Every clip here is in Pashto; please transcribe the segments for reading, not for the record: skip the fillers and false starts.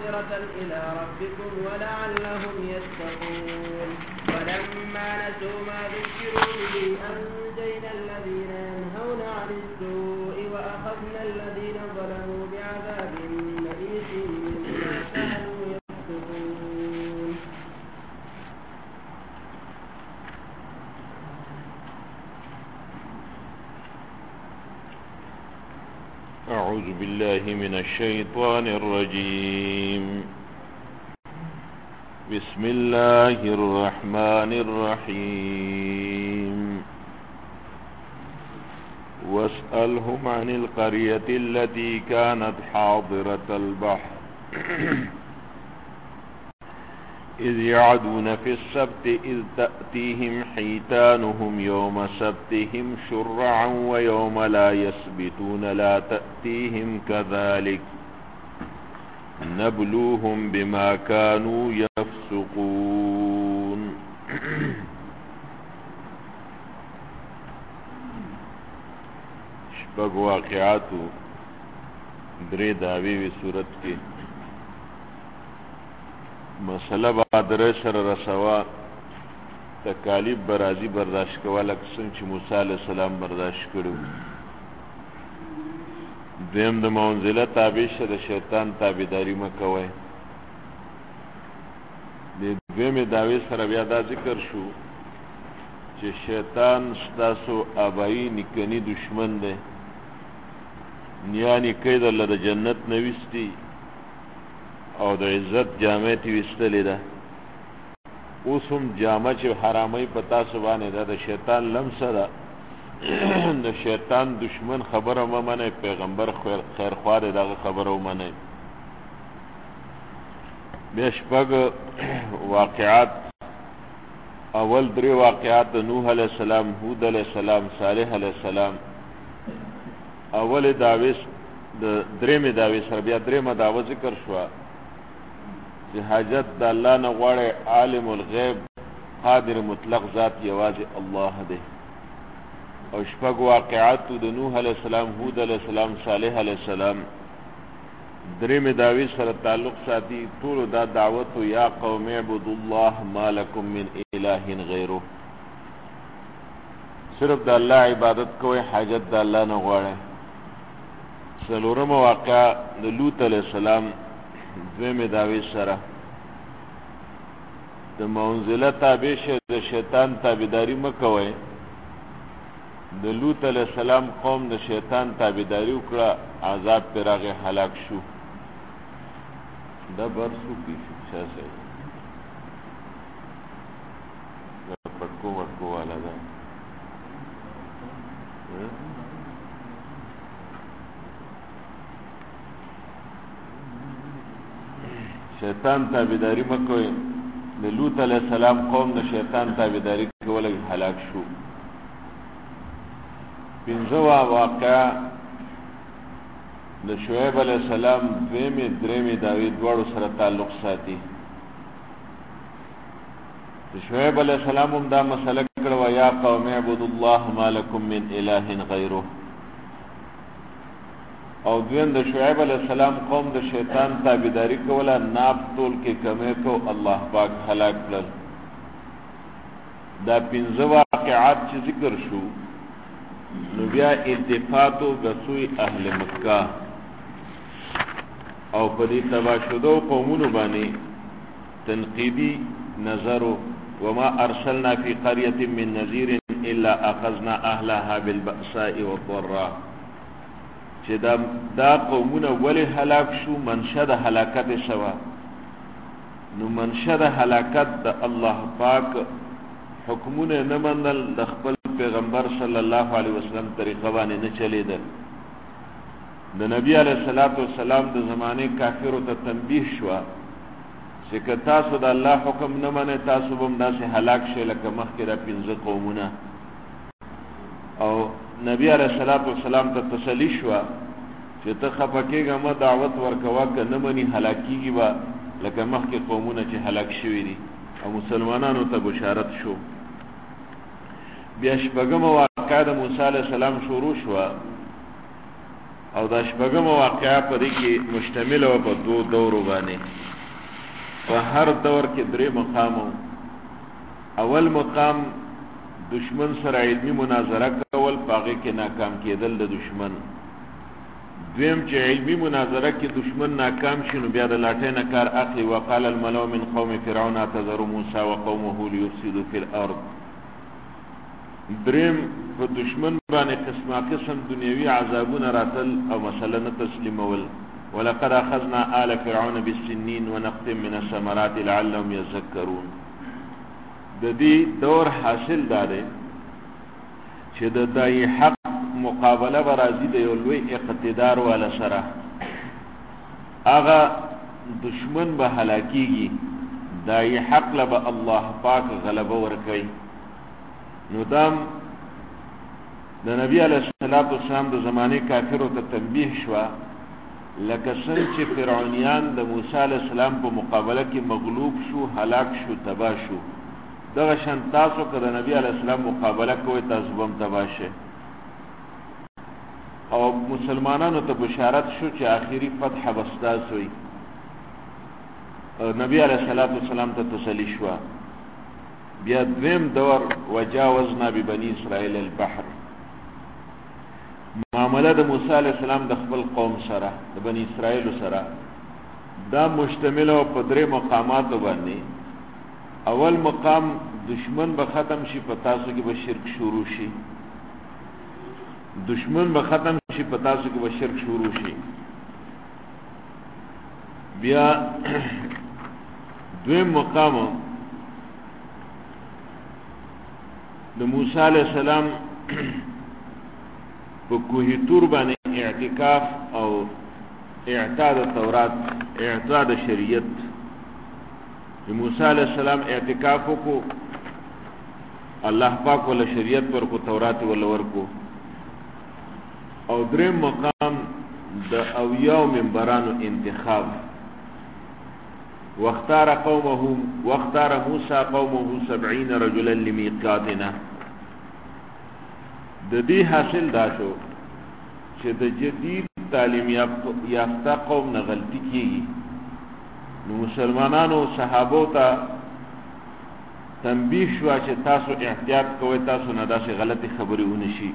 مغفرة إلى ربكم ولعلهم يتقون ولما نسوا ما ذكروا به أنجينا الذين ينهون عن السوء وأخذنا الذين ظلموا بعذاب بئيس بما كانوا يفسقون. أعوذ بالله من الشيطان الرجيم. بسم الله الرحمن الرحيم. واسألهم عن القرية التي كانت حاضرة البحر إذ يعدون في السبت إذ تأتيهم حيتانهم يوم سبتهم شرعا ويوم لا يسبتون لا تأتيهم كذلك نبلوهم بما كانوا يفسقون. شپږ واقعاتو درې دعوی وی صورت کې مسله بادر سره رسوا تکالیف برازي برداشت کول څنګه چې موسی عليه السلام برداشت کړو. دیم د منزله تابع شه د شیطان تابعداري مکوئ. د دویمه دعوی سره بیا دا ذکر شو چې شیطان ستاسو ابایی نکنی دشمن دی، یعنی کید الله د جنت نوستی او د عزت جامع تی وستلې ده. اوس هم جامع چې حرامي پتا سبانه ده د شیطان لمسه ده. د شیطان دشمن خبره ومنه، پیغمبر خیر خواه دغه خبره ومنه. بیا شپږ واقعات، اول درې واقعات د نوح علیہ السلام، هود علیہ السلام، صالح علیہ السلام. اول دعوی د درېمه دعوی سره بیا درېمه دعوه ذکر شو چې حاجت د الله نه غواړي، عالم الغیب قادر مطلق ذات یوازې الله دی. او شپږ واقعات د نوح علیہ السلام، هود علیہ السلام، صالح علیہ السلام درېمه دعوی سره تعلق ساتي. ټول دا دعوت یا قوم اعبدوا الله ما لكم من اله غیره، صرف د الله عبادت کوئ، حاجت د الله نه غواړئ. څلورم واقعه د لوط علیہ السلام دویمه دعوی سره د منزله تابع شه د شیطان تابعداري مکوئ. د لوط علیہ السلام قوم د شیطان تابعداري وکړه، عذاب پر هغه هلاک شو. دا برسو کی شاسه دا پټکو ورکو والا ده. شیطان تابعداري مکوئ. د لوط علیہ السلام قوم د شیطان تابعداري کوله هلاک شو. پنځمه واقعه د شعیب علیہ السلام دویمه درېمه دعوی دواړو سره تعلق ساتي. د شعیب علیہ السلام هم دا مسله کړه، یا قوم اعبدوا الله ما لكم من اله غیره. او دویم د شعیب علیہ السلام قوم د شیطان تابعداري کوله، ناب تول کې کمې کو الله پاک هلاک کړل. دا پنځه واقعات چې ذکر شو نو بیا التفات و غسوی اهل مکه او په دې تباشدو قومونو باندې تنقیدی نظر. وما ارسلنا فی قرية من نذير الا اخذنا اهلها بالبأساء والضراء. چې دا قومونه ولی هلاک شو؟ منشأ د هلاکت شوا. نو منشأ د هلاکت د الله پاک حکمونه نه منل، د خپل پیغمبر صلی الله علیه وسلم طریقه باندې نه چلیدل. د نبی علیہ الصلوۃ والسلام د زمانه کافرو ته تنبیه شو چې که تاسو د الله حکم نه منئ تاسو به هم داسې هلاک شئ لکه مخکې دا پنځه قومونه. او نبی علیہ الصلوۃ والسلام ته تسلی شو چې ته خفه کېږه مه، دعوت ورکوه، که نه مني هلاکیږي به لکه مخکې قومونه چې هلاک شوي دي. او مسلمانانو ته بشارت شو. بیا شپږمه واقعه د موسی علیہ السلام شروع شو او دا شپږم واقعا په دې کې مشتمل او په دوه دورو باندې. په هر دور کې درې مقامو. اول مقام دشمن سره علمي مناظره کول، پاغه کې ناکام کېدل د دشمن. دویم چې علمي مناظره کې دشمن ناکام شنو بیا د لاټې نه کار اخلي. وقال الملأ من قوم فرعون اعتذر موسى وقومه ليفسدوا في الارض. دریم په دشمن باندې قسمه قسم دنیوي عذابونه راتل او مسله نه تسلیمول. ولقد اخذنا آل فرعون بالسنين ونقطع من الثمرات لعلهم يذكرون. د دې دور حاصل داره چې د دای حق مقابله برازي د یو لوی اقتدار والا سره هغه دشمن به هلاکیږي، دای حق له الله پاک غلبه ورکوي. نو دام د نبی علیه الصلاۃ والسلام د زمانه کافرو ته تنبیه شو، لکه څنګه چې فرعونیان د موسی علیه السلام په مقابله کې مغلوب شو، هلاک شو، تباه شو، دغه شان تاسو که د نبی علیه السلام مقابله کوئ تاسو به هم تباه شئ. او مسلمانانو ته بشارت شو چې آخري فتح به ستاسو وي. نبی علیه الصلاۃ والسلام ته تسلی شو. بیا دویم دور وجاوزنا ببني اسرائیل البحر. معامله د موسی علیه السلام د خپل قوم سره، د بني اسرائیل سره، دا مشتمل او په درې مقاماتو باندې. اول مقام دشمن به ختم شي، په تاسو کې به شرک شروع شي. دشمن به ختم شي، په تاسو کې به شرک شروع شي. بیا دویم مقام د موسی علیہ السلام په کوه تور باندې اعتکاف او اعتاد تورات، اعتاد شریعت. د موسی علیہ السلام اعتکاف کو الله پاک ول شریعت ورکو، تورات ول ورکو. او دریم مقام د اولیاء منبرانو انتخاب. واختار موسی قومه 70 رجلا لمیقاتنا. د دې حاصل دا شو چې د جدید تعلیم یافته قوم نه غلطی کیږي. نو مسلمانانو صحابو ته تنبیه شو چې تاسو احتیاط کوئ، تاسو نه داسې غلطی خبرې ونشي.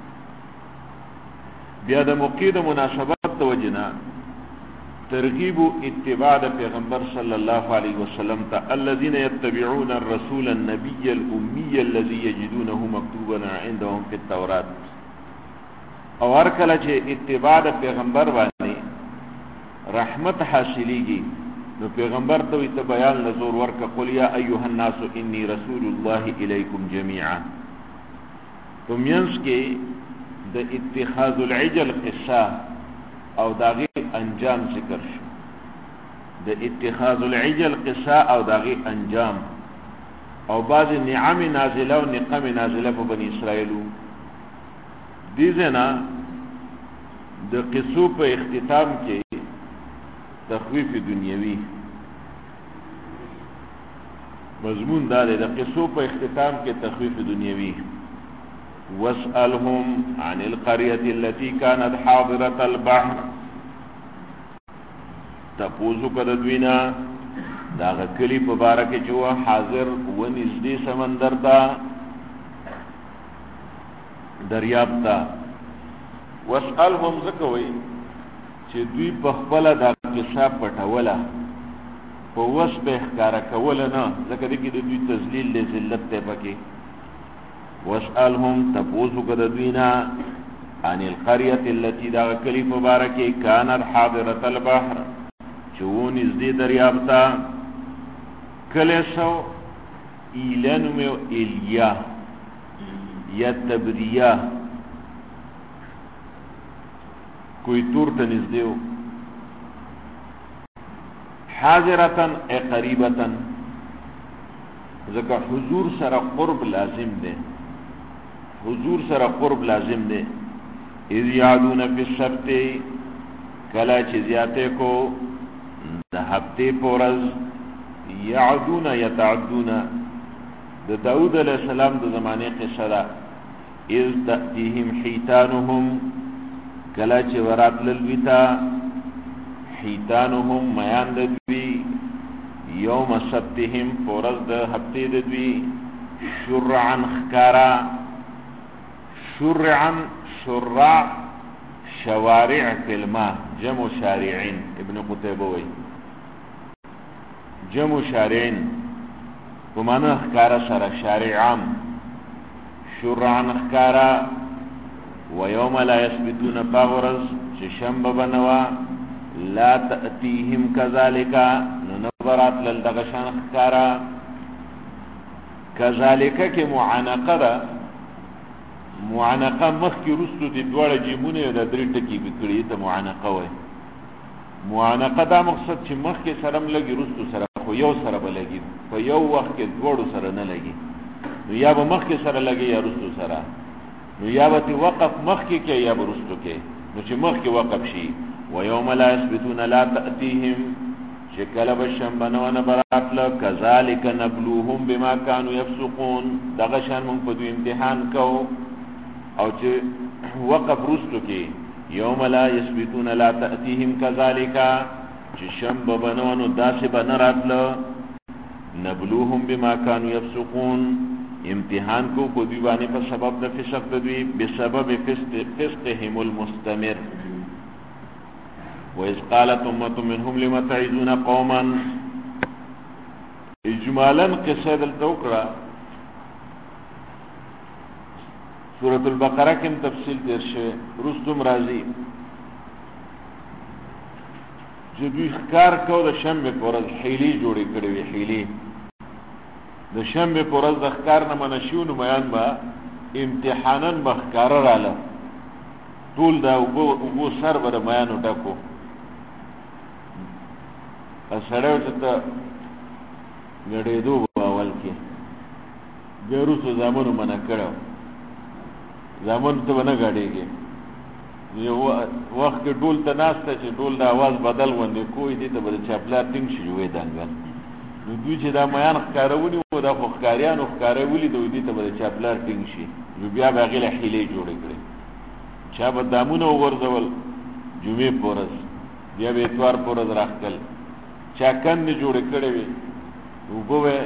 بیا د موقع مناسبت توجنا ترغیب اتباع پیغمبر صلی الله علیه وسلم ته. الذين يتبعون الرسول النبي الامي الذي يجدونه مكتوبا عندهم في التوراة. او هر کله چې اتباع پیغمبر باندې رحمت حاصلېږي نو پیغمبر ته وي ته بیان لزور ورکه، قل یا ایها الناس انی رسول الله الیکم جميعا. تو مینس کې د اتخاذ العجل قصه او داغي انجام ذکر شو. د اتخاذ العجل قصه او داغي انجام او بعض نعم نازله او نقم نازله په بنی اسرائیلو. دې ځنا د قصو په اختتام کې تخویف دنیوي مضمون دار. د قصو په اختتام کې تخویف دنیوي. واسألهم عن القرية التي كانت حاضرة البحر. تپوزو کد دوینا داغ کلی پبارک جو حاضر و نزدی سمندر دا دریاب دا. واسألهم زکوی چې دوی بخبلا دا قصه پټوله په وس به ښکارا کوله نه، ځکه دې کې د دوی تذلیل له ذلت ته پکې. واسألهم تپوزو کد دوینا عن القرية التي دا کلی مبارک كانت حاضرة البحر چون ازدی دریاب تا. کلیسو ایلنو ایلیا یا تبریا کوئی تور تا نزدیو. حاضرتن اے قریبتن ذکر حضور سر قرب لازم دے، حضور سر قرب لازم دے. اذ یعدون فی السبت کلا چیزیاتے کو دا ہفتے پورز. یعدون یتعدون دا داود علیہ السلام دا زمانے قصہ دا. اذ تأتیہم حیتانهم کلا چې وراتل دویتا حیتانهم میان د دوی یوم سبتهم پورز د هفته د دوی شرعا خکارا شرعا شرع شوارع فی الماء جمع شارعین ابن قتیبه وی جمع شارعین بمعنی خکارا سر شارعام شرعا خکارا ويوم لا يثبتون فغرز ششنب بنوا لا تأتيهم كذلك ننبرات للدغشان خكارا كذلك كي معانقه دا معانقه مخي رستو دي دوار جيمونه دا دريتكي بكري دا معانقه وي معانقه دا مقصد چه مخي سرم لگي رستو سرم خو يو سر بلگي فا يو وقت که دوارو سر نلگي نو یا با مخي سر لگي یا رستو سر نو یا با تی وقف مخي که یا برستو که نو چه مخي وقف شي ويوم لا يثبتون لا تأتيهم شكل بشنبنون براتل كذلك نبلوهم بما كانوا يفسقون دغشان من پدو امتحان کو او چه وقف رستو که يوم لا يثبتون لا تأتيهم كذلك چه شنبنون داس بنراتل نبلوهم بما كانوا يفسقون امتحان کو پدو بانی پر سبب د فسق دوی بسبب فسقهم المستمر وإذ قالت أمة منهم لما تعيذون قوما إجمالا قصة التوقرة سورة البقرة كم تفصيل ترشه رستم رازي جدوی خکار کو د شنبه پورز حیلی جوړی کړی وی حیلی د شنبه پورز د خکار نه منشون بیان با امتحانن بخکار رااله ټول دا وګو سر بر بیان وټکو اسړیو چې ته غړېدو اول کې بیرو زامنو منع کړو زامن ته نه غړېږي یو وخت کې ډول ته ناسته چې ډول د आवाज بدل ونه کوی دي ته بل چاپلا ټینګ شي وې دنګل نو دوی چې دا میان ښکارونی و دا خو ښکاریانو ښکارولي دوی دي ته بل چاپلا ټینګ شي نو بیا باغې له حیلې جوړې کړې چا به دامونه وګرځول جمعې پورز بیا به اتوار پورز راخل چا کند جوړ کړي وي وګوي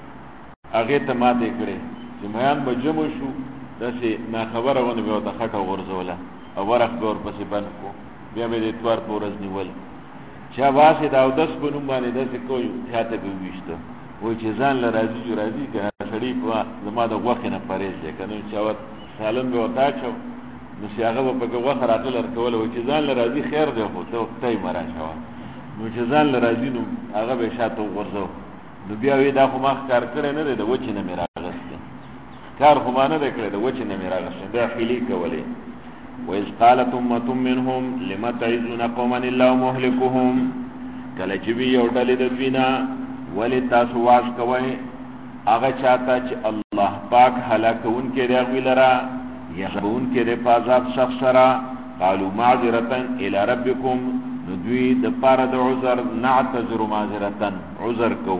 هغه ته ماته کړي چې میان به جمع شو داسې نا خبره ونه به د خټه ورزوله او ورخ به ورپسې بند کو بیا به د اتوار پورز نیول چا واسه دا 10 بنوم باندې داسې کوی چاته به وښته وای چې ځان له راځي جو راځي که سړی په زما د غوښه نه پرېز دی کنه چې وخت سالن به وتا چو نو چې هغه په غوښه راغل ورکول وای چې ځان له راځي خیر دی خو ته وختای مرا شو نو چې ځان لراځي نو هغه به شاته ورځو نو بیا وی دا خو ما کار کړی نه دی د وچې نه مې راغسته کار خو ما نه دی کړی د وچې نه مې راغسته دا حیلې کولې وإذ قالت أمة منهم لم تعظون قوما الله مهلكهم کله چې وی یو ډلې د دوینا ولې تاسو واعظ کوئ هغه چاته چې الله پاک هلاکون کې دی هغوی لره یغون کې دی په عذاب سخت سره قالوا معذرة إلى ربكم ندوی د پاره د عذر نعتذر معذرة عذر کو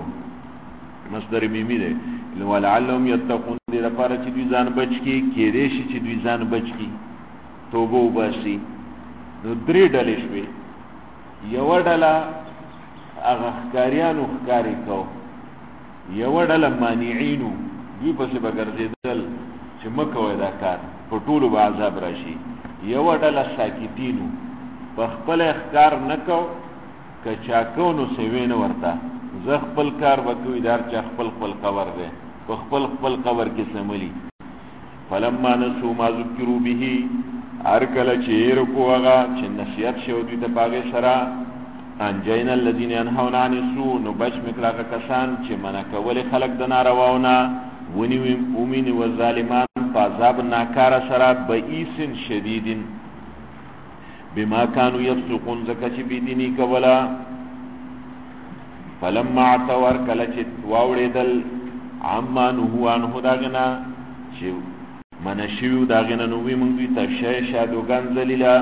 مصدر میمی ده ولعلهم يتقون د لپاره چې دوی ځان بچ کی کېدې شي چې دوی ځان بچ کی توبه وباسي نو درې ډلې شوې یو ډله هغه ښکاریانو ښکاری کو یو ډله مانعینو دوی پسې به ګرځېدل چې مه کوئ دا کار په ټولو به عذاب راشي یو ډله ساکتینو په خپل اختیار نکو که چا کو نو سوي نه ورته زه خپل کار وکوي دار چا خپل قبر دی په خپل قبر کې سملی فلما نسوا ما ذکروا به هر کله چې رکو هغه چې نصیحت شو دوی ته پاغه سره انجینا الذين ينهون عن السوء نو بچ مکراګه کسان چې منع کول خلق د نارواونه ونی ومن والظالمان فعذاب ناکار سره بئیس شدیدن بما كانوا يفسقون زکه چې بيدینی کولا فلما اعتور کله چې واوړېدل عما نهو عنه داغنا چې منشیو داغنا نو وی مونږ ته شادوغان ذلیلا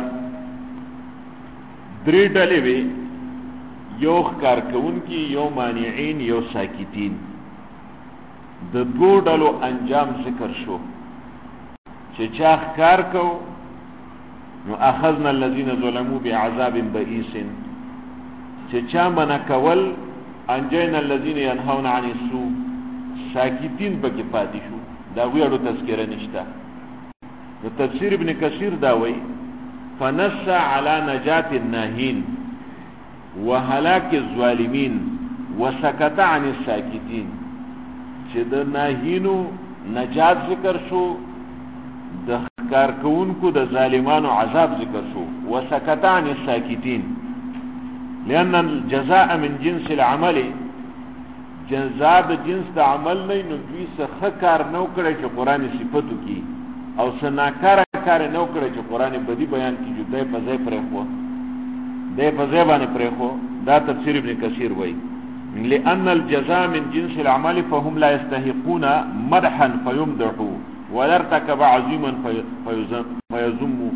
درې ډلې وی یو ښکار کوونکی یو مانعين یو ساکتین د دوه ډلو انجام ذکر شو چې چا ښکار کو نو اخذنا الذين ظلموا بعذاب بئيس چې چا منع کول انجینا الذين ينهون عن السوء ساکتین پکې پاتې شو دا ویړو تذکرہ نشته. نو تفسیر ابن کثیر دا وایي فنص على نجات الناهين وهلاك الظالمين وسكت عن الساكتين چې د ناهینو نجات ذکر شو د کارکونکو د ظالمانو عذاب ذکر شو وسكت عن الساكتين لأن الجزاء من جنس العمل جزاء د جنس د عمل نه نو دوی څه کار نو کړی چې قرآن صفاتو کی او سناکار کار نو کړی چې قرآن بدی بیان کی جو دای په ځای پرې خو دای په ځای باندې پرې خو دا تفسیر ابن کثیر وایي لأن الجزاء من جنس العمل فهم لا يستحقون مدحا فيمدحوا ولا ارتكب عظيما فيذموا.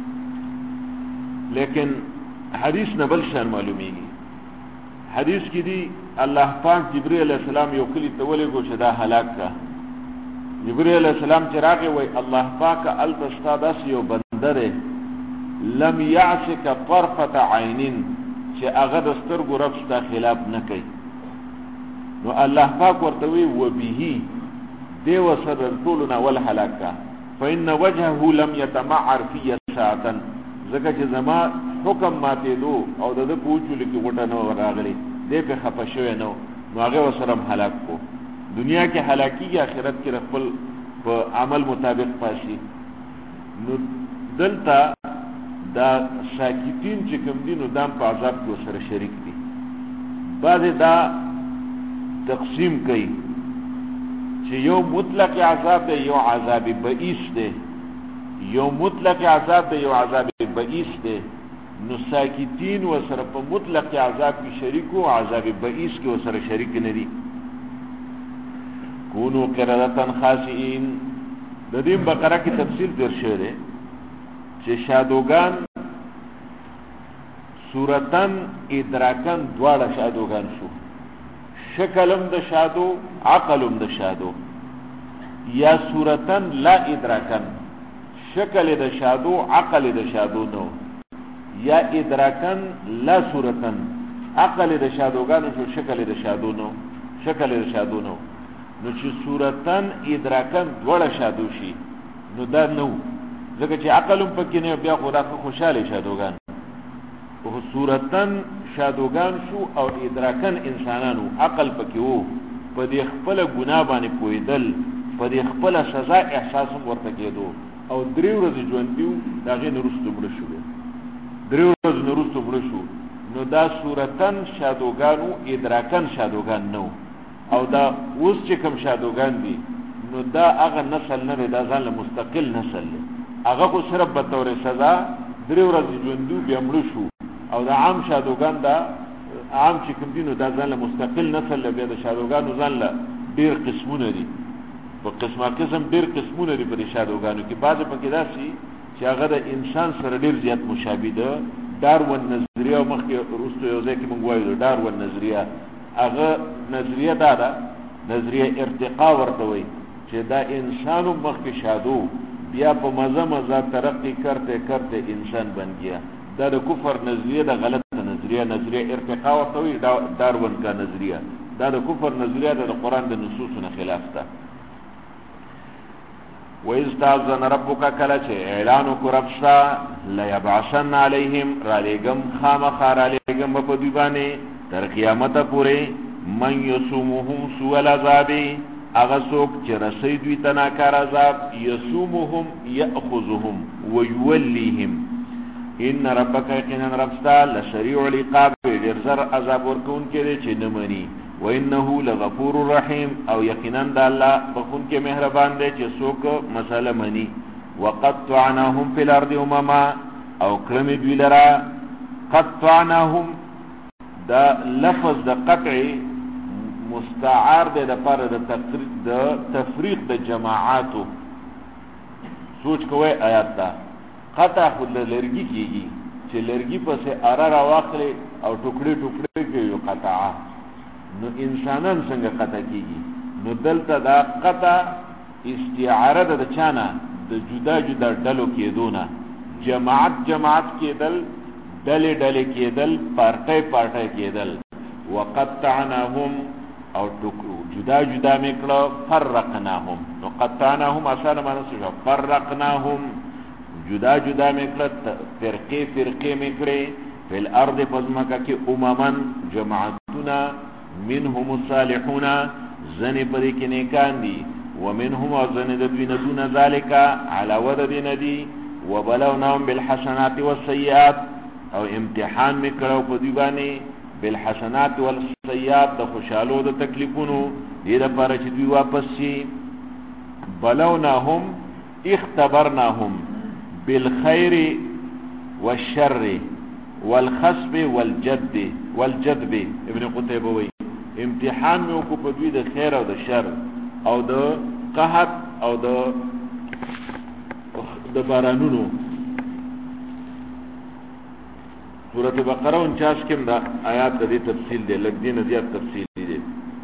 لیکن حدیث نبل شان معلومیږي. حدیث کې دی الله پاک جبرئیل علیہ السلام یو کلی ته ولېږو چې دا هلاک کا. جبرئیل علیہ السلام چې راغی وای الله پاک التستادس یو بندره لم يعسك طرفة عين چې هغه د سترګو رب ستا خلاف نه کوي. نو الله پاک ورته وی و به دی وسر رسولنا والهلاك فإن وجهه لم يتمعر في ساعة زکه چې زما حکم ماته دو او د پوچو لکه وټه نو راغلی دی په خپه شوی نو هغه وسرم هلاک کو. دنیا کې هلاکی آخرت کې خپل په عمل مطابق پاشي. نو دلته دا ساکتین چې کوم دي نو دام په عذاب کې سره شریک دي. بعض دا تقسیم کوي چې یو مطلق عذاب دی یو عذاب بئیس دی یو مطلق عذاب دی یو عذاب بئیس دی. نو ساکتین و سره په مطلق عذاب کې شریک او عذاب بئیس کې و سره شریک نه دي. کونو قردتن خاسئین د دې بقره کې تفصیل در شوی دی چې شادوغان صورتن ادراکن دواړه شادوغان شو. شکلم د شادو عقلم د شادو یا صورتن لا ادراکن شکل د شادو عقل د شادو نو یا ادراکن لا صورتن عقل د شادوغان شو شکل د شادو نو شکل د شادو نو نو چې صورتن ادراکن دواړه شادو شي نو دا نو ځکه چې عقلم پکې نه بیا خدا خوشاله شادوغان او صورتن شادوغان شو او ادراکن انسانانو عقل پکې وو په دې خپل ګناه باندې پویدل په دې خپل سزا احساس ورته کېدو او درې ورځې ژوند دیو داغه نورستو مړ شو درې ورځې نورستو مړ شو. نو دا صورتن شادوغانو ادراکن شادوغان نو او دا اوس چې کوم شادوغان دي نو دا هغه نسل نه دا ځان له مستقل نسل دی. هغه خو صرف به تور سزا درې ورځې ژوند دیو بیا مړ شو او دا عام شادوغان دا عام چې کوم دینو دا ځان له مستقل نسل له بیا د شادوغانو ځان له ډیر قسمونه دي په قسمه قسم ډیر قسمونه دي په شادوغانو کې. بعض پکې داسي چې هغه د انسان سره ډیر زیات مشابه ده. داروین نظریه مخکې وروسته یو ځای کې موږ وایو داروین نظریه هغه نظریه دا نظریه ارتقا ورته وایي چې دا انسانو مخکې شادو بیا په مزه مزه ترقی کرتے کرتے انسان بن گیا. دا د کفر نظریه دا غلط نظریه نظریه ارتقا ورته وایي داروین کا نظریه دا د کفر نظریه د قرآن د نصوصونو خلاف ده. وَإِذْ تَأَذَّنَ رَبُّكَ کله چې اعلان وکړ ربستا لَيَبْعَثَنَّ عَلَيْهِمْ را لېږم خامخا را لېږم په دوی باندې تر قیامته پورې من یسومهم سوء العذاب هغه څوک چې رسوي دوی ته ناکار عذاب یسومهم یأخذهم ویولیهم ان ربک یقینا ربستا لسریع العقاب ډېر زر عذاب ورکوونکی دی چې نه مني وانه لغفور رحیم او یقینا د الله بخونکی مهربان دی چې څوک مسله مني. وقطعناهم فی الارض امما او کلمې دوی لرا قطعناهم دا لفظ د قطع مستعار دی د پر د تفریق د جماعاتو. سوچ کوی آیات دا قطع خود لرګي کیږي چې لرګي پسې اره را واخلي او ټوکړي ټوکړي کوي قطعه نو انسانان څنګه قطع کیږي. نو دلته دا قطع استعاره د چانه د جدا جدا ډلو کېدونه جماعت کېدل، ډلې کېدل، پارټۍ کېدل. وقطعناهم او جدا مې کړه، فرقناهم. نو قطعناهم اسانه معنی څه؟ فرقناهم جدا مې کړه، فرقې مې کړې. فی الارض پزمکه کې اممن جماعتنا، منهم الصالحون زنی پدې کې نیکان دي، ومنهم ازن د دوی نه دون ذالک علاوه د دین دي. وبلوناهم بالحسنات والسيئات او امتحان میکړو په دوی باندې بالحسنات والسيئات د خوشالو د تکلیفونو دې لپاره چې دوی واپس شي. بلوناهم اختبرناهم بالخير والشر والخصب والجدب. ابن قتيبه وی امتحان مې وکړو په دوی د خیر او د شر او د قحط او د بارانونو. سورۃ بقره 49 کې دا آیات د دې تفصیل دی، لږ دې نه زیات تفصیل دی.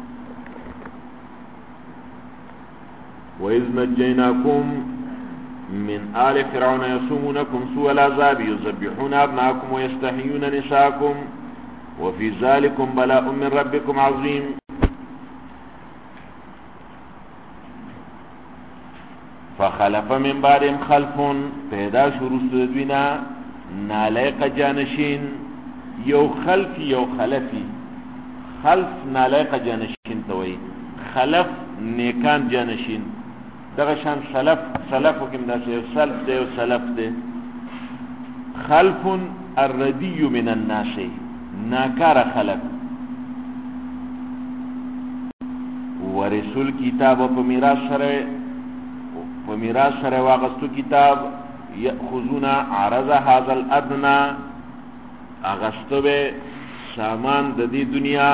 وَإِذْ نَجَّيْنَاكُمْ مِنْ آلِ فِرْعَوْنَ يَسُومُونَكُمْ سُوءَ الْعَذَابِ يُذَبِّحُونَ أَبْنَاءَكُمْ وَيَسْتَحْيُونَ نِسَاءَكُمْ وَفِي ذَلِكُمْ بَلَاءٌ مِنْ رَبِّكُمْ عَظِيمٌ. فخلف من بعدهم خلف، پیدا شروع دوینا نالایق جانشین، یو خلفی یو خلفی. خلف نالایق جانشین توي، خلف نیکان جانشین. دغه شان سلف کوم داسې سلف دی او سلف دی. خلف الردی من الناس، ناکار خلق. ورسول کتاب په میراث سره واغستو کتاب. یأخذون عرض هذا الادنى، اغستو به سامان د دې دنیا.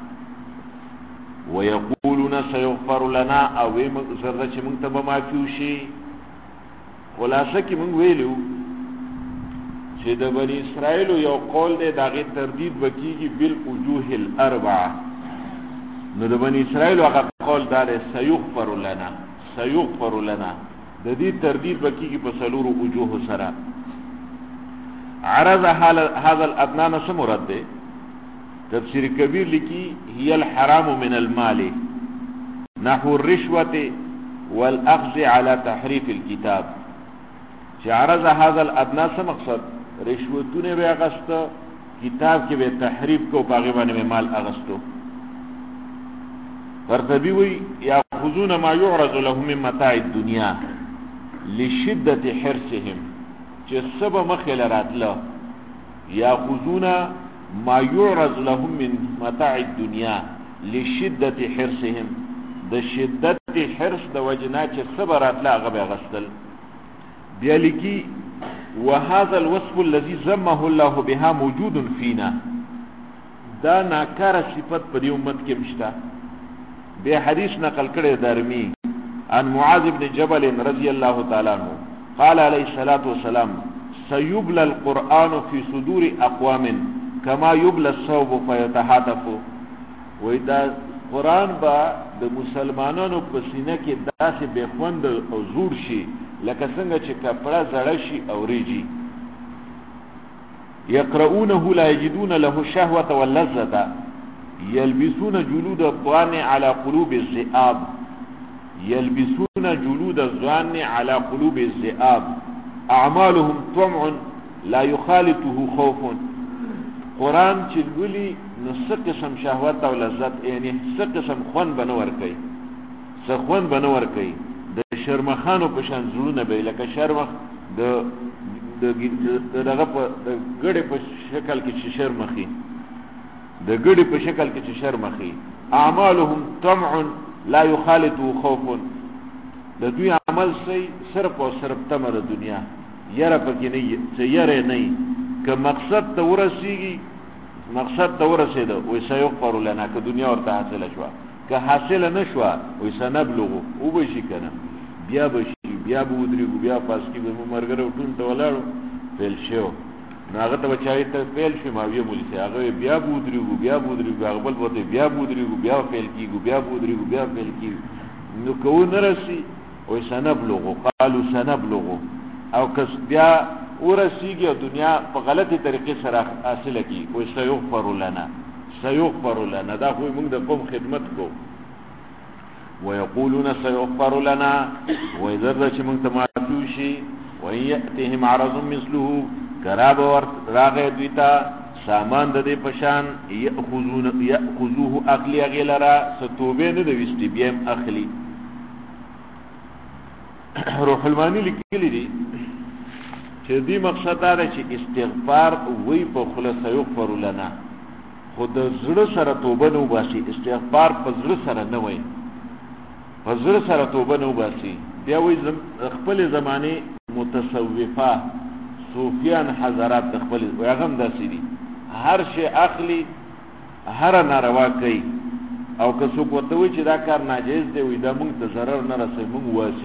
ويقولون سيغفر لنا، او زرده چې موږ ته به معافي وشي. خلاصه کې موږ ویلو چې د بني اسرائیل یو قول دی، داغه تردید وکیږي بالوجوه الاربعه. نو د بني اسرائیل هغه قول دا دی سيغفر لنا، د دې تردید وکیږي په څلورو وجوه سره. عرض هذا الادنى څه مراد دی؟ تفسیر کبیر لیکي هي الحرام من المال نحو الرشوه والاخذ على تحریف الكتاب. چې عرض هذا الادنى څه مقصد؟ رشوتونه به اغسطه، کتاب کې به تحریف کو، پاغه باندې مال اغسطو. قرطبی وی یاخذون ما يعرض لهم من متاع الدنيا لشدة حرصهم، چې سبا مخیل راتله. یاخذون ما يعرض لهم من متاع الدنيا لشدة حرصهم، د شدت حرص د وجنا چې سبا راتله هغه به غسل. بیا لیکي وهذا الوصف الذي ذمه الله بها موجود فينا، دا ناکار صفت په دې امت کې مشته. به حدیث نقل کړي دارمی عن معاذ بن جبل رضی الله تعالی عنہ قال علیہ الصلوۃ والسلام سيبلى القرآن في صدور اقوام كما يبلى الثوب فيتهاتف. وای دا قرآن با د مسلمانانو په سینه کې داسې بخوند او زور شي لکه څنګه چې کپڑا زړه شي او ریږي. يقرؤونه لا يجدون له الشهوة واللذة يلبسون جلود الضان على قلوب الذئاب. يلبسون جلود الضان على قلوب الذئاب اعمالهم طمع لا يخالطه خوف. قرآن چې ولي نو څه قسم شهوت او لذت، یعنی څه قسم خون بنور کوي، څه خون بنور کوي. د شرمخانو په شان زړونه به لکه شرمخ دغه په ګړې په شکل کې چې شرمخي، د ګړې په شکل کې چې شرمخي. اعمالهم طمع لا يخالطه خوف، د دوی عمل صرف او صرف تمه د دنیا، یره پکې نه څه یره نه. که مقصد ته ورسېده وای سيغفر لنا، که دنیا ورته حاصله شوه، که حاصله نشوه وای سنبلغو، او به شي کنه، بیا به شي، بیا به ودرېږو، بیا پاس کې به مرګره ټون ته ولاړو فیل شو. نو هغه ته بچای ته فیل شو ماویه مولي سي، هغه بیا به ودرېږو، هغه بل وته بیا به ودرېږو، بیا فیل کېږو، بیا به ودرېږو، بیا فیل کېږو. نو که و نه رسي وای سنبلغو، قالو سنبلغو. او کس بیا ورسیږي او دنیا په غلطي طریقې سره حاصله کی او سيغفر لنا دا خو موږ د قوم خدمت کو ويقولون سيغفر لنا واذا چې موږ ته معفو شي وياتهم عرض مثله کراب ور راغه دیتا سامان د دې پشان ياخذوه اخلي غلرا ستوبه نه د وستي بیم اخلي. روح المانی لیکلی دي چې دې مقصد دا دی چې استغفار وی په خلاص یغفر لنا خود زړه سره توبه نو باسي. استغفار په زړه سره نه وای، په زړه سره توبه نو باسي. بیا وی خپل زمانه متصوفه صوفیان حضرات خپل پیغام داسي دي هر شی اخلي هر ناروا کوي او که څوک ورته وي چې دا کار ناجیز دی وي دا موږ ته ضرر نه رسوي موږ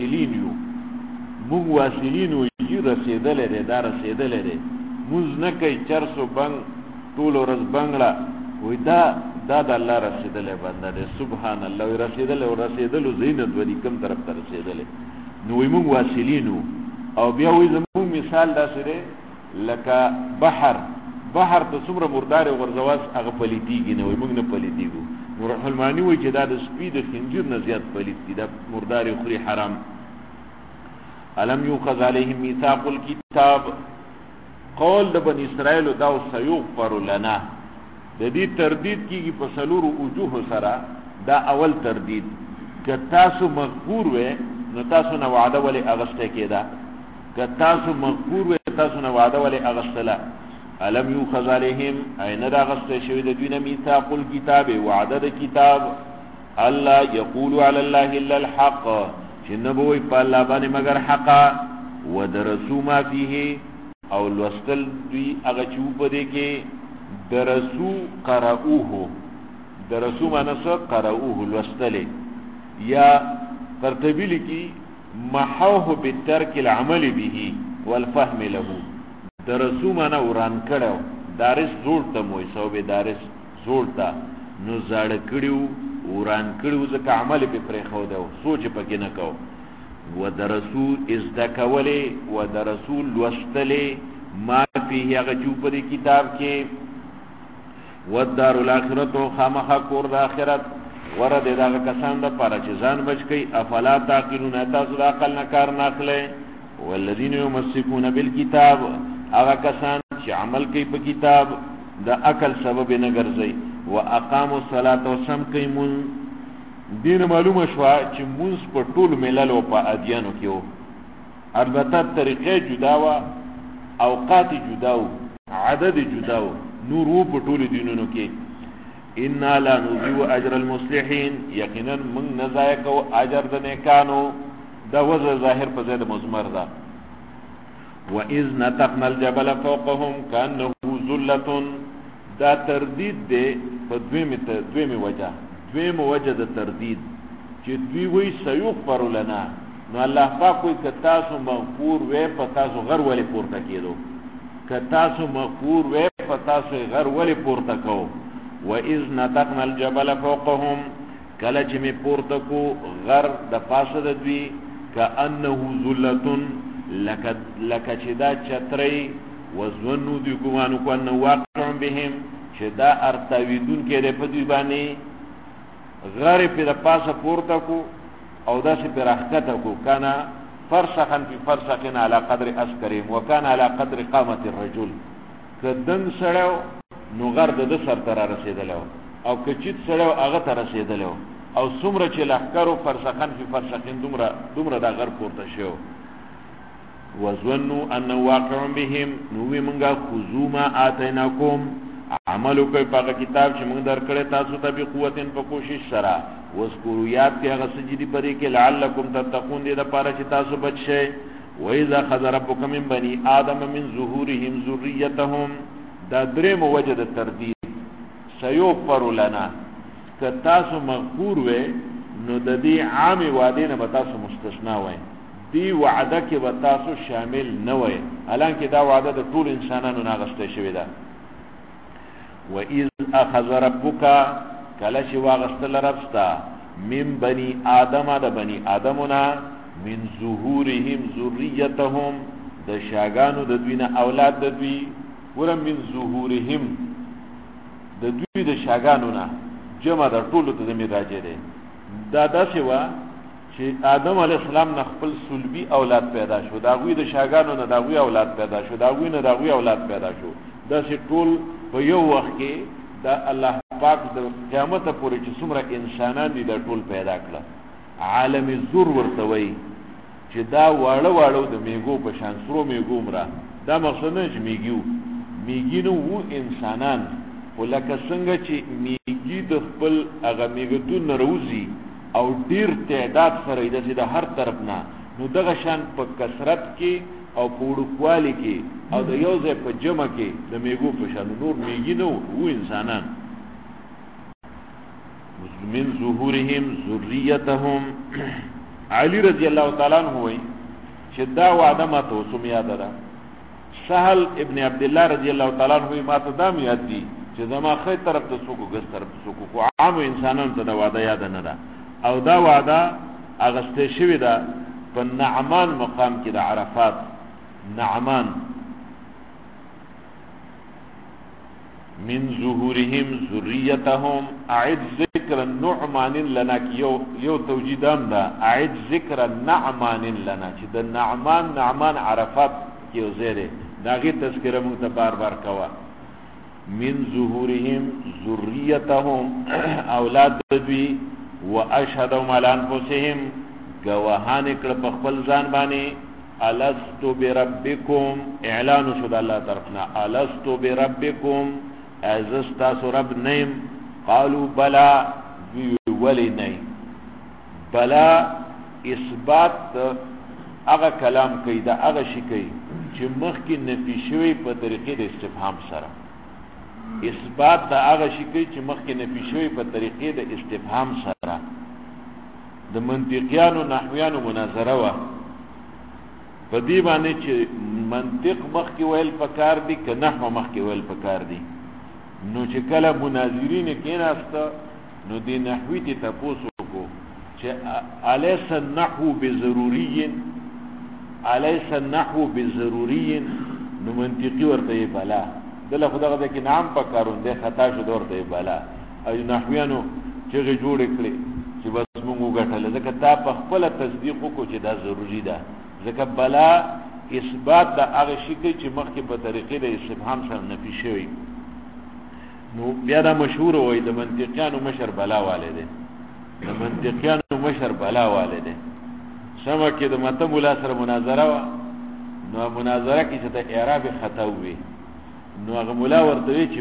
واصلین یو یې رسیدلې ده دا رسیدلې ده موږ نه کوي چرسو بنګ ټول ورځ بنګلا وي دا د الله رسیدلې بنده ده سبحان الله رسیدلو زینت ودی کوم طرف ته رسیدلې نو موږ واصلین او بیا وي زموږ مثال داسې ده لکه بحر ته څومره مردار غرزواز هغه پلیتیږي نه وي موږ نه پلیتیږو. روح المانی وی چې دا د سپید خنجر نه زیات پلیت دي دا مردار خوري حرام. الم یوخذ علیهم میثاق الكتاب قول د بنی اسرائیل دا سیغفر لنا د دې تردید کیږي په سلور وجوه سره. دا اول تردید که تاسو مغفور وې نو تاسو نه وعده ولې اغسته کېدا که تاسو مغفور وې تاسو نه وعده ولې اغستله. الم یوخذ علیهم این دا غسته شوی د دوی نه میثاق الكتاب وعده د کتاب الله یقول علی الله الا الحق چې نبوي په الله باندې مگر حقا ودرسوا ما فيه او لوستل دوی هغه چې په دې کې درسوا معنی څه قرأوه لوستل یا ترتیبی لکی محوه بالترك العمل به والفهم له. درسو مانا وران کړو دارس زوړ ته موي سو به دارس زوړ تا نو زړ کړیو وران کړو ځکه عمل به پرې خو دا سوچ پکې نه کو. ودرسو ازدکوله ودرسو لوستله ما فيه هغه چې په دې کتاب کې ودار الاخرته خامخ کور د اخرت ورته دا کسان د پاره چې ځان بچ کی افلا تعقلون تاسو د عقل نه کار نه اخلي. والذین یمسکون بالکتاب هغه کسان چې عمل کوي په کتاب د عقل سبب نه ګرځي واقاموا الصلاه وسم کوي مون دین معلومه شو چې مونږ په ټول ملل او په ادیانو کې وو البته طریقې جدا وا اوقات جدا و عدد جدا و نور وو په ټول دینونو کې. ان لا نضيع اجر المصلحين یقینا من نزایک او اجر د نیکانو دا وزر ظاهر په زید مضمر ده. واذ نتقنا الجبل فوقهم كانه ذله دا تردید ده په دویمه وجه د تردید چې دوی وی سيغفر لنا نو الله پاک کوئی کتاسو مغفور وې پتاسو غر ولې پورته کېدو کتاسو مغفور وې پتاسو غر ولې پورته کو. واذ نتقنا الجبل فوقهم کله چې می پورته کو غر د پاسه د دوی كانه ذله لك چې دا چتري وزنو دی ګمانو کو ان واقع بهم چې دا ارتویدون کې د پدوی باندې غر په د پاسه پورته کو او دا سي پر حقیقت کو کانا فرسخا فی فرسخنا على قدر اسکریم وکانا على قدر قامت الرجل کدن سړیو نو غر د سر تر رسیدلو او کچیت سړیو هغه تر رسیدلو او څومره چې لخرو فرسخا فی فرسخن دومره دا غر پورته شو. وظنوا ان واقع بهم نو موږ خذوما اتیناکم عملو کوي په کتاب چې موږ درکړې تاسو ته به قوتن په کوشش سره وذکروا یاد کې هغه سجدي پرې کې لعلکم تتقون دې د پاره چې تاسو بچ شئ. واذا خذ ربک من بني آدم من ظهورهم ذريتهم دا درې موجد تردید سيغفر لنا که تاسو مغفور وې نو د دې عام وعده نه به تاسو مستثنا وای دی وعده کې به تاسو شامل نه وای حالانکه دا وعده د ټول انسانانو نه غشته شوی ده. وَإِذْ أَخَذَ رَبُّكَ کله چې واغستل ربستا من بني آدم د بني آدمنا من ظهورهم ذریتهم د شاګانو د دوی نه اولاد د دوی ورم من ظهورهم د دوی د شاګانو نه جمع د ټولو ته زمي راځي ده دا داسې وا چې آدم علی السلام نه خپل صلبي اولاد پیدا شو دا غوی د شاګانو نه دا غوی اولاد پیدا شو دا غوی نه دا غوی اولاد پیدا شو دا چې ټول په یو وخت کې دا الله پاک د قیامت پورې چې څومره انسانان دي دا ټول پیدا کړل عالم الذر ورته وای چې دا واړه واړه د میګو په شان سرو میګو مرا دا مقصد نه چې میګینو وو انسانان ولکه څنګه چې میګي د خپل هغه میګتون روزي او ډیر تعداد سره د هر طرف نه نو دغه شان په کثرت کې او په وړوکوالي کې او د یو ځای په جمع کې د میګو په شان نور میګینو وو انسانان من ظهورهم ذریتهم علی رضی الله تعالی عنہ وای چې دا وعده ما ته سم یاد ده سهل ابن عبد الله رضی الله تعالی عنہ ما ته دا یاد دي چې زما خې طرف ته سوکو ګس طرف سوکو خو عام انسانانو ته دا وعده یاد نه ده او دا وعده اغسته شوی ده په نعمان مقام کې د عرفات نعمان من ظهورهم ذریتهم اعد ذکر النعمان لنا یو توجیدام دا اعد ذکر النعمان لنا چې د نعمان عرفات کې وزره داغه تذکرہ مو ته بار بار کوا من ظهورهم ذریتهم اولاد دوی واشهدوا على انفسهم گواهان کړه په خپل ځان باندې الست بربکم اعلان شو د الله طرفنا الست بربکم ازستا رب نیم قالوا بلا ولی نیم بلا اثبات هغه کلام کوي دا هغه شی کوي چې مخکې نفي شوی په طریقې د استفهام سره اثبات دا هغه شی کوي چې مخکې نفي شوی په طریقې د استفهام سره د منطقيانو نحویانو مناظره وا په دې باندې چې منطق مخکې ویل پکار دي که نحو مخکې ویل پکار دي نو چې کله مناظرین کېناسته نو دې نحوی ته تاسو کو چې الیس النحو بضروری الیس النحو بضروری نو منطقي ورته بلا دله خدای دې کې نام پکارون دې خطا شو ورته بلا ای نحویانو چې جوړ کړي چې بس موږ وګټل ځکه تا په خپل تصدیق کو چې دا ضروری ده ځکه بلا اثبات د هغه شی کې چې مخکې په طریقې د استفهام سره نفي شوی نو بیا دا مشهور وای د منطقيانو مشر بلا والده د منطقيانو مشر بلا والده سما کې د مته مولا سره مناظره وا نو مناظره کې چې ته اعراب خطا وي نو هغه مولا ورته چې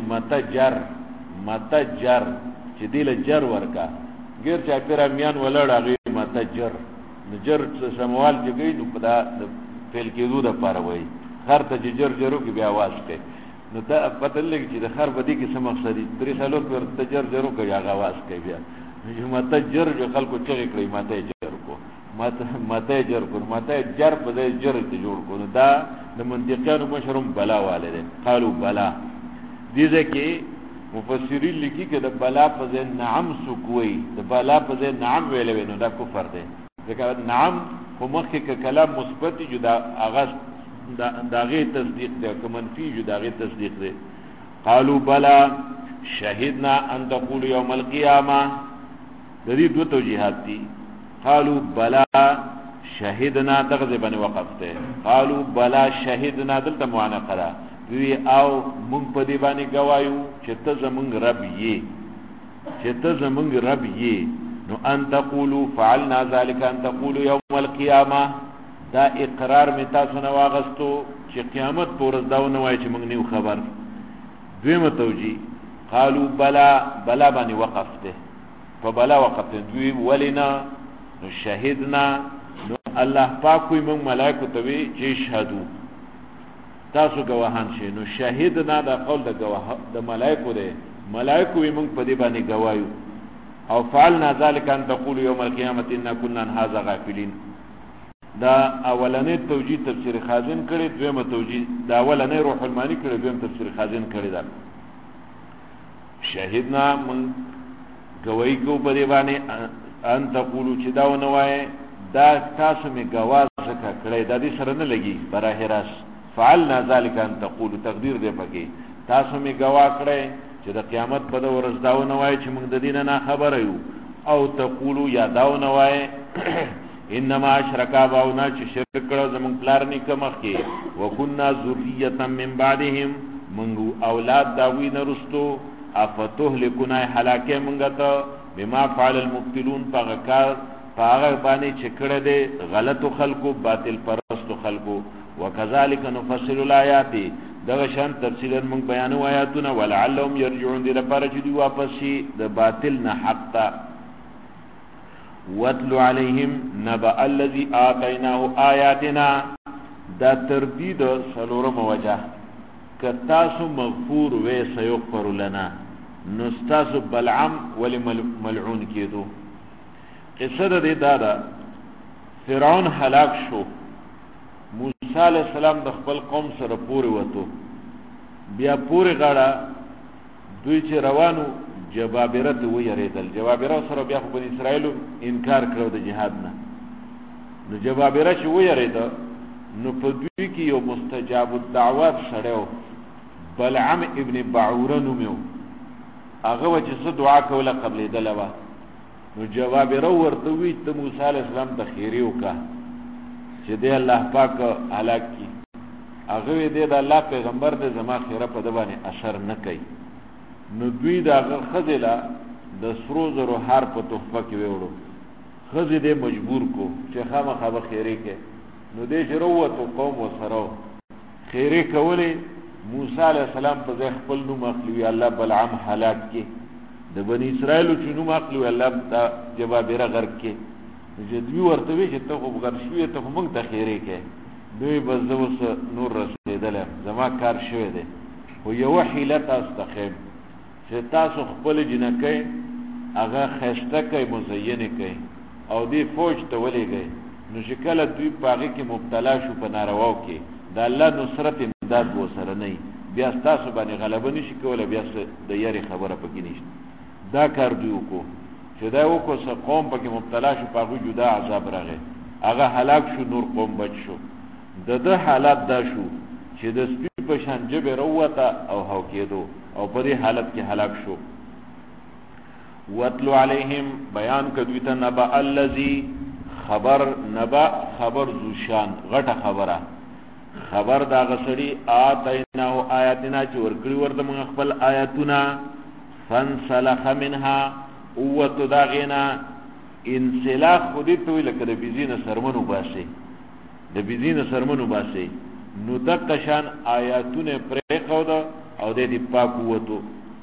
مته جر چې دی له جر ورکا غیر چا پیرامیان ولړ هغه مته جر نجر سموال چې کوي نو په دا فعل کېدو د پاره وای هر ته جر جرو کې بیا आवाज کوي نو دا پته لګي چې د خر بدی کې څه مقصد دی درې سالو پر تجر جرو کوي هغه आवाज کوي بیا مته جر جو خلکو چې کړی مته جر کو مته جر کو مته جر په دې جر ته جوړ کو دا د منطقيانو مشروم بلا والده قالوا بلا دې ځکه مفسرین لیکي چې د بلا په ځای نعم سکوي د بلا په ځای نعم ویلې نو دا کفر دی ځکه نعم په مخکې ک کلام مثبت جو دا اغاز داغه تصدیق دی که منفی جو داغه تصدیق دی قالوا بلا شهدنا ان تقول يوم القيامه د دې دوه توجیهات دي قالوا بلا شهدنا دغه باندې وقف ده قالوا بلا شهدنا دلته معانقه ده وی او مونږ په دې باندې گوايو چې ته زمونږ رب یې نو ان تقولوا فعلنا ذلك ان تقولوا يوم القيامه دا اقرار می تاسو نه واغستو چې قیامت پورز داونه وای چې موږ نیو خبر دویمه توجی قالوا بلا باندې وقف ده فبلا وقف دوی ولنا نو شهدنا نو الله پاک کوئی موږ ملائکه ته وی چې شهادو تاسو گواهان شئ نو شهدنا دا قول د گواه د ملائکه ده ملائکه وی موږ په دې باندې گوايو او فعلنا ذلك ان تقول يوم القيامه ان كنا عن هذا غافلين دا اولنې توجیه تفسیر خازن کړي دویمه توجیه دا اولنې روح المانی کړي دویم تفسیر خازن کړي دا شهدنا من گواہی کو په دی باندې ان تقولوا چې دا ونه وای دا تاسو می گواز زکا کړی دا دې سره نه لګي براه راست فعلنا ذلك ان تقول تقدیر دې پکې تاسو می گوا کړی چې د قیامت په ورځ داو نه وای چې موږ د دینه نه خبر یو او تقولوا یا داو نه وای انما اشرکا باونا چې شرک کړو زمون پلار نیکه مخکې وکنا ذریه من بعدهم منغ اولاد داوی نرستو افتهلكنا هلاکه مونږ ته بما فعل المبتلون پاغکار پاغه باندې چکړه دے غلط خلقو باطل پرست خلقو وکذالک نفصل الآیات دغه شان تفصیلا مونږ بیانو آیاتونه ولعلهم يرجعون دې لپاره چې دی واپس شي د باطل نه حق ته واتل عليهم نبأ الذي آتيناه آياتنا دا تردید سلورم وجه کتاسو مغفور وی سیغفر لنا نستاسو بلعم ولی ملعون کیدو قصه دا دادا فرعون حلاک شو موسی علیہ السلام د خپل قوم سره پوری وته بیا پوری غاړه دوی چې روانو جبابره ته ویریدل جبابره سره بیا خو بنی اسرائیل انکار کړو د جهاد نه نو جبابره چې ویریدل نو په دوی کې یو مستجاب الدعوات سره بلعم ابن بعوره نومو هغه چې څه دعا کوله قبلې دلوا نو جواب ورته وی ته موسی علی السلام ته خیری وکا چې دی الله پاک هلاک کی هغه دې د الله پیغمبر د زما خیره په دبانې اثر نه کوي نو دوی دا خزله د سرو زرو هار په تحفه کې وړو خزې دې مجبور کو چې خامخا به خیری کې نو دې شروعت قوم وسره خیری کولې موسی علیہ السلام په ځای خپل نوم اخلي الله بلعم هلاک کې د بنی اسرائیل چې نوم اخلي الله دا جبابره غرق کې چې دوی ورته وی چې ته خو غر شوې ته موږ ته خیری کې دوی بس اوس نور رسیدل زما کار شوی دی خو یو حیلت استخیم چې تاسو خپل جنکې هغه خسته کوي مزینه کوي او دی فوج ته ولېږي نو شکل دوی پاغه کې مبتلا شو په نارواو کې د الله نصرت امداد وو سره نه بیا تاسو باندې غلبه نشي کولای بیا د یاري خبره پکې نشته دا کار دی وکړو چې دا وکړو چې قوم پکې مبتلا شو پاغه جدا عذاب راغی هغه هلاک شو نور قوم بچ شو د حالات دا شو چې د سپي په شان جبه وروته او هو کېدو او په دې حالت کې هلاک شو واتلو علیهم بیان کدوی ته نبأ الذی خبر نبأ خبر ذوشان غټه خبره خبر دا غسړي آتیناه آیاتنا چې ورکړي ورته موږ خپل آیاتونه فانسلخ منها قوت داغینا انسلاخ خودی توی لکه د بیزین سرمنو باسي د بیزین سرمنو باسي نو دقشان آیاتونه پرې قود او د دې پاک قوتو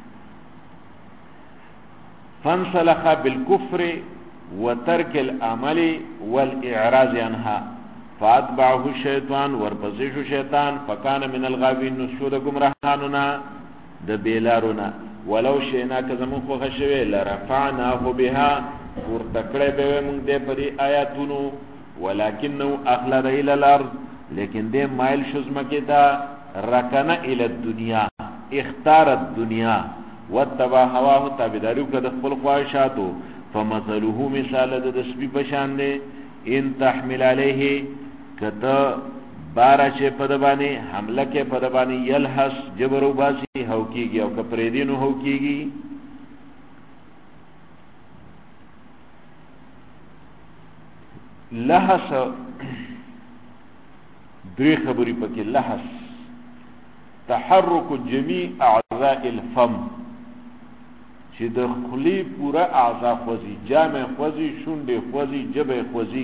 فانسلخ بالكفر وترك العمل والاعراض عنها فاتبعه الشیطان ورپسې شیطان فکان من الغاوین نشود گمراهاننا د بیلارونا ولو شئنا کزمو خو خشوي لرفعناه بها ورتکړه به موږ دې پرې آیاتونو ولکنه اخلد الى الارض لیکن دې مایل شزمکه دا رکنا الى الدنيا اختار الدنيا وتبع هواه تابعدارو کده خپل خواهشاتو فمثله مثال د سپي بشان دي ان تحمل عليه کته بارشه پدبانی حمله کې پدبانی یلحس جبرو باسی هو کیږي او کپریدینو هو کیږي لحس درې خبرې پکې لحس تحرك جميع اعضاء الفم چې د خلی پورا اعضاء خوځي جامع خوځي شونډې خوځي جبه خوځي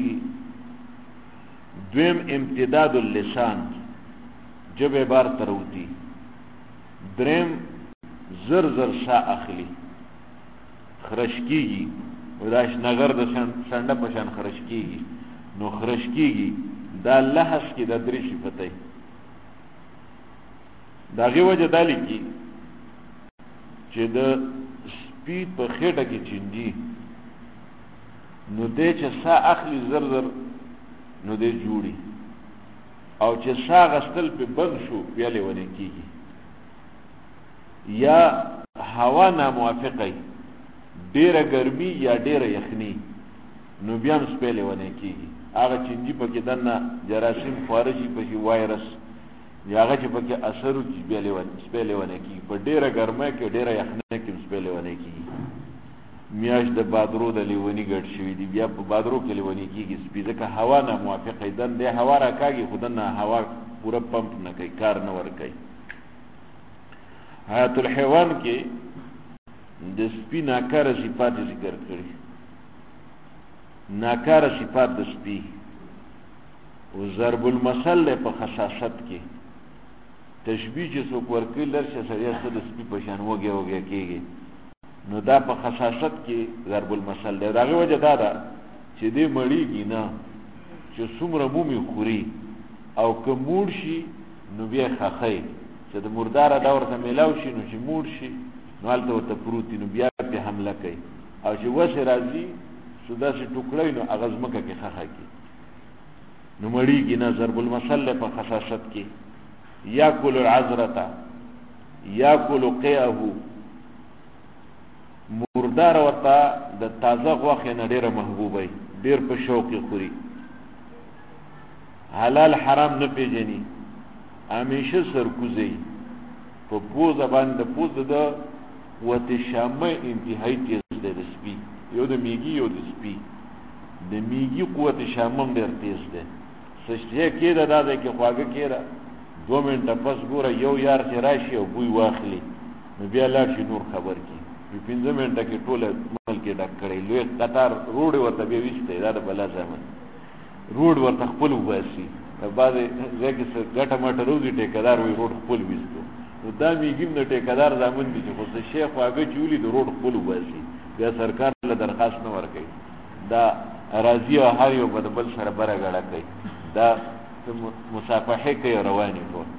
دویم امتداد اللسان جبه بار تروتی درم زر زر سا اخلی خرشکیگی وداش نگر دا سنده پشان خرشکیگی نو خرشکیگی دا لحظ کی دا دری صفتی دا غی وجه دالی کی چه دا سپی پا خیٹا کی چنجی نو دے چه سا اخلی زر زر نو دې جوړي او چې سا غستل په بند شو پیاله ونه کیږي یا هوا ناموافقه ډیره ګرمي یا ډیره یخني نو بیا هم سپی لیونی کېږي. هغه چینجي پکې دننه جراثیم خواره شي، پکې وایرس یا هغه چې پکې اثر وکړي بیا سپی لیونی کېږي. په ډېره ګرمۍ کې ډېره یخنۍ کې هم سپی لیونی کېږي. میاشت د بادرو د لیوني ګډ شوي دي، بیا په بادرو کې لیونی کېږي سپي، ځکه هوا نه موافقه دن دی هوا را کاږي، خو دننه هوا پوره پمپ نه کوي، کار نه ورکوي. حیات الحیوان کې د سپي ناکاره صفات ذکر کړي. ناکاره صفات د سپي او ضرب المثل په خصاصت کې تشبیه چې څوک ورکوي لرشه سړی څه د سپي په شان وږی وږی کېږي، نو دا په خصاصت کې ضرب المثل دی. د هغې وجه دا ده چې دی مړېږي نه، چې څومره مومي خوري او که موړ شي نو بیا خخی چې د مرداره دا ورته میلاو شي، نو چې موړ شي نو هلته ورته پروت نو بیا پې حمله کوي، او چې وسې راځي سو داسې ټوکړی نو هغه ځمکه کې خخه کړي نو مړېږي نه. ضرب المثل په خصاصت کې. یاکل العذرته یاکل قیعه، مردار ورته د تازه غوښې نه ډېره محبوبه، ډېر په شوق یې خوري. حلال حرام نه پیژني، همیشه سرکوزی په پوزه باندې. د پوزه د قوت شامه انتهایی تیز دی د سپي، یو د میږي یو د سپي. د میږي قوت شامه هم ډېر تیز دی. سشتیه کېده دا دی کې خواږه کېده 2 منټه پس ګوره یو یار چې راشي او بوی واخلي نو بیا لاړ شي نور خبر کړي. په 15 منټه کې ټوله ملک یې ډک کړی، لوی قطار روډ ورته بیا ویستی. دا د بلا زمن روډ ورته خپل وباسي. بعضې ځای کې څه ګټه مټه روزي ټیکهدار وایي روډ خپل ویستو، نو دا میږي هم د ټیکهدار زامن دي چې خو څه شی خواږه چې ولي د روډ خپل وباسي، بیا سرکار له درخواست نه ورکوي. دا راځي او هر یو به د بل سره بره ګړه کوي، دا مصافحې کوي روانې ټول.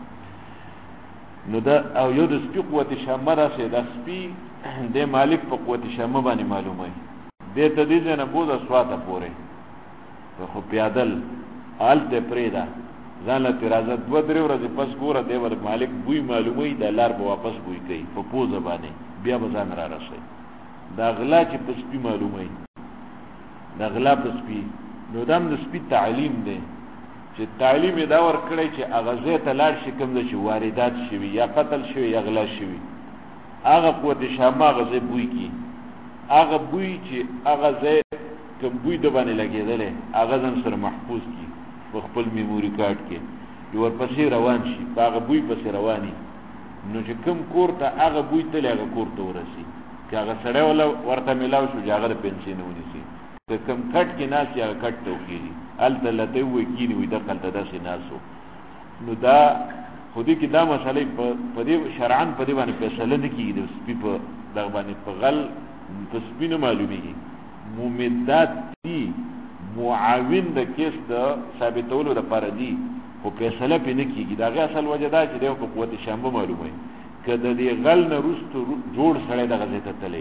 نو دا او یو د سپي قوت شامه راسي، دا سپي د مالک په قوت شامه باندې معلوموي. دې ته دې ځای نه بوځه سواته پورې خو پیادل هلته پرېږده ځان له ترازه 2-3 ورځې پس ګوره دی ور مالک بوی معلوموي، دا لار به واپس بوی کوي په پوزه باندې، بیا به ځان را رسوي. دا غلا چې په سپي معلوموي، دا غلا په سپي. نو دا هم د سپي تعلیم دی چې تعلیم یې دا ورکړی چې هغه ځای ته لاړ شي کوم ځای چې واردات شوي یا قتل شوي یا غلا شوي، هغه قوت شامه هغه ځای بوی کړي. هغه بوی چې هغه ځای کوم بوی د باندې لګېدلی هغه ځان سره محفوظ کړي په خپل میموري کارت کې، ورپسې روان شي په هغه بوی پسې رواني. نو چې کوم کور ته هغه بوی تللی هغه کور ته ورسي، که هغه سړی ورته میلاو شو چې هغه د پنسۍ نه ونیسي، که کوم کټ کې ناست هغه کټ ته وخېږي، هلته لته ووایي کېني وایي دغه هلته داسې ناست و. نو دا خو دې کې دا مسئله په دې شرعاً په دې باندې فیصله نه کېږي د سپي په دغه باندې، په غل په سپي نه معلومېږي. ممدات دي، معاون د کیس د ثابتولو لپاره دي، خو فیصله پې نه کېږي. د هغې اصل وجه دا چې دی په قوت شامه معلوموي. که د دې غل نه وروستو جوړ سړی دغه ځای ته تللی،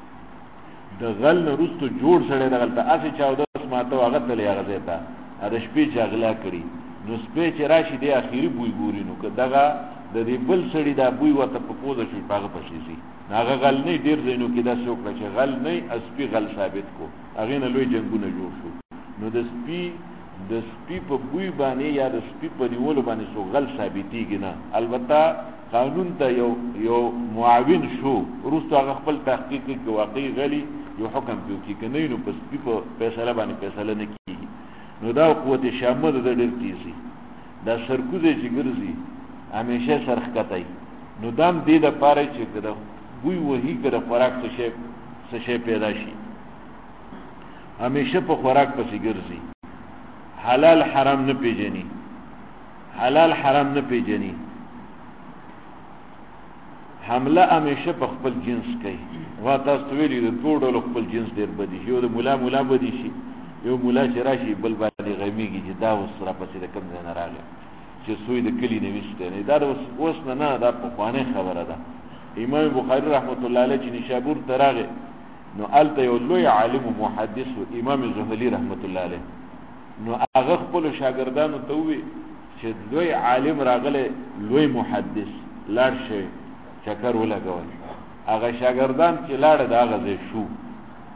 د غل نه وروستو جوړ سړی دغلته هسې چاودس ماته هغه تللی هغه ځای ته د شپې چې غلا کړي، نو سپی چې راشي دی اخري بوی ګوري، نو که دغه د دې بل سړي دا بوی ورته په پوزه شي په هغه پسې ځي. هغه غل نه ډېر ځایونو کې داسې وکړه چې غل نه سپي غل ثابت کو، هغې نه لوی جنګونه جوړ شو. نو د سپي په بوی باندې یا د سپي په نیولو باندې څوک غل ثابتېږي نه. البته قانون ته یو معاون شو وروسته هغه خپل تحقیق کوي که واقعي غلي یو حکم پې وکړي، که نه وي نو په سپي په فیصله باندې فیصله نه کېږي. نو دا قوت شامه د ډېر تیزي. دا سرکوزی چې ګرځي همیشه سرښکتی، نو دا هم دې دپاره چې که د بوی وهي که د خوراک څه شی پیدا شي، همیشه په خوراک پسې ګرځي. حلال حرام نه پیژني، حلال حرام نه پیژني. حمله همیشه په خپل جنس کوي. ما تاسو ته ویلي د 2 ډولو خپل جنس ډېر بدي شي. یو د ملا بدي شي، یو ملا چې راشي بل باندې غمیږي چې دا اوس راپسې د کوم ځای نه راغی چې سوی د کلي نه ویستی نه. دا اوس نه، دا پخوانۍ خبره ده. امام بخاري رحمت الله علیه چې نیشابور ته راغی نو هلته یو لوی عالم و محدث و امام زهلي رحمت الله علیه، نو هغه خپلو شاګردانو ته ووی چې لوی عالم راغلی لوی محدث، لاړ شئ چکر ولګوئ. هغه شاګردان چې لاړه د هغه ځای شو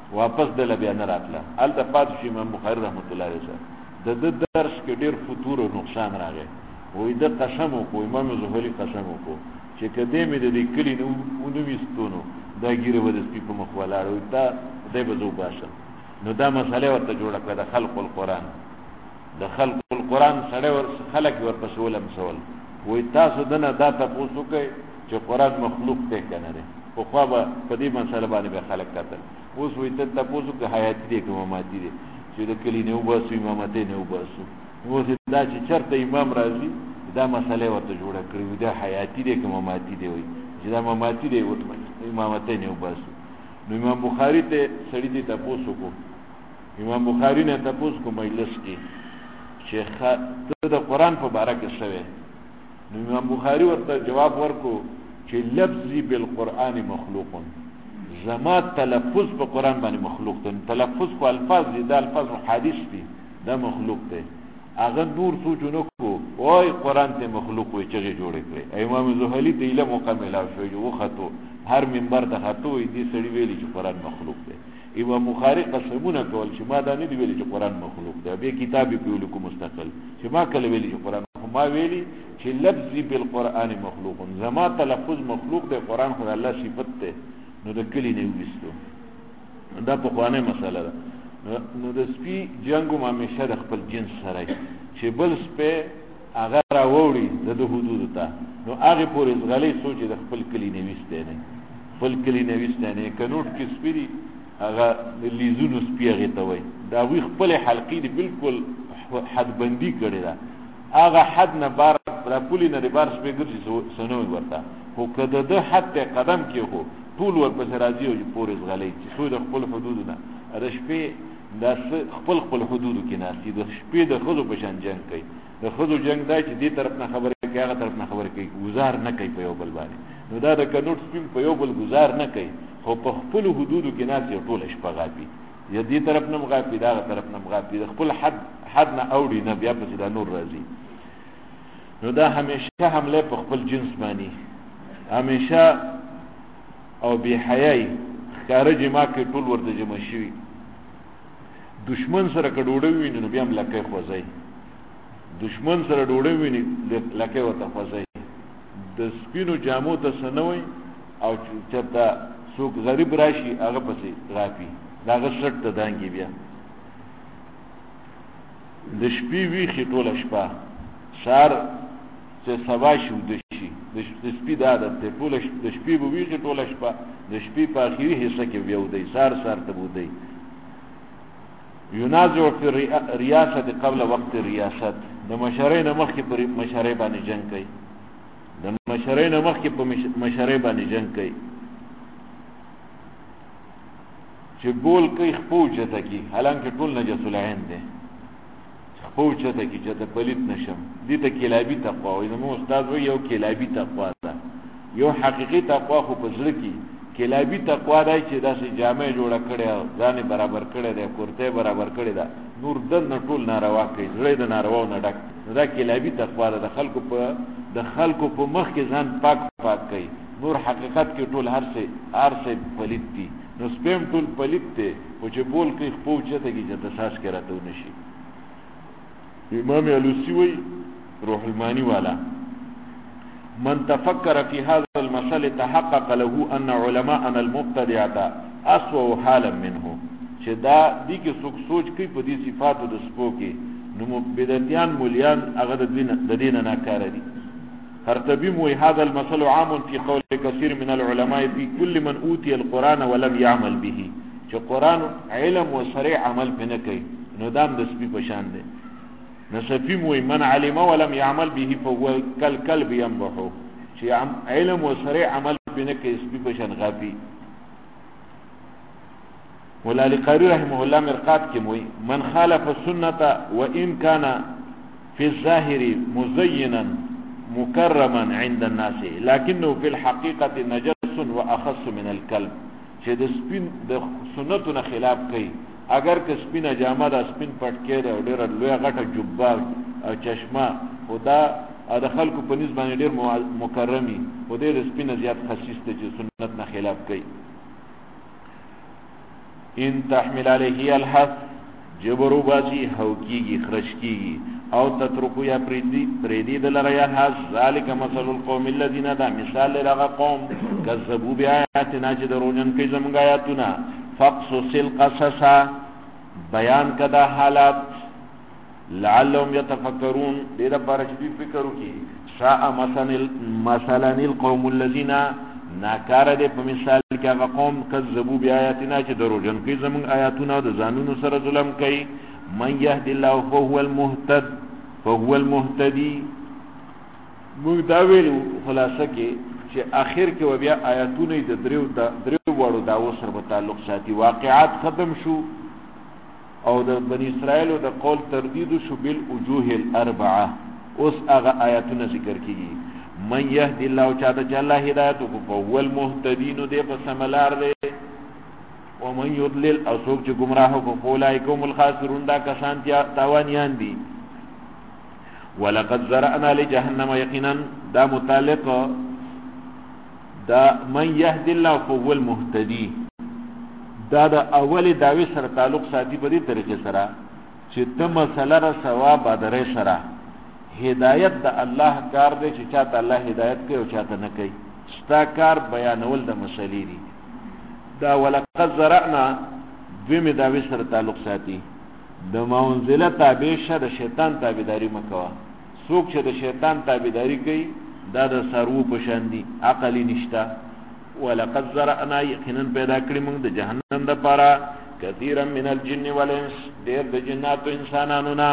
واپس دل بیا نه راتله الته پات شي امام بخاری رحمت الله علیه د درس کې ډیر فتور او نقصان راغی وې د قسم کو امام زهري قسم کو چې کدی مې د دې کلی نو وستونو دا ګیره ود سپي په مخ ولاړو دا دای به زو باسه نو دا مسله ورته جوړه کړه د خلق القرآن د خلق القرآن سره ور خلق ورپسې ولم سوال وې تاسو دنه دا تاسو کوي چې قرآن مخلوق ته کنه ده خو خو په دې مسله باندې به خلق کتل اوس وې ته تاسو کې حیات دي کومه ماتي دي چې د کلی نه وباسو امامته نه وباسو نو دا چې چرته امام راځي دا مسله ورته جوړه کړی دا حیاتی دي کومه ماتي دی وې چې دا ماتي دی وته امامته نه وباسو نو امام بخاری ته سړی دي تاسو کو امام بخاری نه تاسو کو مجلس کې شیخ ته د قرآن په باره کې شوی نو امام بخاری ورته جواب ورکو چې لفظي بالقرآن مخلوق زما تلفظ په قرآن باندې مخلوق دی تلفظ په الفاظ دي دا الفاظ حدیث دي دا مخلوق دی هغه نور سوچونو کو وای قرآن ته مخلوق وي چې جوړ کړي امام زهلي ته علم مکمل شو یو خطو هر منبر ته خطو دي سړي ویلي چې قرآن مخلوق دی امام بخاری قسمونه کول چې ما دا نه دی ویلي چې قرآن مخلوق دی به کتاب په لیکو مستقل چې ما کله ویلي چې قرآن ما ویلي چې لفظي بالقرآن مخلوق زما تلفظ مخلوق دی قرآن خدای الله صفت ته نو د کلی نه وستو دا په خوانه مسله ده نو د سپي جنگو ما همیشه د خپل جنس سره چې بل سپه هغه راوړي د حدود ته نو هغه پورې غلې سوچ د خپل کلی نه وسته نه خپل کلی نه وسته نه کنوټ کې سپيري هغه لیزونو سپي هغه ته وای دا وی خپل حلقې دی بالکل حد بندي کړی دا هغه حد نه بار را پولی نه بار سپي ګرځي سنوي ورته خو کده د حد قدم کې هو ټول ورپسې راځي او پورې غلې چې سو د خپل حدود نه د شپې د خپل حدود کې ناشې د شپې د خودو په شان جنگ کوي د خودو جنگ دا چې دې طرف نه خبره کوي هغه طرف نه خبره کوي گزار نه کوي په یو بل باندې نو دا د کنوټ سپیم په یو بل گزار نه کوي خو په خپل حدود کې ناشې ټول شپه غاپي یا دې طرف نه مغاپي دا طرف نه مغاپي د خپل حد نه اوړي نه بیا په دا نور راځي نو دا همیشه حمله په خپل جنس باندې همیشه او بی حیاي خارج ما کې ټول ورته جمع شي دشمن سره کډوړې ویني نو بیا هم لکه خوځي دشمن سره ډوړې ویني لکه وته خوځي د سپینو جامو ته سنوي او چرته څوک غریب راشي هغه پسې راپی داغه شرط ته دانګي بیا د شپې ویخي ټوله شپه شار چې سبا شو د شي د شپې د عادت ته ټوله د شپې به ویخي ټوله شپه د شپې په اخیری حصہ کې بیا ودی سار ته ودی ينازع في الرياسة قبل وقت الرياسة د مشرعين مخکې پر مشرع باندې جنگ کوي د مشرعين مخکې په مشرع باندې جنگ کوي چې ګول کوي خپوجته کی حالانکه ټول نجس العين دي خپوجته کی چې د پلیت نشم دي ته کلابي تقوا وي نو استاد وي یو کلابي تقوا ده یو حقيقي تقوا خو په ځل کې کلابي تقوا دای چې داسې جامع جوړه کړي ځان برابر کړي ده کورته برابر کړي ده نور دن ټول ناروا کوي زړه د ناروا نه ډک دا کلابي تقوا ده د خلکو په مخ کې ځان پاک کوي نور حقیقت کې ټول هر څه پلیت دي نو سپم ټول پلیت دي او چې بول کې خپوچته کې چې تاساس کې راته ونشي امام علوسی وی روح المانی والا من تفكر في هذا المسألة تحقق له أن علماءنا المبتدعة أسوأ حالا منه چې دا دي کې سوچ کوي په دې صفاتو د سپو کې نو بدعتيان مولیان هغه د دین نه کار دي قرطبي موي هذا المثل عام في قول كثير من العلماء في كل من اوتي القرآن ولم يعمل به چې قرآن علم و شرع عمل پنه کوي نو دام د سپي په شان دي نصفی موی من علم ولم يعمل به فهو كالكلب ينبح چې علم و شرع عمل پنه کوي سپي په شان غافي مولا لقاری رحمه الله مرقات کې موي من خالف السنه وان كان في الظاهر مزينا مكرما عند الناس لكنه في الحقيقه نجس واخص من الكلب چې د سپین د سنتونو خلاف کوي اگر که سپینه جامه ده سپین پټکی ده او ډېره لویه غټه جبه او چشمه خدا د خلکو په نسبت باندې ډېر مکرمي خو دې د سپینه زیات خصیص ته چې سنت نه خلاف کوي ان تحمل علیه الحث جبرو باسی حوکیگی خرشکیگی او تترکو یا پریدی دلر یلحث ذالک مثل القوم الذین دا مثال لرغا قوم کذبو بی آیاتنا چی دروجن کئی زمانگ آیاتنا فقصص القصصا بیان کدا حالات لعلهم يتفکرون دیده پارا چی فکرو کی شاء مثلا القوم الذین ناکار دے پا مثال کیا قوم کذبو بی آیاتنا چی دروجن کئی زمانگ آیاتنا دا زانون سر ظلم کئی من یهد اللہ فهو المهتدی موږ دا ویلو خلاصه کې چې آخر کې و بیا آیاتونه د دریو وړو داو سره په تعلق ساتي واقعات ختم شو او د بنی اسرائیل د قول تردید شو بالوجوه الاربعه اوس هغه آیاتونه ذکر کیږي من يهد الله چاته چې الله هدایت کو فهو المهتدی نو دې په سملار دی ومن يضلل او څوک چې گمراه کو فولایک هم الخاسرون دا کسان چې تاوانیان دي ولقد زرعنا لجهنم یقینا دا متعلق دا من يهد الله فهو المهتدي دا اول داوی سره تعلق ساتي په دې طریقې سره چې ته مسله را ثواب درې سره هدایت د الله کار دی چې چاته الله هدایت کوي او چاته نه کوي ستا کار بیانول د مسلې دي دا ولقد زرعنا دوی داوی سره تعلق ساتي د ماونزله تابع شه د شیطان تابعداري مکوا څوک چې د شیطان تابعداري کوي دا د سرو پشان دي عقل نشتا ولقد زرعنا یقینا پیدا کړی موږ د جهنم د پاره کثیرا من الجن والانس ډېر د جنات او انسانانو نه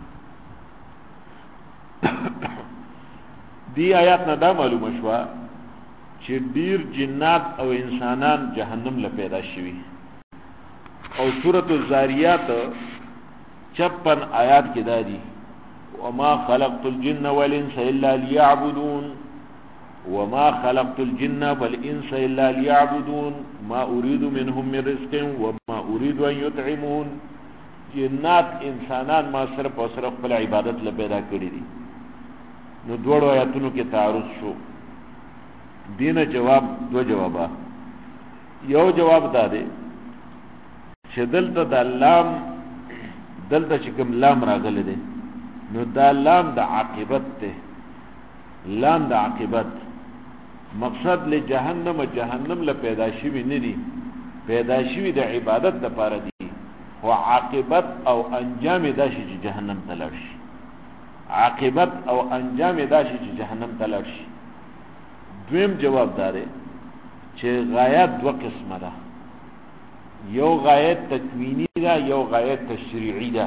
دی آیات نه دا معلومه شوه چې ډیر جنات او انسانان جهنم له پیدا شوي او سورۃ الذاریات 56 آیات کې دا دي وما خلقت الجن والانس الا ليعبدون وما خلقت الجن والانس الا ليعبدون ما اريد منهم من رزق وما اريد ان يطعمون جنات انسانان ما صرف او صرف خپل عبادت له پیدا کړی دي نو دوړو آیاتونو کې تعارض شو دینه جواب دو جوابا یو جواب دا دی چې دلته د لام دلته چې کوم لام راغلی دی نو دا لام د عاقبت ته لام د عاقبت مقصد له جهنم له پیدا شوی نه دی پیدا شوی د عبادت لپاره دی او عاقبت او انجام دا شي چې جهنم ته لاړ شي عاقبت او انجام دا شي چې جهنم ته لاړ شي دویم جواب داره چې غایت دو قسمه ده یو غایت تکوینی ده یو غایت تشریعی ده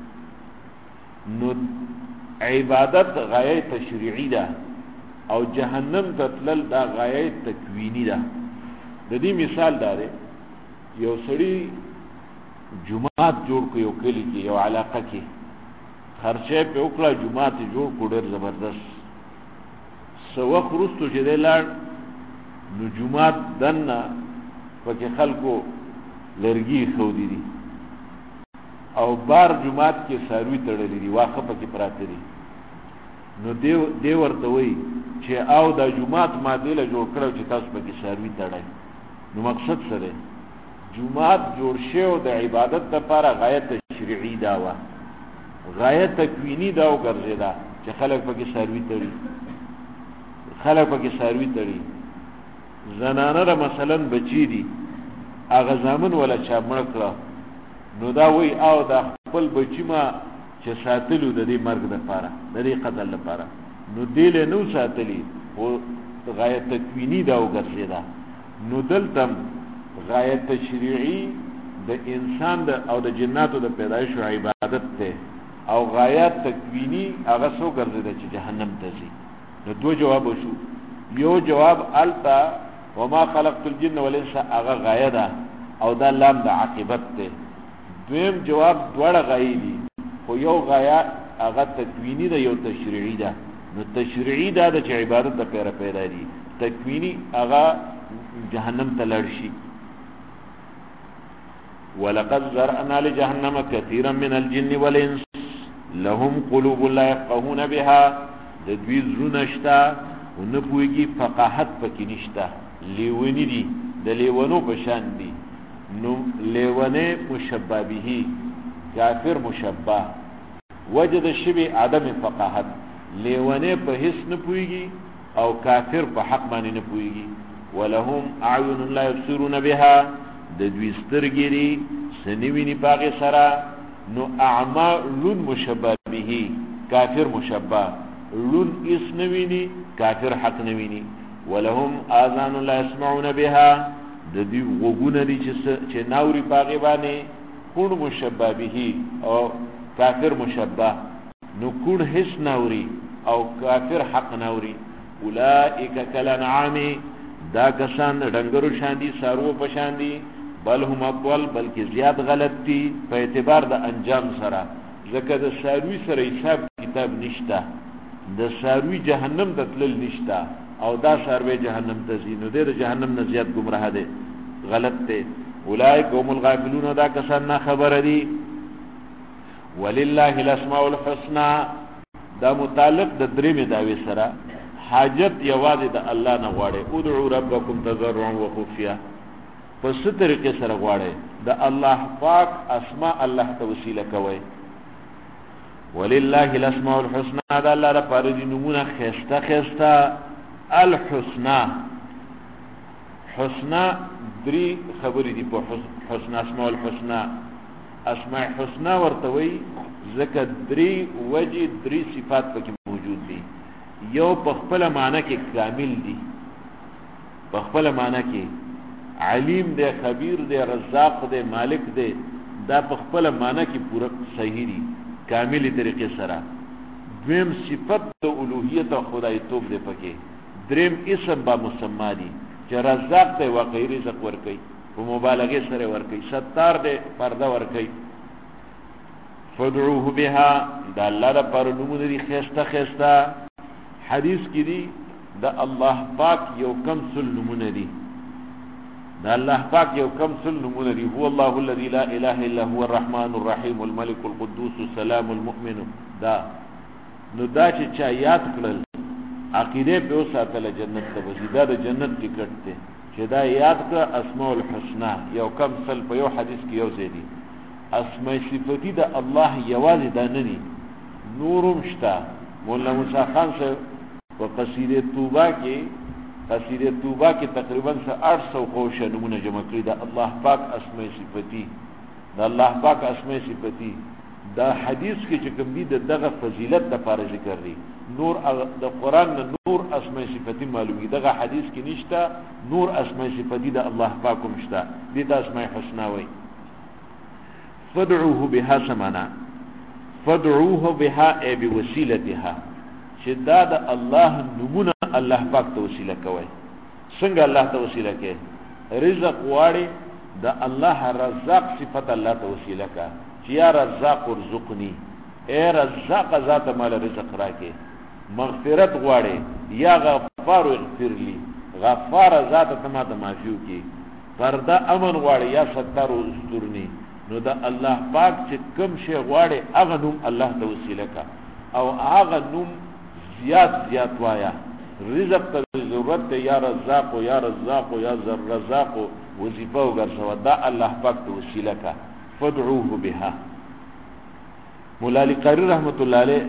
نو عبادت غایت تشریعی ده او جهنم تتلل دا غایت تکوینی ده د دې مثال داره یو سړی جماعت جوړ کو یو کلی کې یو علاقه کې خرچه په وکړه جماعت جوړ کو ډېر زبردست سو خرستو چې دلار نجومات دنه پکې خلکو لرګي خودي دي او بار جماعت کې ساروي تړلې دي واخه پکې پراته دي نو دی ورته وای چې او د جماعت ماده له جوړ کړو چې تاسو پکې ساروي تړای نو مقصد سره جماعت جوړ شو د عبادت لپاره غایت تشریعی دا و غایت تکوینی دا وګرځیدا چې خلک پکې ساروي تړي خلک پکې ساروي تړي زنانه را مثلا بچی دي اغه زامن ولا چا مړ کړه نو دا وای او دا خپل بچی ما چې ساتلو د دې مرګ لپاره د دې قتل لپاره نو دې له نو ساتلی او غایت تکوینی دا وګرځیدا نو دلتم غایت تشریعی د انسان د او د جناتو د پیدایش او عبادت ته او غایت تکوینی هغه سو ګرځیدا چې جهنم ته ځي نو دو جواب شو یو جواب التا وما خلقت الجن والانس هغه غایه ده او دا لام د عاقبت ته دویم جواب دوړه غایې دي خو یو غایه هغه تکوینی ده یو تشریعی ده نو تشریعی ده چې عبادت د پیدا دي تکوینی هغه جهنم ته لړ شي ولقد زرعنا لجهنم كثيرا من الجن والانس لهم قلوب لا يفقهون بها د دوی زړه نشتا او نه پوهیږي فقاهت پکې نشتا لیونی دي د لیونو په شان دي نو لیونه مشبه به کافر مشبه وجد شبه عدم فقاهت لیونه په هیڅ نه پويږي او کافر په حق باندې نه پويږي ولهم اعین لا يبصرون بها د دوی سترګې دي سنویني پاغه سره نو اعما لون مشبه به کافر مشبه لون اسنویني کافر حق نویني ولهم اذان لا يسمعون بها د دې وګونه دي چې ناوري پاغه باندې کون مشبه به او کافر مشبه نو کون هیڅ ناوري او کافر حق ناوري اولئک کالانعام دا کسان ډنګرو شاندي سارو په شاندي بل هم اقوال بلکې زیات غلط دي په اعتبار د انجام سره ځکه د ساروی سره حساب کتاب نشته د ساروی جهنم ته تلل نشته او دا ساروی جهنم ته ځي نو د جهنم نه زیات گمراه دي غلط دي اولئک هم الغافلون دا کسان نه خبر دي ولله الاسماء الحسنى دا متعلق د درې داوی سره حاجت یوازې د الله نه غواړي ادعوا ربکم تضرعا وخفیا پس طریقې سره غواړي د الله پاک اسماء الله ته وسیله کوي ولله الاسماء الحسنى دا الله لپاره دي نمونه خسته الحسنى حسنى درې خبرې دي په حسنى اسماء الحسنى اسماء الحسنى ورته وي ځکه درې وجه درې صفات پکې موجود دي یو په خپل معنی کې کامل دي په خپل معنی کې علیم دی خبیر دی رزاق دی مالک دی دا په خپل معنی کې پوره صحیح دي کاملی طریقې سره دویم صفت د الوهیت او خدای توب دی پکې دریم اسم با مسما دي چې رزاق دی واقعي رزق ورکوي په مبالغه سره ورکوي ستار دی پرده ورکوي فدعوه بها دا الله لپاره نمونه دي خسته حدیث کې دي د الله پاک یو کم سل نمونه دي دا الله پاک یو کم سل نمونه دي هو الله الذي لا اله الا هو الرحمن الرحيم الملك القدوس السلام المؤمن دا نو دا چې چا یاد کړل عقیده په وساتل جنت ته وزیدا د جنت ټیکټ ته چې دا یاد کړ اسماء الحسنى یو کم سل په یو حدیث کې یو ځای دي اسماء صفاتی د الله یوازې د نه ني نورم شتا مولا موسی خان سے په قصیده توبه کې تقریبا 800 خوش نمونه جمع کړی دا الله پاک اسماء صفاتی دا الله پاک اسماء صفاتی دا حدیث کې چې کوم دي دغه فضیلت د پاره ذکر دي نور د قران نه نور اسماء صفاتی معلومي دغه حدیث کې نشته نور اسماء صفاتی د الله پاک مشته دي د اسماء حسنا وي فدعوه بها سمانا فدعوه بها ای بوسیلتها چې دا د الله نمونه الله پاک ته وسیله کوي څنګه الله ته وسیله کوي رزق واړي د الله رزاق صفت الله ته وسیله کوي چې یا رزاق ارزقني اے رزاق ذات مال رزق راکې مغفرت غواړي یا غفار اغفر لي غفار ذات تما ته معفو کی پرده امن غواړي یا ستر استرني نو دا الله پاک چې کوم شی غواړي هغه نوم الله ته وسیله کا او هغه نوم زیات وایا رزق ته ضرورت ته یا رزاق یا رزاق وظیفه وګرځوا دا الله پاک ته وسیله کا فدعوه بها مولا علی قاری رحمت الله علیه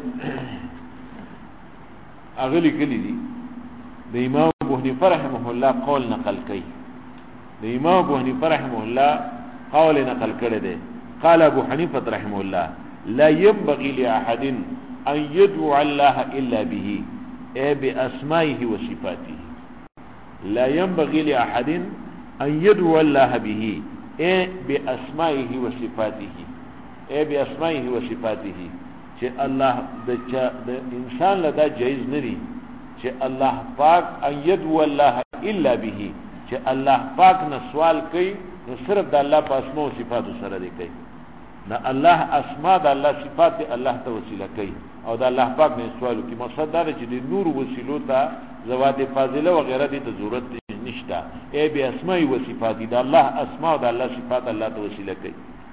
اغلی کلی دی د امام ابو حنیفه رحمه الله قول نقل کړي د امام ابو حنیفه رحمه الله قول نقل کړي دی قال ابو حنیفه رحمه الله لا ينبغي لاحد ان يدعو الله الا به اي باسمائه وصفاته لا ينبغي لاحد ان يدعو الله به اي باسمائه وصفاته اي باسمائه وصفاته چې الله د انسان لدا جایز نری چې الله پاک ان يدعو الله الا به چې الله پاک نه سوال کوي نو صرف د الله په اسماء او صفات سره دی کوي نه الله اسماء د الله صفات دی الله ته وسیله کوي او د الله پاک نه سوال کوي مقصد دا چې د نور وسیلو ته زوات فاضله و غیره دي ته ضرورت نشته ای به اسماء او صفات دی الله اسماء او د الله صفات الله ته وسیله کوي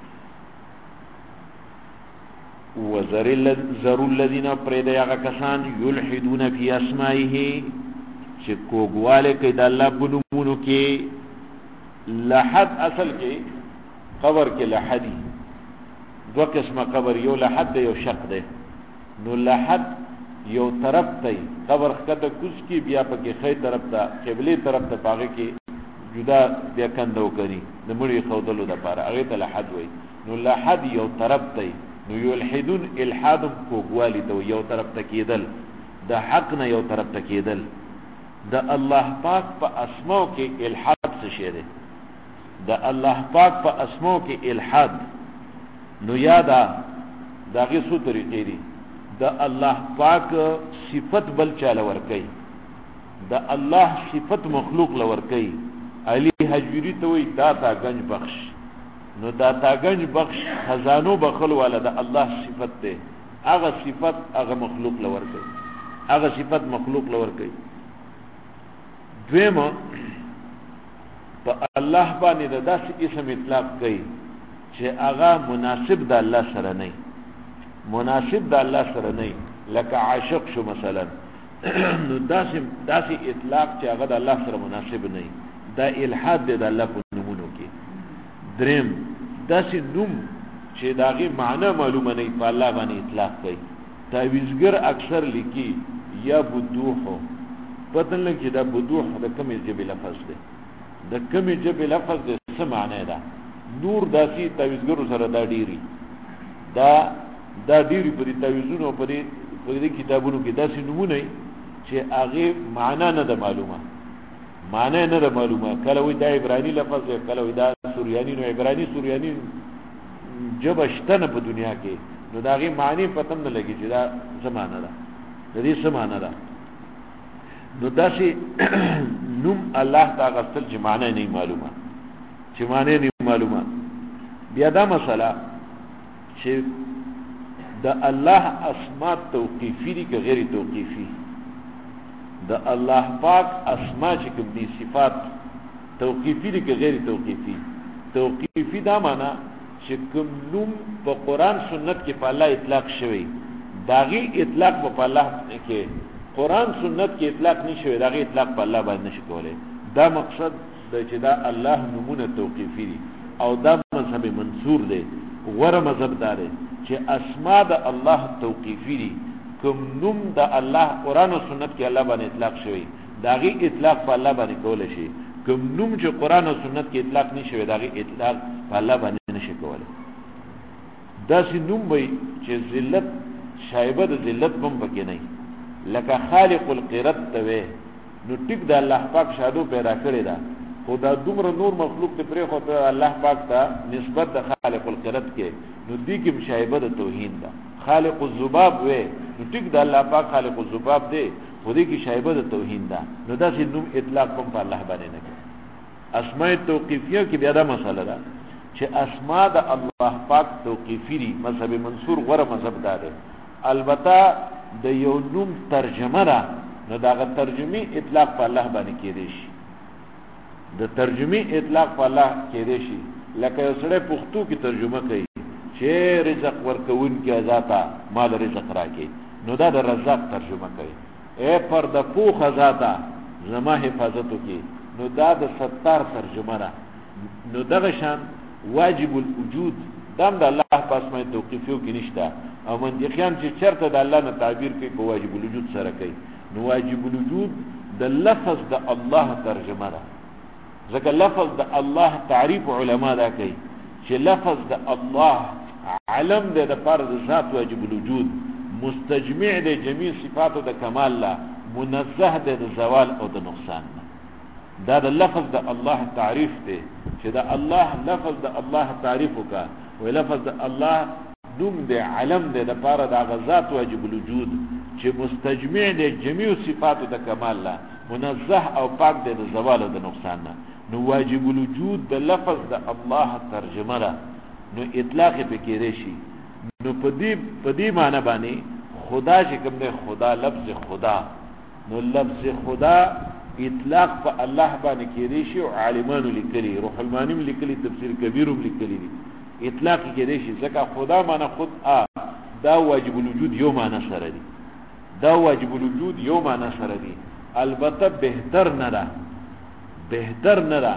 وذر الذين پرید هغه کسان یلحدون فی اسمائه چې کوګواله کوي د الله په نومونو کې لحد اصل کې قبر کې لحدي دو قسمه قبر، یو لحد دی یو شق دی. نو لحد یو طرف ته قبر خطه کوز کی بیا پکې خې طرف ته قبله طرف ته پاګه کې جدا بیا کندو کری د مړي خودلو د پاره هغه ته لحد وای. نو لحد یو طرف ته، نو یلحدون الحاد کوګوالی ته یو طرف ته کېدل، د حق نه یو طرف ته کېدل. د الله پاک په اسماء کې الحاد څه شی دی؟ د الله پاک په اسماء کې الحاد نو یادا داغه څو طریقې دي. د الله پاک صفت بل چاله ور کوي، د الله صفت مخلوق لور کوي. علی حجوری ته وی داتا گنج بخش، نو داتا گنج بخش خزانو بخل والا د الله صفت ده، هغه صفت هغه مخلوق لور کوي، هغه صفت مخلوق لور کوي. دویمه په الله باندې د داسې اسم اطلاق کوي چې هغه مناسب د الله سره نه، مناسب د الله سره نه، لکه عاشق شو مثلا نو داسې اطلاق چې هغه د الله سره مناسب نه، دا الحاد دی د الله په نومونو کې. دریم داسې نوم چې داغه معنی معلومه نه په الله باندې اطلاق کوي. تعویذګر اکثر لیکي یا بدوحو، پته نه کې دا بدوح د کومې ژبې لفظ دی، د کومې ژبې لفظ دی، څه معنی ده. نور داسې تعویذګر سره دا ډیری دا ډیری په دې تعویذونو په دې کتابونو کې داسې نمونه چې هغه معنا نه ده معلومه، معنا نه ده معلومه. کله وي دا عبرانی لفظ دی، کله وي دا سوریانی. نو عبرانی جب شتنه په دنیا کې، نو دا غي معنی پته نه لګي چې دا زمانہ ده، د دې زمانہ ده. نو داسې نوم الله تعالی غسل چې معنی نه معلومه، چې معنی نه معلومه. بیا دا مسله چې د الله اسماء توقیفی دي که غیر توقیفی. د الله پاک اسماء چې کوم دي صفات توقیفی دي که غیر توقیفی. توقیفی دا معنا چې کوم نوم په قران سنت کې په الله اطلاق شوی، داغي اطلاق په الله کې قران سنت کې اطلاق نشوي، داغي اطلاق په الله باندې نشي کولای. دا مقصد د چې دا الله نمونه توقیفی دي او دا مذهب منصور دی. غوره مذهب دار چې اسماء د الله توقیفی دي، کوم نوم د الله قران او سنت کې الله باندې اطلاق شوی، داغي اطلاق په الله باندې کول شي. کوم نوم چې قران او سنت کې اطلاق نشوي، داغي اطلاق په الله باندې نشي کولای. داسې نوم وي چې ذلت شایبه د ذلت بم پکې نه، لکه خالق القرد ته وي. نو ټیک د الله پاک شادو پیدا کړی دا، خدا دومره نور مخلوق ته پرې خو ته الله پاک ته نسبت د خالق القرد کې، نو دې کې مشایبه د توهین ده. خالق الذباب وي، نو ټیک د الله پاک خالق الذباب دی، خو دې کې شایبه د توهین ده. نو دا چې نوم اطلاق کوم په الله باندې نه کوي. اسماء توقیفیه کې بیا دا مسله ده چې اسماء د الله پاک توقیفی دي. مذهب منصور غوره مذهب ده. البته د یو نوم ترجمه ده، نو داغه ترجمه اطلاق په الله باندې کېدی شي. د ترجمه اطلاق په الله کېدی شي، لکه یو سړی پښتو کې ترجمه کوي چې رزق ورکون کې ذاته مال رزق راکې، نو دا د رزاق ترجمه کوي. اے پر د پوخ ذاته زما حفاظت وکي، نو دا د ستار ترجمه ده. نو دغه شان واجب الوجود دام د الله په اسماء توقیفیو کې نشته، او منطقيان چې چرته د الله نه تعبیر کوي په واجب الوجود سره کوي. نو واجب الوجود د لفظ د الله ترجمه ده، ځکه لفظ د الله تعریف علما دا کوي چې لفظ د الله علم د فرض ذات واجب الوجود، مستجمع د جميع صفاتو د کمال لا، منزه د زوال او د نقصان. دا د لفظ د الله تعریف دی چې د الله لفظ د الله تعریف وکا، او لفظ د الله دوم د علم د لپاره د غزات واجب الوجود چې مستجمع د جميع صفاتو د کمال لا، منزه او پاک د زوال او د نقصان نه. نو واجب الوجود د لفظ د الله ترجمه ده، نو اطلاق په کې راشي. نو په دې معنی باندې خدا چې کوم دی، خدا لفظ خدا، نو لفظ خدا اطلاق په الله باندې کې راشي. او عالمانو لیکلي، روح المانی لیکلي، تفسیر کبیر لیکلي دي، اطلاق کې راشي. ځکه خدا معنی خود دا واجب الوجود یو معنی سره دی، دا واجب الوجود یو معنی سره دی. البته بهتر نه ده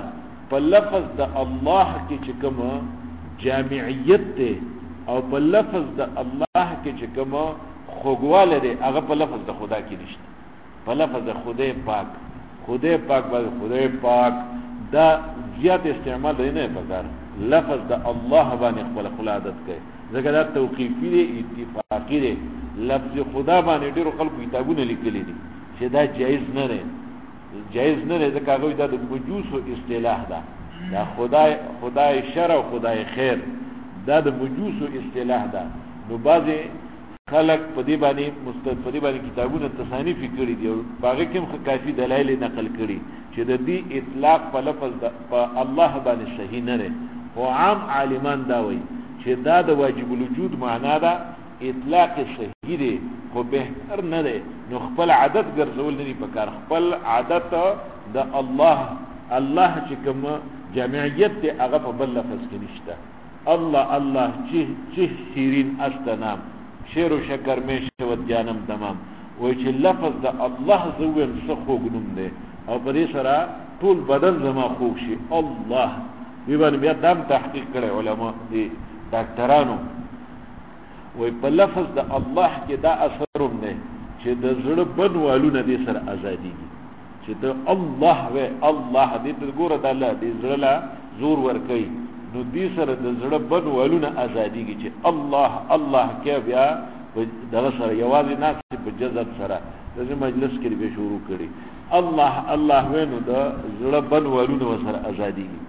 په لفظ د الله کې چې کوم جامعیت دی او په لفظ د الله کې چې کوم خوږواله دی هغه په لفظ د خدا کې نشته. په لفظ د خدای پاک باندې خدای پاک دا زیات استعمال نه پکار. لفظ د الله باندې خپل عادت کوي ځکه دا توقیفي دی اتفاقی دی. لفظ خدا باندې ډیرو خلکو کتابونه لیکلي دي چې دا جایز نه دی ځکه هغه دا د مجوس اصطلاح ده. دا خدای شر او خدای خیر دا د مجوس اصطلاح ده. نو بعضی خلق په دې باندې کتابونه تصانیف کړي دي او هغه کوم کافي دلایل نقل کړي چې د دې اطلاق په لفظ په الله باندې صحیح نه لري. او عام عالمان دا وایي چې دا د واجب الوجود معنا ده. اطلاق صحیح دی خو بهتر نه دی. نو خپل عادت ګرځول نه دي پکار. خپل عادت د الله چې کوم جامعیت دی هغه په بل لفظ کې نشته. الله چې شیرین استنام شیر و شکر میں شود جانم تمام وای چې لفظ د الله زویم څه خوګنوم دی او په دې سره ټول بدن زما خوږ شي. الله دی باندې بیا دام تحقیق کړي علما دي ډاکټرانو وای په لفظ د الله کې دا اثر هم دی چې د زړه بنوالونه دې سره ازادي چې د الله دې ته ګوره د الله دې زړه لا زور ور کوي نو دې سره د زړه بنوالونه ازاديږي چې الله کې بیا دغه سره یوازې ناس په جذب سره د مجلس کې به شروع کړي الله وینو د زړه بنوالونه سره ازاديږي.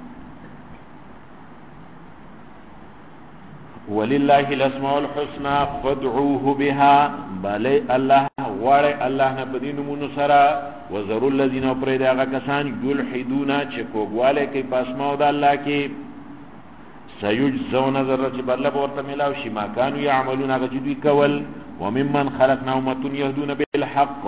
ولله الاسماء الحسنى فادعوه بها بلي الله غواړي الله نه بدین مون سره وذروا الذين پرې هغه کسان یلحدون چې کوګواله کوي په اسماء د الله کې سيجزون ذره چې بدله ورته ملاو شي ما كانوا يعملون هغه چې دوی کول. وممن خلقنا امه يهدون بالحق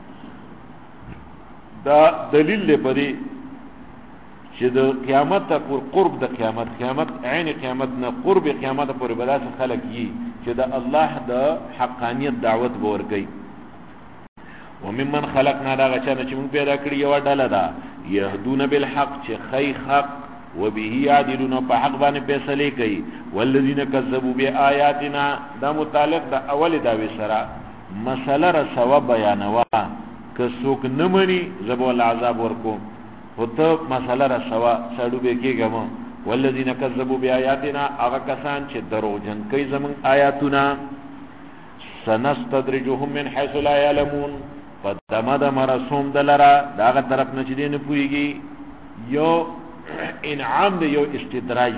دا دلیل لري چې د قیامت پر قرب د قیامت عین قیامت نه قرب قیامت پر بداس خلق یي چې د الله د حقانیت دعوت ورګي. وممن خلقنا دا غچانه چې موږ پیدا کړی یو ډله ده يهدون بالحق چې خی حق وبه يعدلون په حق باندې فیصله کوي. والذین کذبوا بآیاتنا دا متعلق د اول داوی سره مسله رسوا بیانوا که څوک نه مني زبول عذاب ورکوم وته مسله رسوا سړو به کېګم. والذین کذبوا بآیاتنا هغه کسان چې دروغجن کوي زمون آیاتونه سنستدرجهم من حيث لا يعلمون فدمدم رسوم دلرا داغه طرف نه چې دین پويږي. یو انعام دی یو استدراج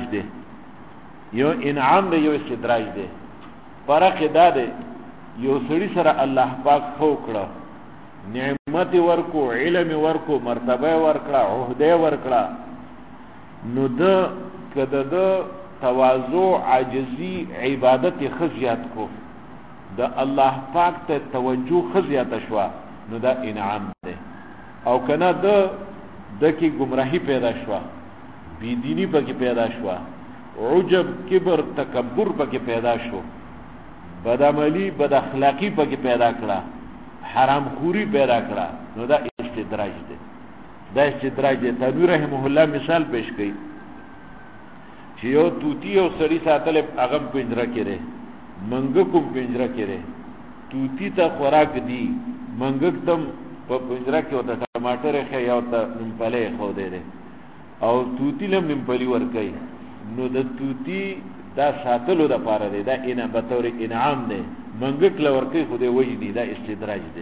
دی فرق دا دی یو سړي سره الله پاک خو کړه نعمت ورکو علم ورکو مرتبه ورکړه عہده ورکړه نو د کده د تواضع عاجزی عبادت خزیات کو د الله پاک ته توجه خزیات شوا نو دا انعام دی. او کنه د کی گمراهی پیدا شوا بی دینی پکې پیدا شوا عجب کبر تکبر پکې پیدا شو بد عملی بد اخلاقی پکې پیدا کړه حرام خوری پیدا کړه نو دا استدراج دی. تنویر رحمه الله مثال پیش کړي چې یو توتی او سړی ساتل هغه پنجره کړي منګ کوم پنجره کړي توتی ته خوراک دی منګ تم په پنجره کې وته ټماټر خې یو ته نمپلې خو دی او توتی لم نمپلی ور کوي نو د توتی دا ساتلو د پاره دی دا انه به تور انعام دی منګ کله ور کوي خو دی وجنی دا استدراج دی.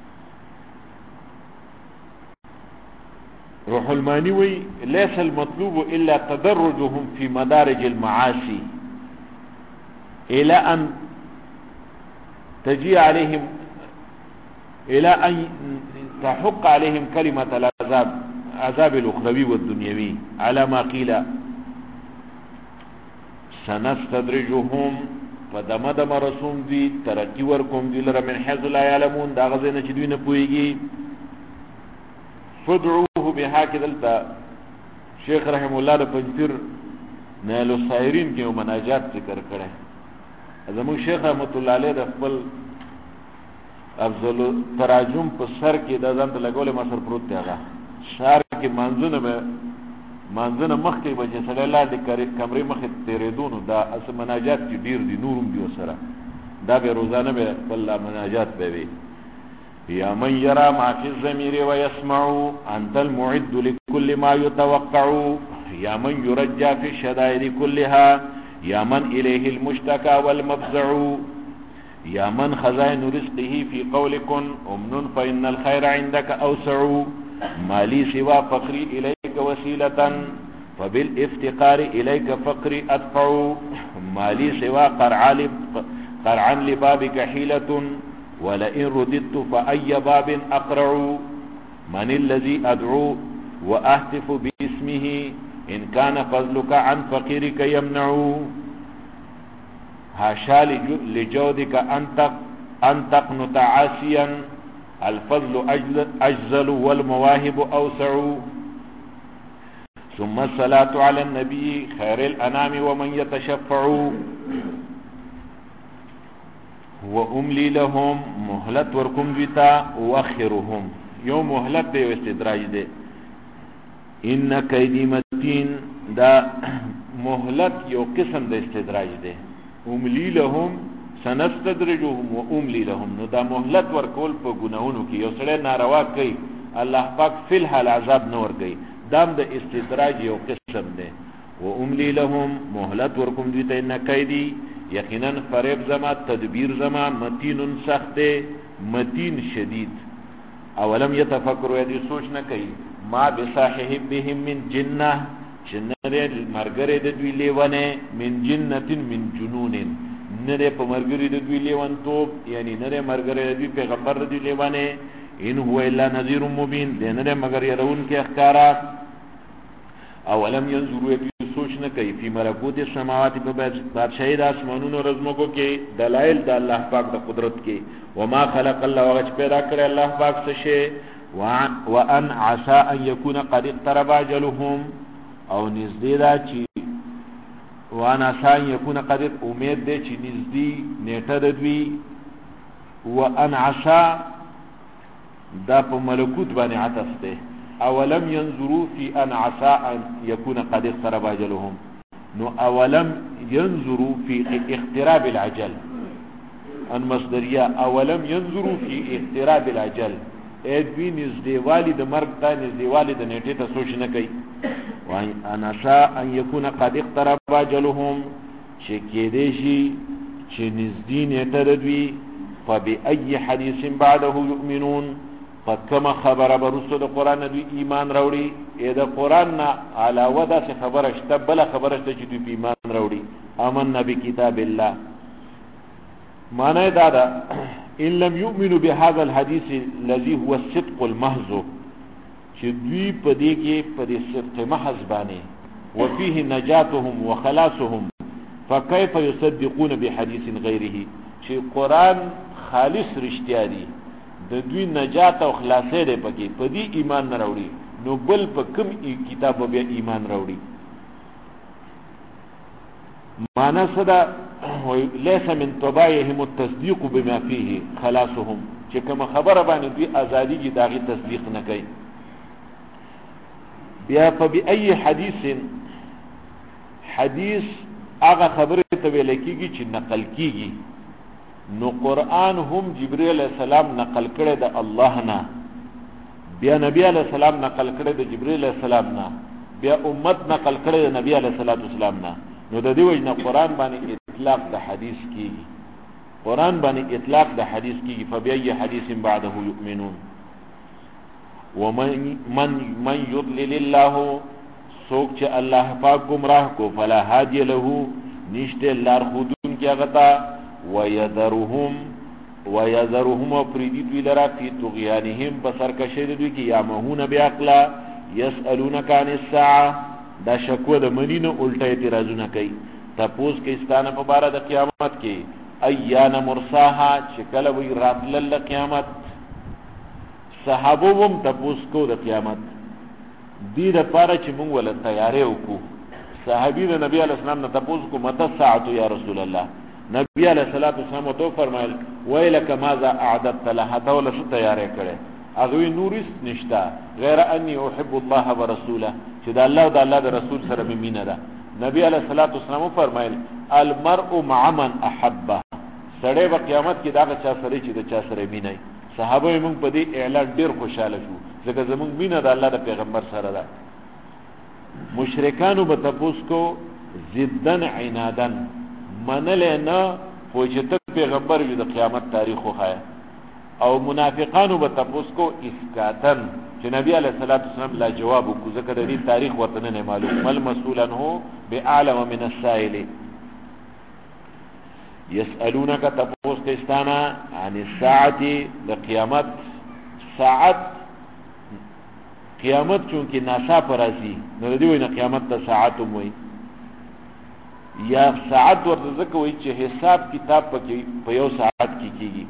روح المانی وی ليس المطلوب الا تدرجهم في مدارج المعاصي الى ان تجي عليهم الى ان تحق عليهم كلمة عذاب الاخروي والدنيوي على ما قيل سنستدرجهم فدمدم رسوم دي ترقی ورکوم دي لره من حيث لا يعلمون دا غزه نه چې دوی نه پويږي. فدعوه بها كذلتا شیخ رحم الله د پنځپیر نال السائرین کې مناجات ذکر کړه. زمو شیخ رحمت الله علیه د خپل افضل تراجم په سر کې د ځان ته لګولې مسر پروت دی هغه شعر کې منځونه به مانځنه مخکې به چې صلی الله د کمرې مخې تېرېدو نو دا اس مناجات چې ډېر دي نورم دي ورسره دا به روزانه به خپل مناجات به وي. یا من یرا ما فی الضمیر ویسمع انت المعد لكل ما يتوقع یا من یرجى فی الشدائد كلها یا من الیه المشتکى والمفزع یا من خزائن رزقه فی قول کن امن فإن الخير عندك اوسع ما لي سوى فقري إليك وسيلة فبالافتقار إليك فقري أدفع ما لي سوى قرعا لبابك حيلة ولئن رددت فأي باب أقرع من الذي أدعو وأهتف باسمه إن كان فضلك عن فقيرك يمنع هاشا لجودك أن تقنط عاسيا الفضل أجزل والمواهب أوسع ثم الصلاة على النبي خير الأنام ومن يتشفع وأملي لهم مهلت وركم بتا وأخرهم يوم مهلت دي واستدراج دي إن كيدي متين دا مهلت يو قسم دي استدراج دي أملي لهم سنستدرجهم واملي لهم نو دا مهلت ورکول په ګناہوں کې یو سړی ناروا کوي الله پاک فی الحال عذاب نه ورکوي دام د استدراج یو قسم دی واملي لهم مهلت ورکوم دوی ته نه کیدی یقینا فریب زما تدبیر زما متین سخت متین شدید اولم يتفکروا یدي سوچ نه کوي ما بصاحبهم من جنہ جنره مرګره د دوی لیونه من جنتین من جنون نره په مرګري د دوی لیوان توپ یعنی نره مرګري د دوی پیغمبر د دوی لیوانه ان هو الا نذير مبين دنه مگر يرون کې احکارات اولم ينظروا سوچ نه کوي په ملکوت السماوات په بادشاہي د اسمانونو رزمکو کې دلائل د الله پاک د قدرت کې وما خلق الله وغه پیدا کړ الله پاک څه شي وان عسى ان يكون قد اقترب اجلهم او نزدې دا چې وانا سان یکون قدر امید دے چی نزدی نیٹا دوی وان عسا دا پا ملکوت بانی عطف دے اولم ينظروا في ان عسا ان یکون قد اقترب اجلهم نو اولم ينظروا في اقتراب العجل ان مصدریه اولم ينظروا في اقتراب العجل دوی نزدی والی دا مرگ تا نزدی والی دا نیٹی تا سوچ نکی وان عسى ان يكون قد اقترب اجلهم شکیدشی چې نزدین یتردوی فبأي حديث بعده يؤمنون فكما خبر برسو د قران دوی ایمان راوړي اې د قران نه علاوه د خبره شته بل خبره شته چې دوی ایمان راوړي آمنا بکتاب الله معنی دا ده ان لم يؤمنوا بهذا الحديث الذي هو الصدق المحض چې دوی په دې کې په دې صدق محض باندې وفيه نجاتهم وخلاصهم فكيف يصدقون بحديث غيره چې قران خالص رښتیا دي د دوی نجات او خلاصې ده پکې په دې ایمان نه راوړي نو بل په کوم کتاب به ایمان راوړي معنا صدا ليس من طبائعهم التصديق بما فيه خلاصهم چې کوم خبره باندې دوی ازادي کې داغي تصدیق نه کوي بیا فبأي حدیث هغه خبره ته ویل کیږي چې نقل کیږي نو قران هم جبرئیل علیہ السلام نقل کړی د الله نه بیا نبی علیہ السلام نقل کړی د جبرئیل علیہ السلام نه بیا امت نقل کړی د نبی علیہ السلام نه نو د دې وجه نه قران باندې اطلاق د حدیث کیږي قران باندې اطلاق د حدیث کیږي فبأي حديث بعده يؤمنون ومن يضلل الله سوک چې الله پاک گمراه کو فلا هادي له نشته لار خودون کې غتا ويذرهم پریدی دوی لرا فی طغیانهم بسر کشه دوی کې یامهون بیاقلا يسالونک عن الساعه دا شکوه د منینه الټه اعتراضونه کوي تاسو کې ستانه په بار د قیامت کې ایان مرساها چې کله وی راتل قیامت صحابو هم تپوس کو د قیامت دې د پاره چې مونږ ول تیارې وکړو صحابي د نبی علیہ السلام نه تپوس کو متى الساعه یا رسول الله نبی علیہ الصلوۃ والسلام تو فرمایل ویلک ماذا اعددت لها دول څه تیارې کړې هغه نورس نشتا غیر انی احب الله ورسوله چې د الله او د الله د رسول سره مینه ده. نبی علیہ الصلوۃ والسلام فرمایل المرء مع من احبه، سړی په قیامت کې دا چا سره چې د چا سره مینه. صحابه موږ په دې اعلان ډیر خوشاله شو ځکه زموږ مینه د الله د پیغمبر سره ده. مشرکانو به تاسو کو ضدن عنادن منل نه خو چې ته پیغمبر یې د قیامت تاریخ وخایا، او منافقانو به تاسو کو اسکاتن چې نبی علیہ الصلوۃ والسلام لا جواب کو ذکر دې تاریخ ورته نه معلوم، مل مسئولن هو بعالم من السائل. يسألونك تپوس کستانا عن الساعة لقیامت. ساعت قیامت چونکه ناسا پر راځي نو دی وینه قیامت ته ساعت موي یا ساعت ورته ځکه وایي چې حساب کتاب پکې په یو ساعت کې کیږي،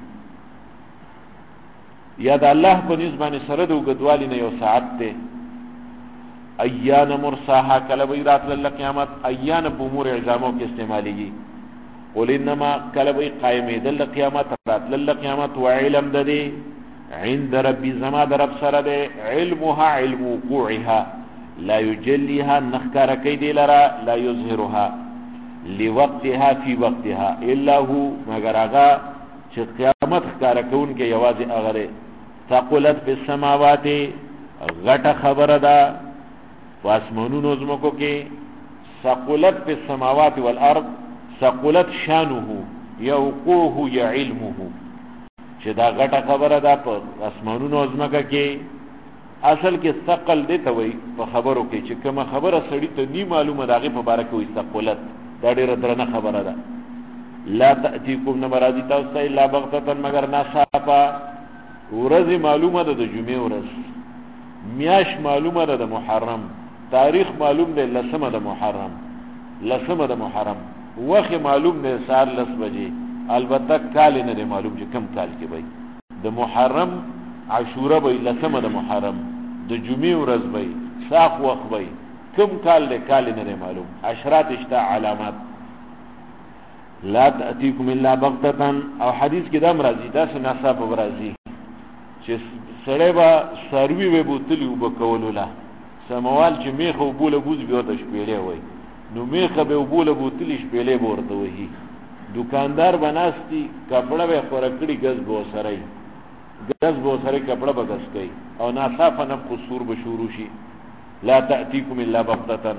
یا د الله په نسبت سره د وګدوالي نه یو ساعت ته. ایان مرساها کله وی رات له قیامت، ایان په امور اعظامو کې استعماليږي. قل انما کله وی قائمه د قیامت رات له قیامت وعلم د دې عند ربي زما د رب سره ده، علمها علم وقوعها لا يجليها نخکار کیدی لرا لا يظهرها لوقتها في وقتها الا هو مگر هغه چې قیامت ښکار کون کې یوازې هغه ثقلت في السماوات غټه خبره ده واسمانونو زمکو کې. ثقلت في السماوات والارض ثقلت شانه يوقوه يعلمه چې دا غټه خبره ده په اسمانونو زمکه کې. اصل کې ثقل دی ته وای په خبرو کې چې کومه خبره سړی ته نی معلومه داغه په باره کې وي ثقلت، دا ډیره درنه خبره ده. لا تأتيكم نمرادی تاسو الا بغتة مگر ناصافا. ورځ معلومه ده د جمعې ورځ، میاش معلومه ده د محرم، تاریخ معلوم ده لسمه د محرم، لسمه د محرم، وخت معلوم ده سار 10 بجې. البته کال نه دی معلوم چې کم کال کې وي. د محرم عاشوره وي لسمه د محرم، د جمعې ورځ وي صاف وخت وي، کم کال له کال نه دی معلوم. اشرات اشتا علامات. لا تأتيكم الا بغتة او حدیث کې دا مرضی دا سناسا په مرضی چې سړی با سروي به بوتلی وبکولو لا سموال چې میخه وبوله بوز بیا د شپېلې وای نو میخه به وبوله بوتلی شپېلې ورته وای. دکاندار بناستی کپڑا به خورکړي غز بو سره غز بو سره کپڑا به غس کوي او ناصافه نه قصور به شروع شي. لا تأتيكم الا بغتة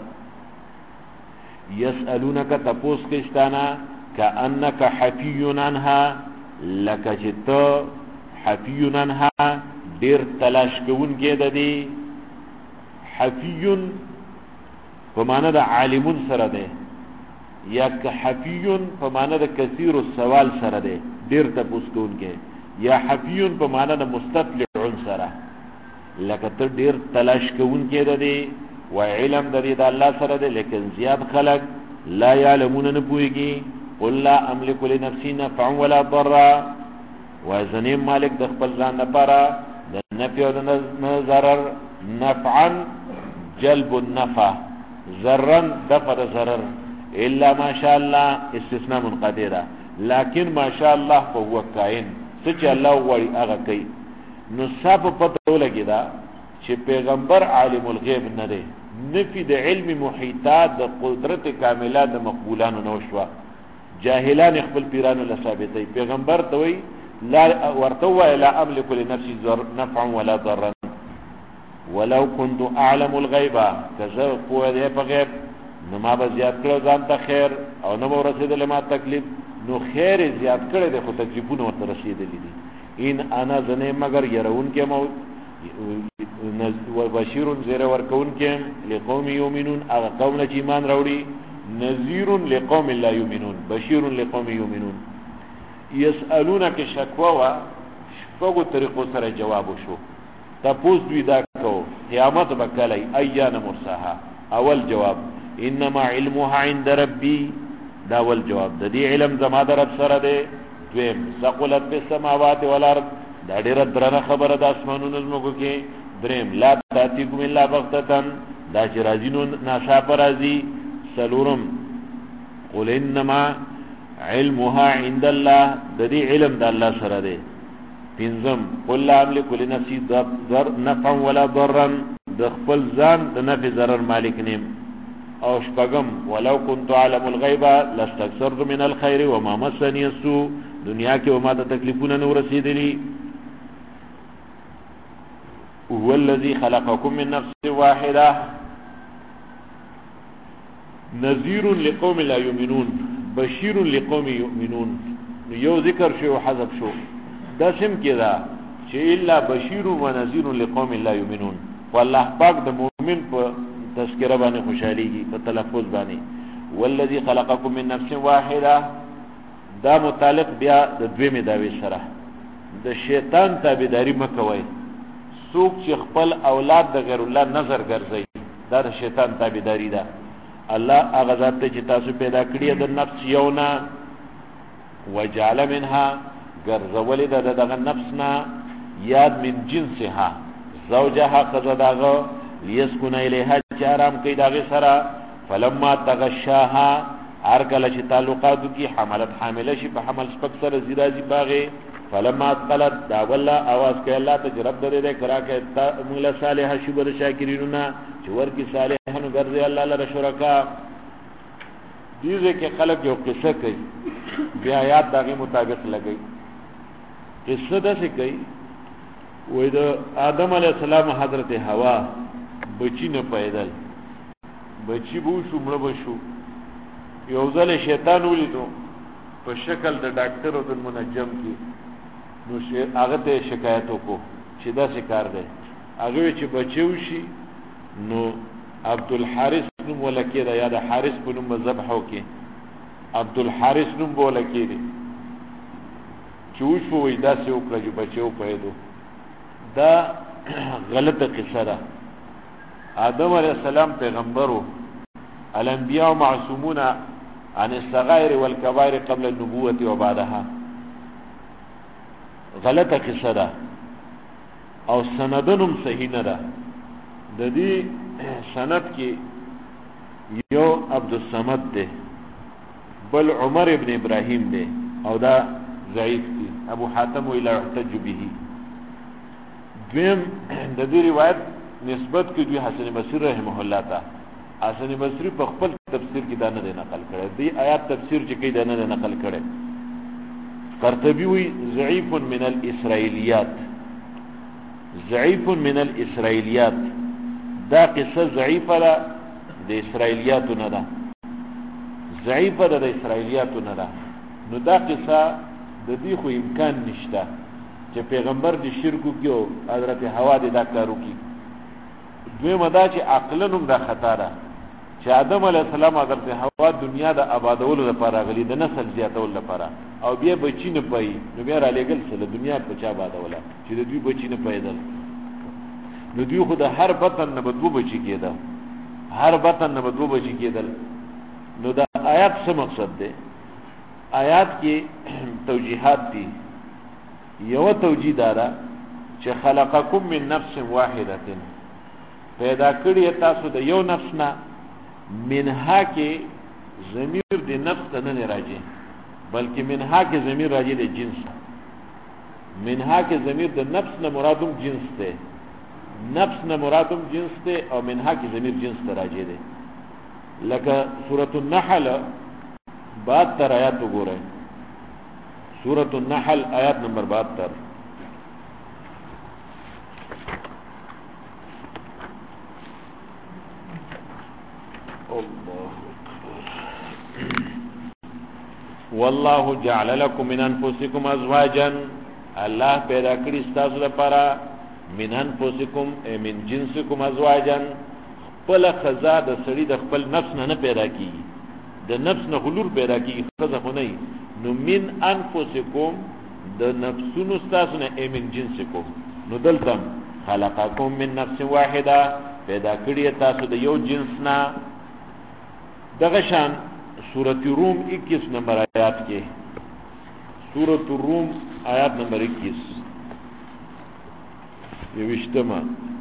يسألونك تپوس کستانا كأنك حفي عنها لك جت حفي عنها دیر تلاش کون کې د دې. حفي په معنا د عالمون سره ده، یا که حفي په معنا د کثیر السوال سره ده دیر تپوس کون کې، یا حفي په معنا د مستطلع سره لکه ته دیر تلاش کون کې د دې. و علم د دې د الله سره ده لیکن زیاد خلق لا يعلمون نه پويږي. قل لا املك لنفسي نفعا ولا ضرا، وزنیم مالک د خپل ځان لپاره د نفع او د ضرر. نفعا جلب النفع، ضررا دفع الضرر، الا ما شاء الله استثناء منقطع، لكن ما شاء الله فهو کائن، چې الله وړي هغه کوي. نو صاحب پته ولګی دا چې پیغمبر عالم الغیب نه دی، نفي د علم محیطات د قدرت کامله د مقبولانو نو شو. جاهلان خپل پیرانو له ثابتې پیغمبر ته وی لا ورتوا لا املك لنفسي نفعا ولا ضرا ولو كنت اعلم الغيب كذا قوه دې په غیب نو ما به زیات کړو ځان ته خیر او نو ورسېدل ما تکلیف. نو خیر زیات کړي د خو تکلیفونه ورته رسېدلې دي. ان انا زنه مگر يرون کې مو وبشير زیر ورکون کې لقوم يؤمنون هغه قوم چې ایمان راوړي، نذير لقوم لا يؤمنون بشير لقوم يؤمنون. يسألونك شکوا شپږو طریقو سره جواب شو. تاسو دوی دا کو قیامت بکلی ایان مرساها. اول جواب انما علمها عند ربي، دا اول جواب د دې علم زما در رب سره دی. دویم ثقلت في السماوات والارض، دا ډیره درنه خبره د اسمانونو زمکو کې. دریم لا تأتيكم الا بغتة، دا چې راځي نو ناصافه راځي. سلورم قل انما علمها عند الله، د دې علم د الله سره دی. پنځم قل لا املك لنفسي نفعا ولا ضرا د خپل ځان د نفع ضرر مالک نیم. او شپږم ولو كنت اعلم الغيب لاستكثرت من الخير وما مسني السوء، دنیا کې وما ته تکلیفونه نور رسیدلی. هو الذي خلقكم من نفس واحده نذير لقوم لا يؤمنون بشير لقوم يؤمنون. یو ذکر شو حذف شو دا سم کېدا چې الا بشير ونذير لقوم لا يؤمنون. والله پاک د مؤمن په تذکرہ باندې خوشاليږي په تلفظ باندې. والذي خلقكم من نفس واحده دا متعلق بیا د دویمه داوی سره. د شیطان تابعداري مکوئ. څوک چې خپل اولاد د غیر الله نظر ګرځي دا د شیطان تابعداري ده. الله هغه ذات چې تاسو پیدا کړی د نفس یونا وجعل منها ګرځول د دغه نفسنا یاد من جنسها زوجها قزداغه لیسکن الیها چې آرام کوي داغه سره. فلما تغشاها هر کله چې تعلقاتو کې حملت حامله شي په حمل سپک سره زیرازي باغه. فلما قلت دا والله आवाज کوي الله ته رب دې کرا کې مولا صالح شبر شاکریننا چې ورکی صالحانو ګرځي الله لره شرکا. دیږي کې خلک یو قصه کوي بیا آیات دغه مطابق لګي. قصه ده څه کوي وې د آدم علی السلام حضرت حوا بچی نه پیدل بچی بو شو مړ بشو. یو ځل شیطان ولیدو په شکل د ډاکټر او د منجم کې. نو هغه ته شکایت وکړو چې دا څه کار دی. هغه چې بچو شي نو عبدالحارث نوم ولکې دا یا د حارث په نوم ذبحو کې عبدالحارث نوم ولکې دی. چوش وې دا څه وکړه چې بچو پیدا. دا غلطه قصه ده. آدم علیہ السلام پیغمبرو الانبیاء معصومون عن الصغائر والكبائر قبل النبوة وبعدها. غلطه قصه ده او سندنم صحیح نه ده. د دې سند کې یو عبدالصمد ده بل عمر ابن ابراهیم ده او دا ضعیف دي. ابو حاتم ویلا يحتج به. دویم د دې روایت نسبت کې دوی حسن بصری رحمه الله تا. حسن بصری په خپل تفسیر کې دا نه نقل کړی. دی آیات تفسیر چې کې دا نه نقل کړی. قرطبی وی ضعیف من الاسرائیلیات. ضعیف من الاسرائیلیات دا قصه ضعیفه ده د اسرائیلیاتو نه ده. ضعیفه ده د اسرائیلیاتو نه ده. نو دا قصه د دې خو امکان نشته چې پیغمبر د شرکو کې او حضرت حوا د دا کارو کې. دویمه دا چې عقلنوم دا خطا ده چې آدم علیه السلام حضرت حوا دنیا د آبادولو لپاره غلي د نسل زیاتولو لپاره او بیا بچی نه پي. نو بیا را لګل سره دنیا په چا آبادوله چې د دوی بچی نه پیدل. نو دوی خو د هر بطن نه بدو بچی کېده. هر بطن نه بدو بچی کېدل. نو دا آیات څه مقصد ده؟ آیات کې توجیهات دي. یو توجیه دارا چې خلقکم من نفس واحده پیدا کړی تاسو د یو نفس نه. منها کې ضمیر د نفس ته نه راځي بلکې منها کې ضمیر راځي د جنس. منها کې ضمیر د نفس نه مرادم جنس ده. نفس نه مرادم جنس ده او منها کې ضمیر جنس ته راځي ده. لکه سورۃ النحل 72 آیات وګورئ. سورۃ النحل آیات نمبر 72. والله جعل لكم من انفسكم ازواجا. الله پیدا کړی تاسو لپاره من انفسكم من جنسكم ازواجا. خپل خزا د سړي د خپل نفس نه پیدا کیږي. د نفس نه حلول پیدا کیږي خزا خو نه. نو من انفسكم د نفسونو تاسو نه من جنسكم. نو دلته خلقکم من نفس واحده پیدا کړی تاسو د یو جنس نه. دغه شان سورۃ روم 21 نمبر آیات کې. سورۃ الروم آیات نمبر 21 یوشتما.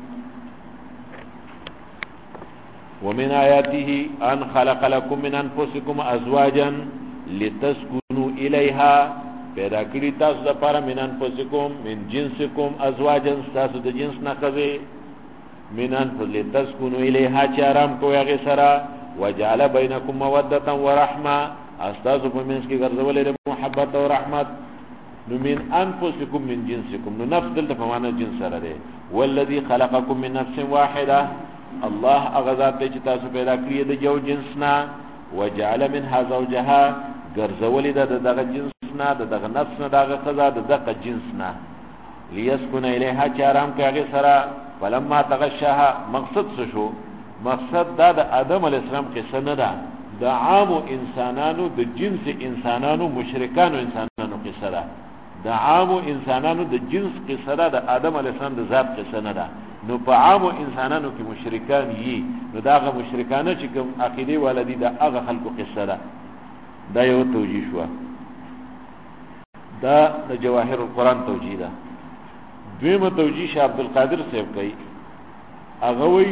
ومن آیاته ان خلق لكم من انفسكم ازواجا لتسكنوا الیها پیدا کړی تاسو لپاره من انفسکم من جنسکم ازواجا تاسو د جنس نه خزه من انفسکم تسكنوا الیها چې آرام کوی هغه سره وجعل بینکم موده ورحمه استاسو په منځ کې ګرځولې محبت او رحمت نو من انفسکم من جنسکم نو نفس دلته په معنا جنس سره ده والذي خلقکم من نفس واحده الله اغذات چې تاسو پیدا کړی د یو جنس نه وجعل منها زوجها ګرځولې دغه جنس نه دغه نفس نه دغه قضا دغه جنس نه ليسكن الیها چې آرام کوي هغه سره فلما تغشاها مقصد څه شو مقصد دا د آدم علی السلام قصه نه ده د عام انسانانو د جنس انسانانو مشرکانو انسانانو قصه ده د عام انسانانو د جنس قصه ده د آدم علی السلام د ذات قصه نه ده نو په عام انسانانو کې مشرکان یي نو داغه مشرکانه چې کوم عقیده ولدي د هغه خلکو قصه ده دا یو توجیه شو دا د جواهر القرآن توجیه ده دویمه توجیه شه عبدالقادر صاحب کوي هغه وی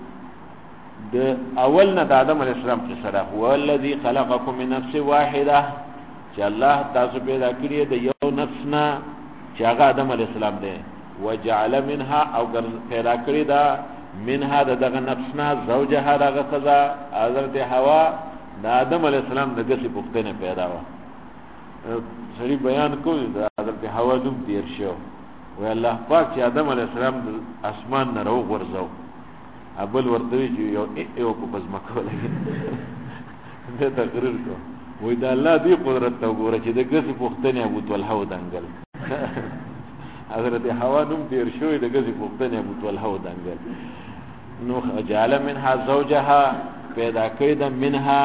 د اول نه د آدم علیه السلام قصه ده هو الذي خلقکم من نفس واحده چې الله تاسو پیدا کړی د یو نفس نه چې هغه آدم علیه السلام دی وجعل منها او پیدا کړی دا منها دغه نفس نه زوجها دغه قضا حضرت حوا د آدم علیه السلام دغه څخه پختنه پیدا و سړي بیان کوي د حضرت حوا دوم تیر شو و الله پاک چې آدم علیه السلام د اسمان نه راو ورځو ابل ورته چې یو په پزماکو لګي دا تقریر کو وې دا الله دی قدرت ته وګوره چې دغه څخه پختنه ابو طلحه ودانګل حضرت حوا نوم تیر شوی د غزي پختنه ابو طلحه ودانګل نو جعل منها زوجها پیدا کړی د منها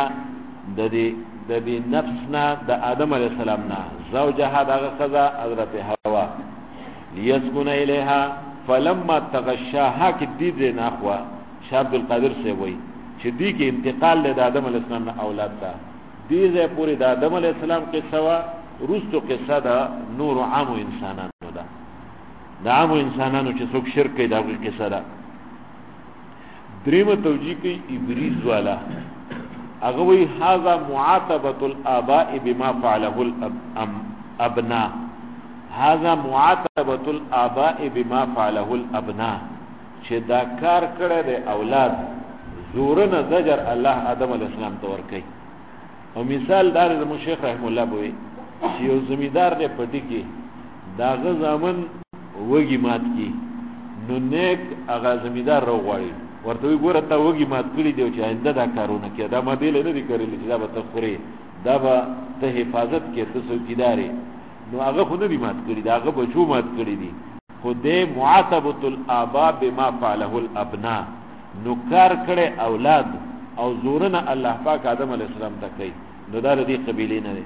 د دې نفسنا د آدم علی السلام نه زوجها دغه قضا حضرت حوا ليسكن الیها فلما تغشاها کې دې نه خوا شاه عبد القادر سے وای چې دې کې انتقال له آدم علی السلام نه اولاد تا دې زه پوری د آدم علی السلام کې سوا روستو قصه ده نور عام انسانانو ده د عام انسانانو چې څوک شرک کوي دا قصه ده دریمه توجیه کوي ابریز والا هغه وی هاذا معاتبه الاباء بما فعله الابناء هاذا معاتبه الاباء بما فعله الابناء چې دا کار کړی د اولاد زورنه زجر الله آدم علیه السلام ته ورکړي او مثال دار د شیخ رحم الله بوي چې یو زمیدار دې پټي کې داغه ځامن وږي مات کی نو نیک هغه زمیدار راغواړي ورته وی ګوره ته وږي مات کړی دی چې آینده دا کارونه کې دا ما دې نه دي کړی چې دا به ته خوري دا به ته حفاظت کې ته څوکیداري نو هغه خو نه دي مات کړی دا هغه بچو مات کړی دي خو دې معاتبه الاباء بما فعله الابناء نو کار کړي اولاد او زورنا الله پاک آدم علیہ السلام ته کوي نو دا دې قبیلې نه دي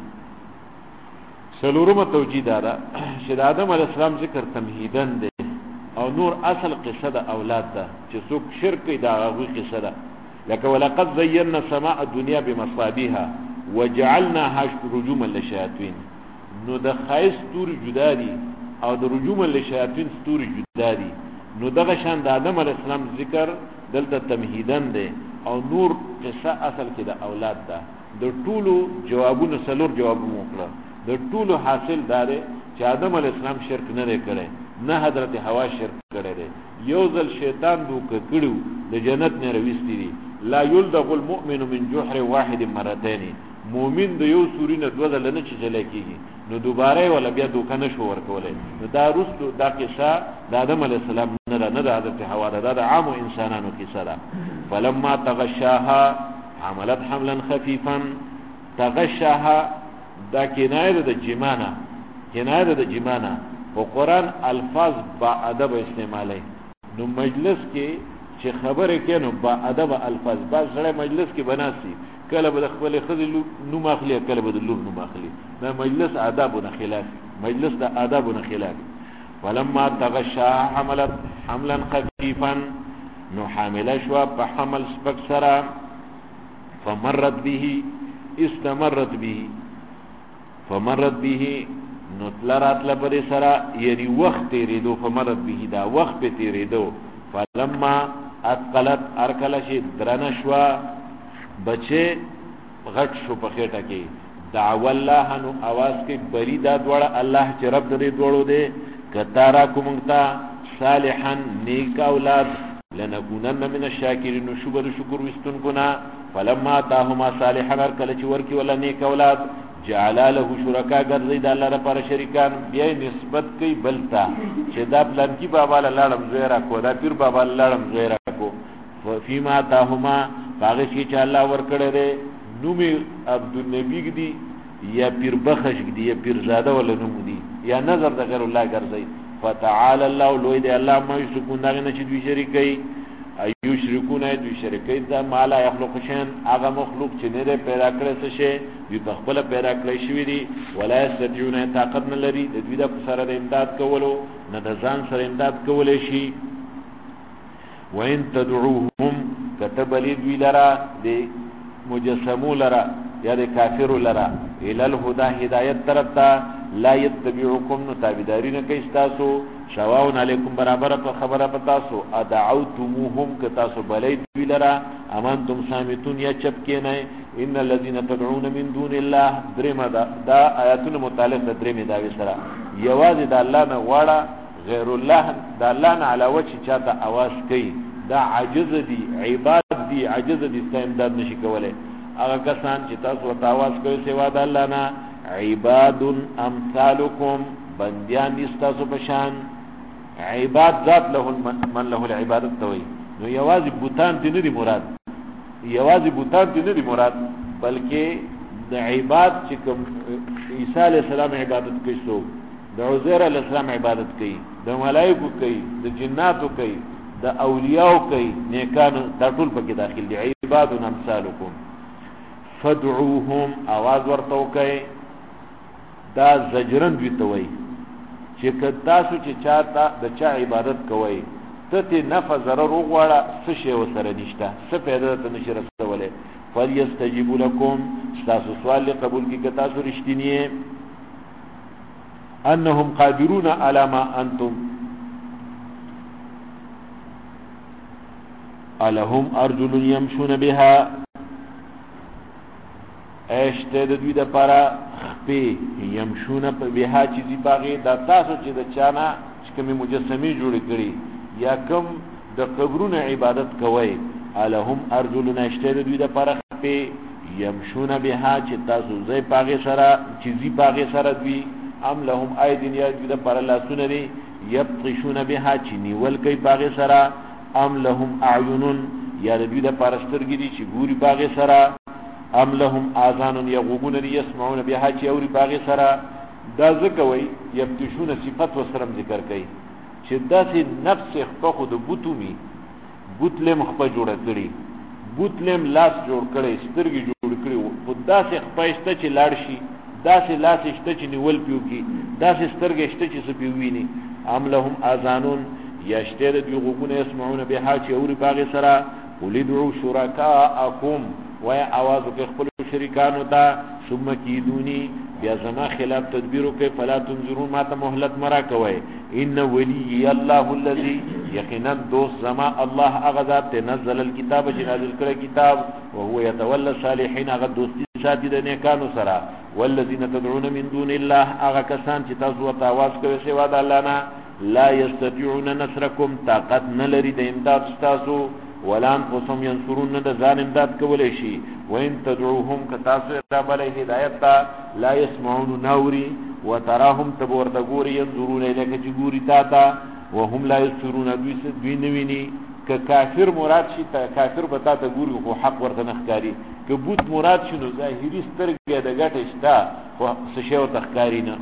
سلورمه توجیه دا چې آدم علیہ السلام ذکر تمهیدن دي او نور اصل قصه د اولاد ده چې څوک شرک کوي دا هغه قصه ده لکه ولقد زينا سماء الدنيا بمصابيها وجعلناها رجوما للشياطين نو د خایس تور جدا دي او د رجوما للشياطين تور جدا دي نو دغه شان د آدم علیہ السلام ذکر دلته تمهیدن ده او نور قصه اصل کې د اولاد ده د ټولو جوابونو سلور جواب موکړه د ټولو حاصل داره چې آدم علیہ السلام شرک نه کړي نه حضرت حوا شرک کړي دي یو ځل شیطان دوک کړو د جنت نه رويستي دي لا يلدغ المؤمن من جحر واحد مرتين مؤمن د یو سوري نه دوه ځل نه چلای کیږي نو دوباره ولا بیا دوک نه شو ورکولای نو دا رسو دا قصه د آدم علیہ السلام نه د حضرت حوا د عام انسانانو قصه ده فلما تغشاها حملت حملا خفيفا تغشاها دا کنایه د جمانه کنایه د جمانه او قرآن الفاظ با ادب استعمالي نو مجلس کې چې خبره کینو با ادب الفاظ با سره مجلس کې بناسي کله به خپل خذ نو ماخلي کله به لور نو ماخلي دا مجلس آدابونه خلاف مجلس د آدابونه خلاف ولما تغشا حملت حملا خفيفا نو حامله شو په حمل سپک سره فمرت به استمرت به فمرت به نو تلرات لپاره سره یعنی وخت تیریدو فمرت به دا وخت په تیریدو فلما اتقلت ارکل شي درنه شو بچه غټ شو په خېټه کې دعوا الله نو आवाज کوي بری دا دوړه الله چې رب دې دوړو دې کتارا کومتا صالحا نیک اولاد لنكونن من الشاکرین شکر وستون کنا فلما تاهما صالحا کله چې ورکی ولا نیک اولاد جعل له شرکا ګرځي د الله لپاره شریکان بیا نسبت کوي بلتا چې دا پلان کی بابا لاړم زویرا کو دا پیر بابا لاړم زویرا کو فيما تاهما هغه چې الله ورکړي دې نوم عبد النبی دی یا پیر بخش دی یا پیر زاده ولا نوم دی یا نظر د غیر الله ګرځي فتعالى الله لوی دی الله ما یشرکون دغه نه چې دوی شریکي ایو شرکونه دوی شریکي دا مالا یخلق شین هغه مخلوق چې نه پیدا کړی څه شي دوی په خپل پیدا کړی شوی دی ولا یستطيعون طاقت نه لري د دوی د سره امداد کولو نه د ځان سره امداد کولای شي وان تدعوهم كتب لي دوی لرا دی مجسمو لرا یا د کافر لرا الى الهدى هدایت طرف ته لا يتبعكم نتابدارین کوي تاسو سواء علیکم برابر په خبره پتا سو ادعوتموهم ک تاسو بلید وی لرا امنتم سامتون یا چپ کې نه ان الذين تدعون من دون الله درما دا آیاتونه متعلق د درې دا وسره یوازې د الله نه واړه غیر الله د الله نه علاوه چې چاته आवाज کوي دا عاجز دي عباد دي عاجز دي استمداد نشي کولای هغه کسان چې تاسو ته आवाज کوي سوا د الله نه عباد امثالکم بندیان استاسو بشان عباد ذات له من له العبادت توي نو یوازې بوتان دي نه دي مراد یوازې بوتان دي نه دي مراد بلکې د عباد چې کوم عیسی علی السلام عبادت کوي سو د عزیر علی السلام عبادت کوي د ملائکه کوي د جناتو کوي د اولیاء کوي نیکانو دا ټول پکې داخل دي عباد امثالکم فدعوهم आवाज ورته کوي دا زجرن وی توي چې تاسو چې چاته د چا عبادت کوي ته نفع ضرر وغواړه څه شی وسره نشته څه پیدا ته نشي رسوله فليستجيبوا لكم تاسو سوال قبول کی تاسو رښتینی انهم قادرون على ما انتم الهم ارجل يمشون بها اشته د دوی د پاره خپې يمشون بها چې دی باغې د تاسو چې د چانا چې کوم مجسمه جوړ کړي یا کوم د قبرونو عبادت کوي الهم ارجل اشته د دوی د پاره خپې يمشون بها چې تاسو زې باغې سره چې دی باغې سره دوی ام لهم ايدين یا دوی د پاره لاسونه دي يبطشون بها چې نیول کوي باغې سره ام لهم اعين یا دوی د پاره سترګې دي چې ګوري باغې سره ام لهم آذان یغوبون یسمعون بها چې اوري باغې سره دا ځکوي یبتشون صفات وسرم ذکر کوي چې داسې نفس خپل د بوتومي بوتلم خپل جوړ کړي بوتلم لاس جوړ کړي سترګې جوړ کړي او داسې خپل شته چې لاړ شي داسې لاس شته چې نیول پیوږي داسې سترګې شته چې سپیویني ام لهم آذانون یشتر دی غوونه یسمعون بها چې اوري باغې سره ولدعوا شرکاءکم وای आवाज وکړ خپل شریکانو ته ثم کیدونی بیا زما خلاف تدبیر وکړي فلا تنظرون ما ته مهلت مرا کوي ان ولی الله الذي یقینا دوست زما الله هغه ذات نزل الكتاب چې نازل کړی کتاب او هو يتولى الصالحين هغه دوستي ساتي د نیکانو سره والذین تدعون من دون الله هغه کسان چې تاسو ته आवाज کوي سوا د الله نه لا يستطيعون نصركم طاقت نه لري د امداد تاسو ولا انفسهم ينصرون د ځان امداد کولای شي وان تدعوهم کتاسو ته بل هدایت لا يسمعون نوري وتراهم تبوردغور ينظرون اليك جغوري تاتا وهم لا يسرون دوی نویني ک کافر مراد شي ته کافر بتا ته ګوري خو حق ورته نخکاری ک بوت مراد شنو ظاهري سترګې د غټ شتا خو څه شی ورته ښکاری نه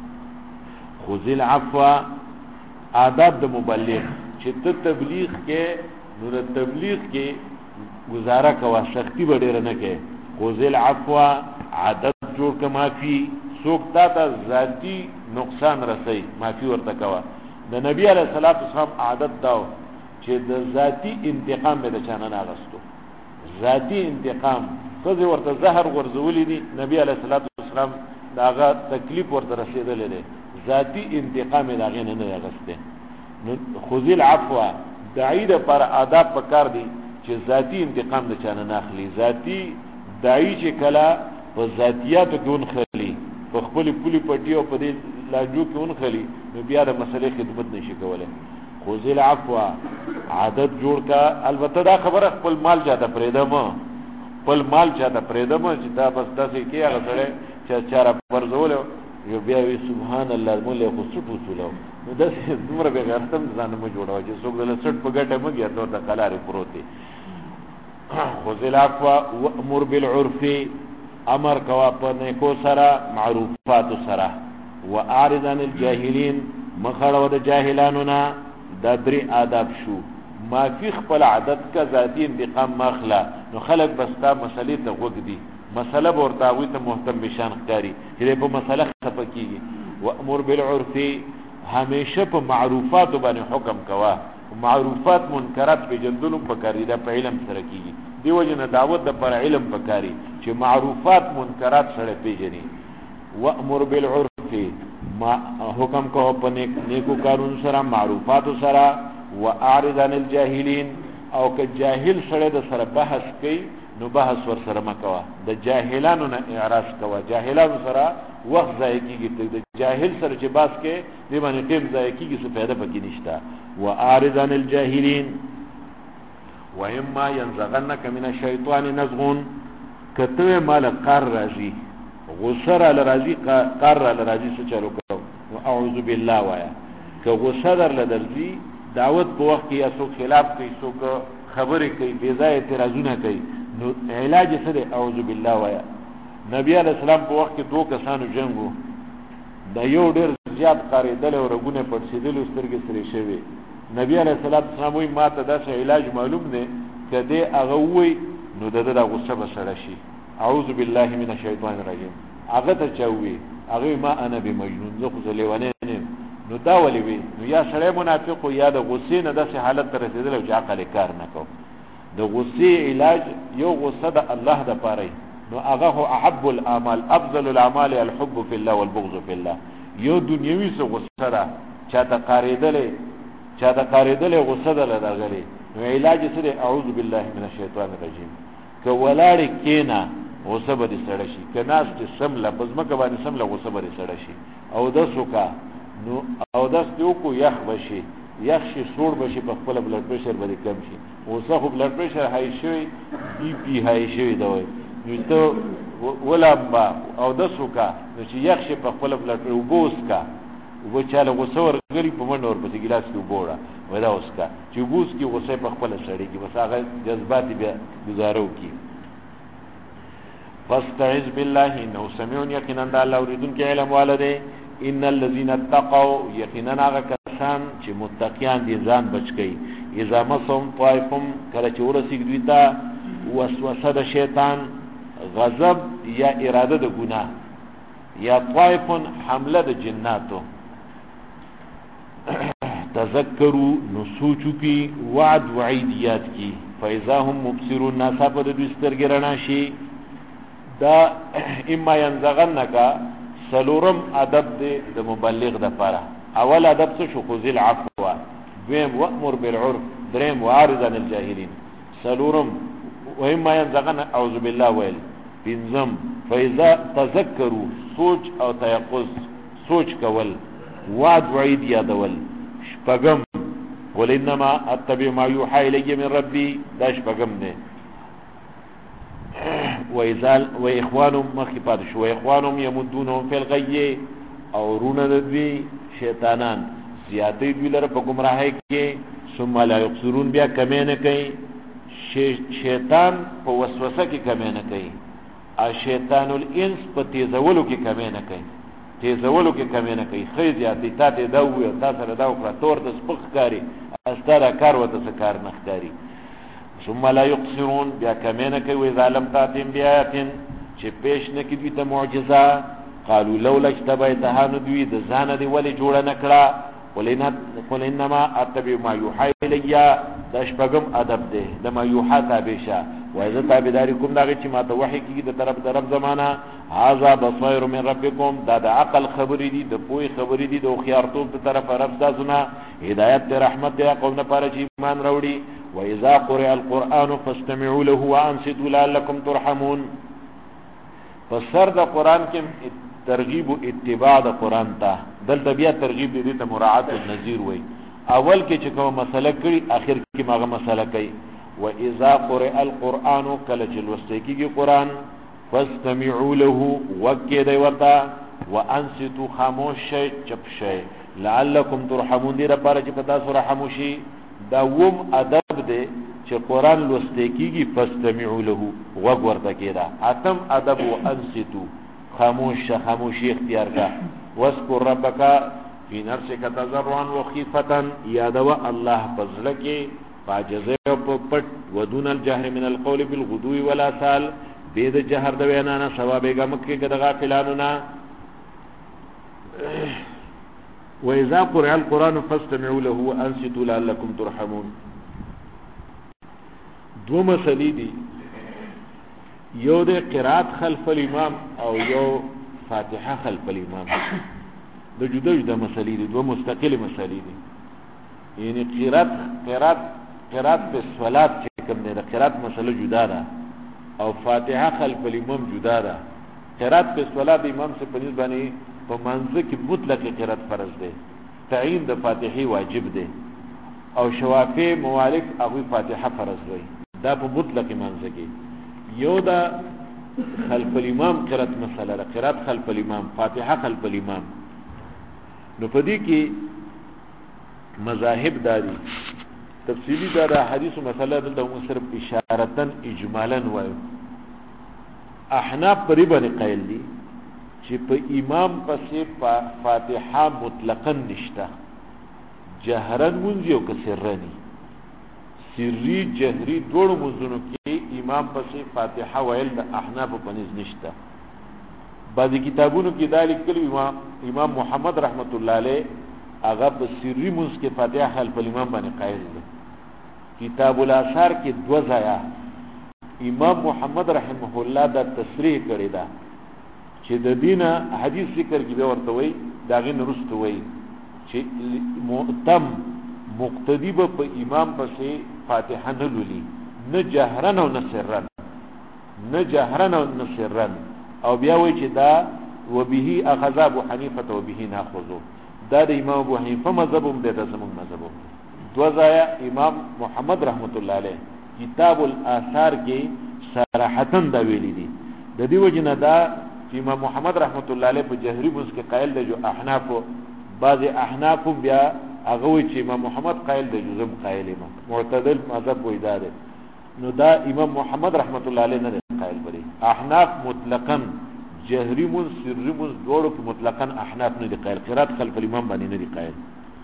خذ العفو آداب د مبلغ چې ته تبلیغ کې نو د تبلیغ کې گزاره کوا سختی به ډیر نه کې خذ العفو عادت جوړ ک معافي څوک تا ذاتی نقصان رسي معافي ورته کوا د نبی علیہ الصلوۃ والسلام عادت داو چې د ذاتی انتقام به چانه نه غستو ذاتی انتقام کله ورته زهر ورزولې دي نبی علیہ الصلوۃ والسلام داغه تکلیف ورته رسیدلې ده ذاتی انتقام داغه نه غسته خذ العفو داعی د پر آداب پکار دي چې ذاتی انتقام د چانه نه اخلي ذاتی داعی چې کلا په ذاتیاتو کې ونخلي په خپل پولی پټي او په دې لاجو کې ونخلي نو بیا د مسلې خدمت نشي کولای. خذ العفو عادت جوړ کا. البته دا خبره خپل مال چاته پرېدم خپل مال چاته پرېدم چې دا بس داسې کې هغه سره چې چاره پرځول یو بیا وی سبحان الله مولا خو څه پوسولو نو داسې دومره به غرتم ځان مو جوړاو چې څوک دل سټ په ګټه مګیا نو د قلاري پروتي. خذ العفو وامر بالعرف امر کوا په نیکو سره معروفات سره واعرض عن الجاهلين مخړو د جاهلانو نه. دا درې آداب شو. ما فی خپل عادت کا ذاتی انتقام ماخلا نو خلق بستا مسلې ته وګ دي مسله ورتاوي ته مهتم بشان ښکاری چې په مسله خپکیږي. وامر بالعرف همیشه په معروفات باندې حکم کوا. معروفات منکرات په جندلو پکاري دا په علم سره کیږي. دیو جن دعوت د پر علم پکاري چې معروفات منکرات سره پیژني. وامر بالعرف ما حکم کو په نیکو کارون سره معروفات سره. واعرض عن الجاهلين او که جاهل سره د سره بحث کوي نو بحث ور سره مکوا. د جاهلانو نه اعراض کوا. جاهلانو سره وخت ضایع کیږي. د جاهل سره چې باس کې دی باندې ټیم ضایع کیږي څه فائدہ پکې نشته. واعرض عن الجاهلين واما ينزغنك من الشيطان نزغ کته مال قر راځي غسر ال راځي قر ال راځي څه چلو کو اعوذ بالله وایا. که غسر ال درځي دعوت په وخت کې اسو خلاف کوي څوک خبرې کوي بے ځای اعتراضونه کوي نو علاج څه دی؟ اعوذ بالله وایا. نبی علیہ السلام په وخت کې دوه کسانو جنگو دا یو ډېر زیات قاریدل او رګونه پړسیدل سترګې سره شوی. نبی علیہ السلام وی ما ته دا علاج معلوم نه کده هغه وی نو دغه غصه بسره شي. اعوذ بالله من الشیطان الرجیم. هغه ته چوي هغه ما انا بمجنون زه خو لیوانه نه نو دا ولي وی نو یا سره منافق یا د غصې نه د حالت ته رسیدل او عقل کار نه کو. د غصې علاج یو غصه د الله د پاره نو هغه هو احب الاعمال افضل الاعمال الحب في الله والبغض في الله. یو دنیوي څه غصه را چاته قاریدل غصه ده لږه نو علاج سره اعوذ بالله من الشیطان الرجیم. که ولاړ کینا غصه به سره شي که ناس چې سمله بزمکه باندې سمله غصه به سره شي. او د سوکا نو او داس یو کو یخ بشي یخ شي سوړ بشي په خپل بلډ پريشر باندې کم شي. غصه خو بلډ پريشر هاي شي بي پي هاي شي دا وي نو ته ولا با او د سوکا نو چې یخ شي په خپل بلډ وبوس کا و چاله غصه ورګری په منډ ور په ګلاس کې وبوړه ودا اوسکا چې بوس کې غصه په خپل سړی کې بس هغه جذبات بیا گزارو کی. فاستعذ بالله انه سميع يقينا الله اوریدون کې علم والده. ان الذين اتقوا يقينا هغه کسان چې متقیان دي ځان بچ کړي. اذا مسهم طائفهم کله چې ورسېږي دوی ته وسوسه د شیطان غضب یا اراده د ګناه یا طائفون حمله د جناتو تذکروا نسوچو کی وعد وعیدیات کی فاذا هم مبصرون ناصاب د دسترګ رڼا شي. دا اما ينزغنک سلورم ادب د مبلغ د پاره. اول ادب څه شو؟ خذ العفو. دویم وامر بالعرف. دریم واعرض عن الجاهلين. سلورم واما ينزغن اعوذ بالله ويل. بنظم فاذا تذکروا سوچ او تيقظ سوچ کول وعد وعید یادول. شپغم قل انما اتبع ما يوحى الي من ربي. دا شپغم نه. وإزال وإخوانهم مخفات شو وإخوانهم يمدونهم في الغي او رونه دوی شیطانان زیاتی دوی لره په گمراهی کې ثم لا يقصرون بیا کمی نه کوي. شیطان په وسوسه کې کمی نه کوي. شیطان الانس په تیزولو کې کمی نه کوي. خې زیاتی تا ته دا وي تاسو سره دا وکړه تور د سپخ کاری استاره کار وته څه کار نه ښکاری. ثم لا يقصرون بیا کمینه کوي ظالم تاتیم بیاتن چې پیش نکي دوی ته معجزه. قالوا لولا اجتبيتها ندوی د ځان دی ولی جوړ نکړه. قل انما اتبع ما يوحى الي. دا شپږم ادب دی د ما يوحى تابعشه وایذ تابعدارکم داږي چې ماته وحی کیږي د طرف د رب زمانہ. هذا بصائر من ربكم. دا د عقل خبرې دي د پوهې خبرې دي د خيارتوب د طرف رب تاسو هدایت رحمت دی قوم لپاره چې ایمان راوړي. وإذا قرئ القرآن فاستمعوا له وأنصتوا لعلكم ترحمون. فسر د قران کې ترغیب او اتباع د قران ته، دلته بیا ترغیب دې ته مراعات النذیر وای. اول کې چې کوم مسله کړي اخر کې ماغه مسله کوي. و اذا قرئ القران کله چې لوستل کېږي قران فاستمعوا له وکید وتا وانصتوا خاموش شئ چپ شئ لعلکم ترحمون دې لپاره چې پتا سره خاموشي. دا ووم ادب دې چې قران لوستل کېږي فاستمعوا له وګ ورته کېدا. اتم ادب وانصتوا خاموشی اختیار کا. واذكر ربک فی نفسک تضرعا وخیفة یادوا الله فضلکی فاجزه په پټ ودون الجهر من القول بالغدو والآصال بيد جهر د وینا نه ثوابېګه مکه کې د غافلانو نه. واذا قرئ القران فاستمعوا له وانصتوا لعلكم ترحمون. دو مسلې دي، یو د قرات خلف الامام او یو فاتحه خلف الامام. د جدا جدا مسلې دي، دو مستقله مسلې دي. یعنی قرات په صلات چې کوم دی، د قرات مسله جدا ده او فاتحه خلف الامام جدا ده. قرات په صلات امام سے پنځ باندې په منځ کې مطلق قرات فرض ده، تعین د فاتحه واجب ده او شوافی موالک هغه فاتحه فرض وي. دا په مطلق منځ کې یو دا خلف الامام قرات مسله ده، قرات خلف الامام فاتحه خلف الامام. نو پدې کې مذاهب داري تفصیلی دا حدیث مسله دلته صرف اشارتن اجمالا وایو. احناف پرې باندې قائل دي چې په امام پسې فاتحه مطلقاً نشته، جهرن منځ یو کسرنی سری جهری دوړو منځونو کې امام پسې فاتحه ویل د احناف په نس نشته. بعضی کتابونو کې دا لیکلي امام محمد رحمت الله علیه هغه په سری منځ کې فاتحه خلف الامام باندې قائل دي. کتاب الاثار کې دو ځایه امام محمد رحمه الله دا تصریح کړی دا چې د دینه حدیث ذکر کې به ورته وي داغه نرسته وي چې مؤتم مقتدی په امام پسې فاتحه نه لولي، نه جهرن او نه سرن، نه جهرن او نه سرن. او بیا وایي چې دا وبه اخذ ابو حنیفه وبه ناخذ. دا د امام ابو حنیفه مذهب هم د زمون مذهب. دو ځایه امام محمد رحمت الله علیه کتاب الاثار کې صراحتاً دا ویلي دي. د دې وجنه دا امام محمد رحمت الله علیه په جهری بوس کې قائل دی جو احناف، بعض احناف بیا هغه وی چې امام محمد قائل دی جو زم قائل ما معتدل مذهب وې دا دی. نو دا امام محمد رحمت الله علیه نه قائل بری. احناف مطلقاً جهری مون سری مون دوړو په مطلقاً احناف نه دي قائل، قرات خلف الامام باندې نه دي قائل.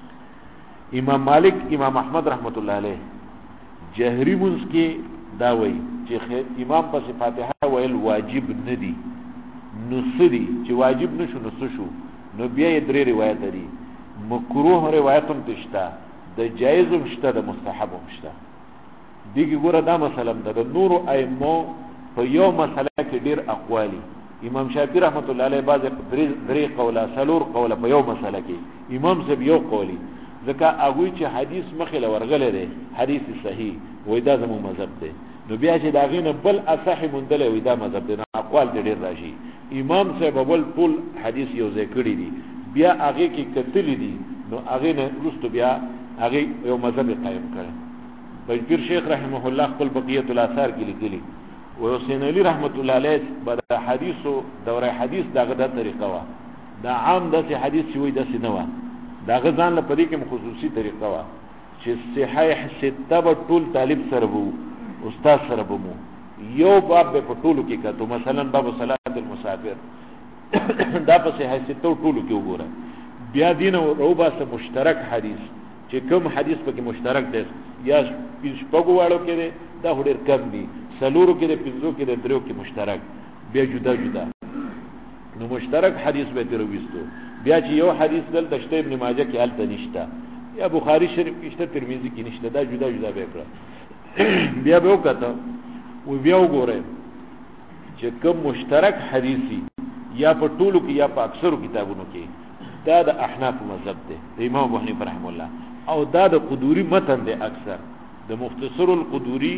امام مالک امام احمد رحمت الله علیه جهری مون کې دا وی چې امام په فاتحه ویل واجب نه دي، نو سدي چې واجب نشو نو شو. نو بیا یې درې روایت دي، مکروه روایت هم تشتا، د جایز هم شته، د مستحب هم شته. دیږي ګوره دا مثلا د نور ائمه په یو مسله کې ډیر اقوالی. امام شافعی رحمت الله علیه بعض درې قوله سلور قوله په یو مسله کې، امام صاحب یو قولی ځکه هغه چې حدیث مخې لورغله دی حدیث صحیح وای دا زمو مذهب دی. نو بیا چې دا غینه بل اصح مندل وای دا مذهب دی، اقوال ډیر راشي. امام صاحب ول ټول حدیث یو ذکر دي، بیا هغه کې کتل دي، نو هغه نه رستو بیا هغه یو مذهب قائم کړي. پیر شیخ رحمه الله خپل بقیه الاثار کې لیکلي او حسین علی رحمت الله علیه بعد حدیثو دوره حدیث دغه د طریقه وا دا عام د حدیث شوی د سینوا دا غزان له پدې کې خصوصي طریقه وا چې صحیح سته ټول طالب سره وو استاد سره وو یو باب په ټولو کې کته مثلا باب صلات المسافر دا په صحیح سته ټولو کې وګوره. بیا دین او باسه مشترک حدیث چې کوم حدیث پکې مشترک دی یا شپږوالو کې دا هډر کم دي، سلورو کې د پنځو کې د درو کې مشترک، بیا جدا جدا. نو مشترک حدیث به درويستو. بیا چې یو حدیث دل د شته ابن ماجه کې الته نشته یا بخاری شریف کې شته ترمذی کې نشته، دا جدا جدا به کړ. بیا به وکړه او بیا وګوره چې کوم مشترک حدیثي یا په ټولو کې یا په اکثرو کتابونو کې دا د احناف مذهب دی د امام ابو حنیفه رحم الله، او دا د قدوری متن دی. اکثر د مختصر القدوری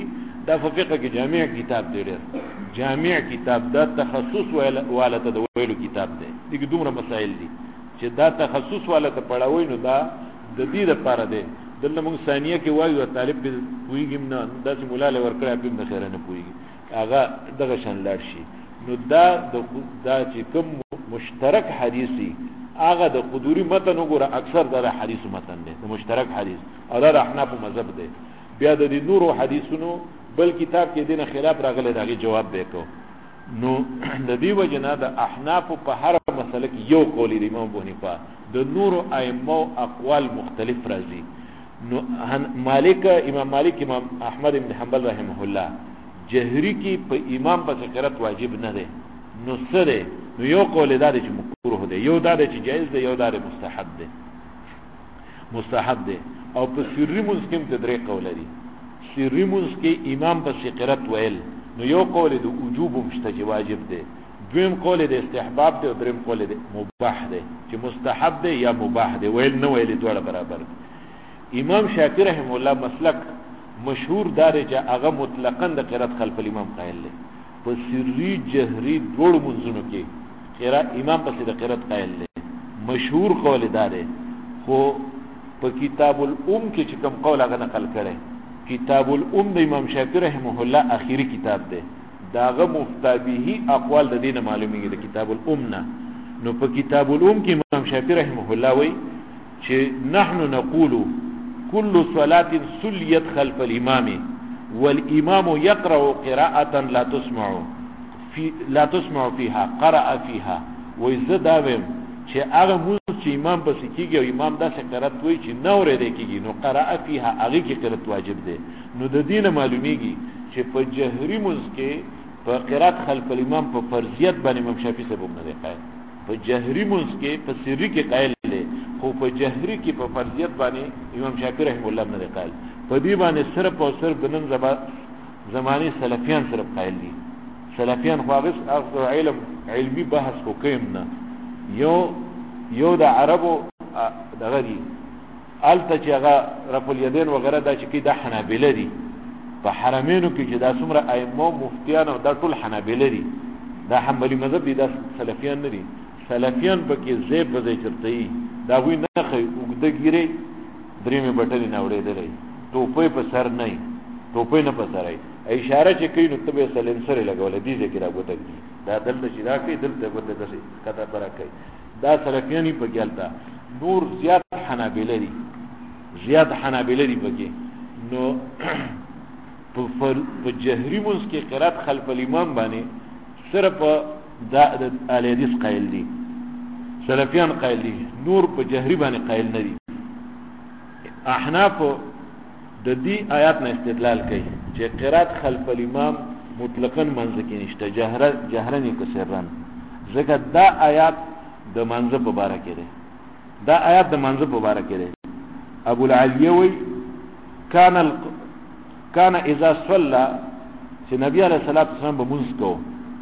دا فقه کې جامع کتاب دی ډېر جامع کتاب دا تخصص والا ته د ویلو کتاب دی دغه دومره مسائل دي چې دا تخصص والا ته پڑھاوي نو دا د دې لپاره دی دلته موږ ثانیه کې وایو طالب به پوېږم نه داسې مولا له ورکړه په نه خیره نه پوېږي هغه دغه شان لاړ شي نو دا چې کوم مشترک حدیثي هغه د قدوري متن وګوره اکثر د حدیث متن دی د مشترک حدیث او د احناف مذهب دی بیا د نورو حدیثونو بل کتاب کې دینه خلاف راغلی دغه جواب وکړو نو د دې وجنه د احناف په هر مسله کې یو قول دی امام ابو حنیفه د نورو ائمه اقوال مختلف راځي نو امام مالک امام احمد بن حنبل رحمه الله جهری کې په امام په قرات واجب نه ده نو سره نو یو قول دا چې مکروه ده یو دا چې جائز ده یو دا مستحب ده او په سری منځ کې درې قول لري سری منځ کې امام په قرات ویل نو یو قول د وجوب مشته واجب ده دویم قول د استحباب ده او دریم قول د مباح ده چې مستحب ده یا مباح ده ویل نه ویل دواړه برابر امام شافعی رحمه الله مسلک مشهور دار چې هغه مطلقاً د قرات خلف الامام قائل دی په سری جهری دوړ منځونو کې قرات امام په د قرات قائل دی مشهور قول دار خو په کتاب الام کې چې کوم قول هغه نقل کړي کتاب الام د امام شافعی رحمه الله اخیری کتاب دی داغه مفتابه اقوال د دین معلومیږي د کتاب الام نه نو په کتاب الام کې امام شافعی رحمه الله وایي چې نحن نقول كل صلاة سليت خلف الإمام والإمام يقرأ قراءة لا تسمع فيها قرأ فيها ويزداوم چې هغه موږ چې امام بس کیږي او امام داسې قرات وایي چې نو ورته کیږي نو قرأ فيها هغه کې قرات واجب ده نو د دین معلومیږي چې په جهري موږ کې په قرات خلف الإمام په فرضیت باندې امام شافعي سبب نه دی قائل په جهري موږ کې په سری کې قائل دی خو په جهري کې په فرضیت باندې امام شافعي رحم الله نه قائل په دې باندې صرف او صرف د نن زماني سلفيان صرف قائل دي سلفيان خو هغه علمي بحث کو کوم نه یو د عربو دغه دي الته چې هغه رفع الیدین وغیرہ دا چې کې د حنابلة دي په حرمینو کې چې دا څومره ائمه مفتیان او دا ټول حنابلة دي دا حنبلي مذهب دي دا سلفيان نه دي سلفيان پکې زیب بځای چرته دا وی نه خو وګدګيري درې مې بټلې نه وړېدلې ټوپې په سر نه ټوپې نه په سر اشاره چې کوي نو ته به سلنسر لګولې دي چې راغوته دا دلته چې راکې دلته غوته دسي کته پر کوي دا سلفياني په ګالتا نور زیات حنابلة دي پکې نو په جهري منځ کې قرات خلف الامام باندې صرف دا اهل حدیث قائل دي سلفيان قائل دي نور په جهري باندې قائل نه دي احناف د دې آیات نه استدلال کوي چې قرات خلف الامام مطلقاً منځ کې نشته جهرن کسرن ځکه دا آیات د منځ په باره کې ده دا آیات د منځ په باره کې ده ابو العالیه وی کان اذا صلى چې نبی علیہ الصلوۃ والسلام به منځ کو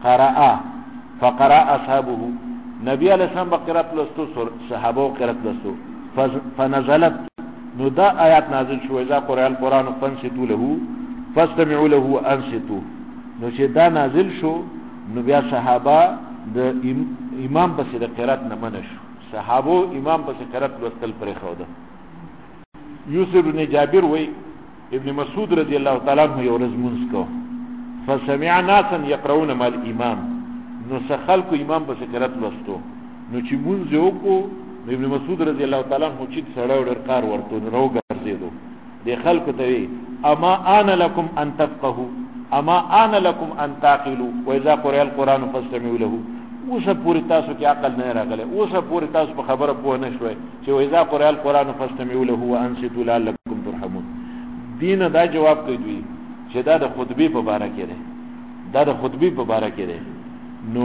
فقرأ اصحابه نبی علیہ السلام بقرات لستو صحابه قرات لستو فنزلت نو دا آیات نازل شو اذا قرأ القرآن فانصتوا له فاستمعوا له وانصتوا نو چې دا نازل شو نو بیا صحابه د امام پس د قرات نه منش صحابه امام پس قرات لستل پرې خو ده یوسف بن جابر وی ابن مسعود رضی الله تعالی عنہ یو ورځ منځ کو فسمع ناسا يقرؤون مع الامام نو سخلق امام پس قرات لستو نو چې منځ یو کو ابن مسعود رضی الله تعالی عنہ چې سړی ور کار ورته نو ګرځیدو د خلق ته وی اما ان لكم ان تفقهوا اما ان لكم ان تعقلوا واذا قرئ القران فاستمعوا له اوسه پوری تاسو کې عقل نه راغله اوسه پوری تاسو په خبره پوه نه شوي چې واذا قرئ القران فاستمعوا له وانصتوا لعلكم ترحمون دین دا جواب کوي چې دا د خطبه په باره کې ده نو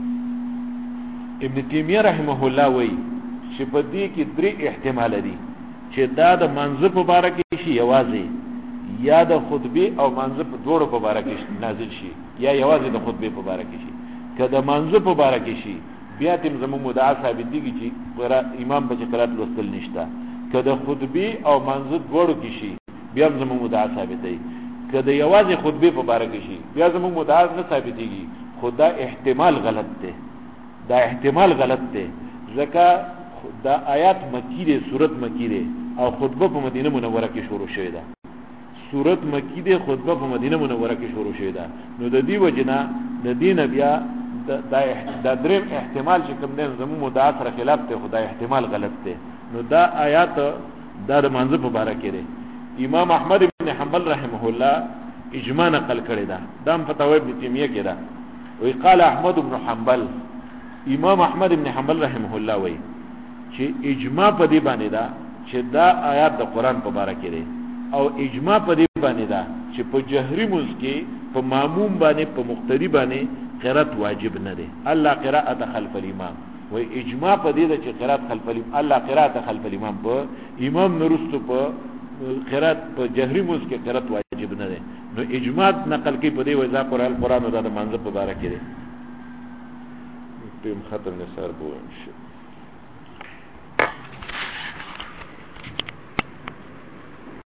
ابن تیمیه رحمه الله وی چې په دې کې درې احتمال دي چې دا د منځ په باره کې شي یوازې یا د خطبه او منځ په دوړو په باره کې نازل شي یا یوازې د خطبه په باره کې شي کله منځ په باره کې شي بیا تم زمو مدعا ثابت دي چې امام به قرات لوستل نشته کله خطبه او منځ دوړو کې شي بیا زمو مدعا ثابت دی کله یوازې خطبه په باره کې شي بیا زموږ مدعا نه ثابتېږي، خدا احتمال غلط دی، دا احتمال غلط دی ځکه دا آیات مکی دی، سورت مکی دی او خطبه په مدینه منوره کې شروع شوې ده. سورت مکی دی، خطبه په مدینه منوره کې شروع شوې ده. نو د دې وجنه د دین بیا دا دریم احتمال چې کوم دی زموږ مدعا سره خلاف دی، خدا احتمال غلط دی. نو دا آیات دا د منځ په باره کې دی. امام احمد ابن حنبل رحمه الله اجماع نقل کړی دا، دام فتاوی ابن تیمیه کې ده. وی قال احمد ابن حنبل، امام احمد ابن حنبل رحمه الله وی چې اجماع په دې باندې ده چې دا آیات د قران په باره کې دي، او اجماع په دې باندې ده چې په جهري مونږ کې په ماموم باندې په مقتدی باندې قرات واجب نه ده. الله قراءت خلف الامام، وی اجماع په دې ده چې قرات خلف الامام، الله قراءت خلف الامام په امام نورستو په قرات په جهري مونږ کې قرات واجب نه ده. نو اجماع نقل کې په دې وځه قران دا د منځ په باره کې دي. تم ختم نصار بو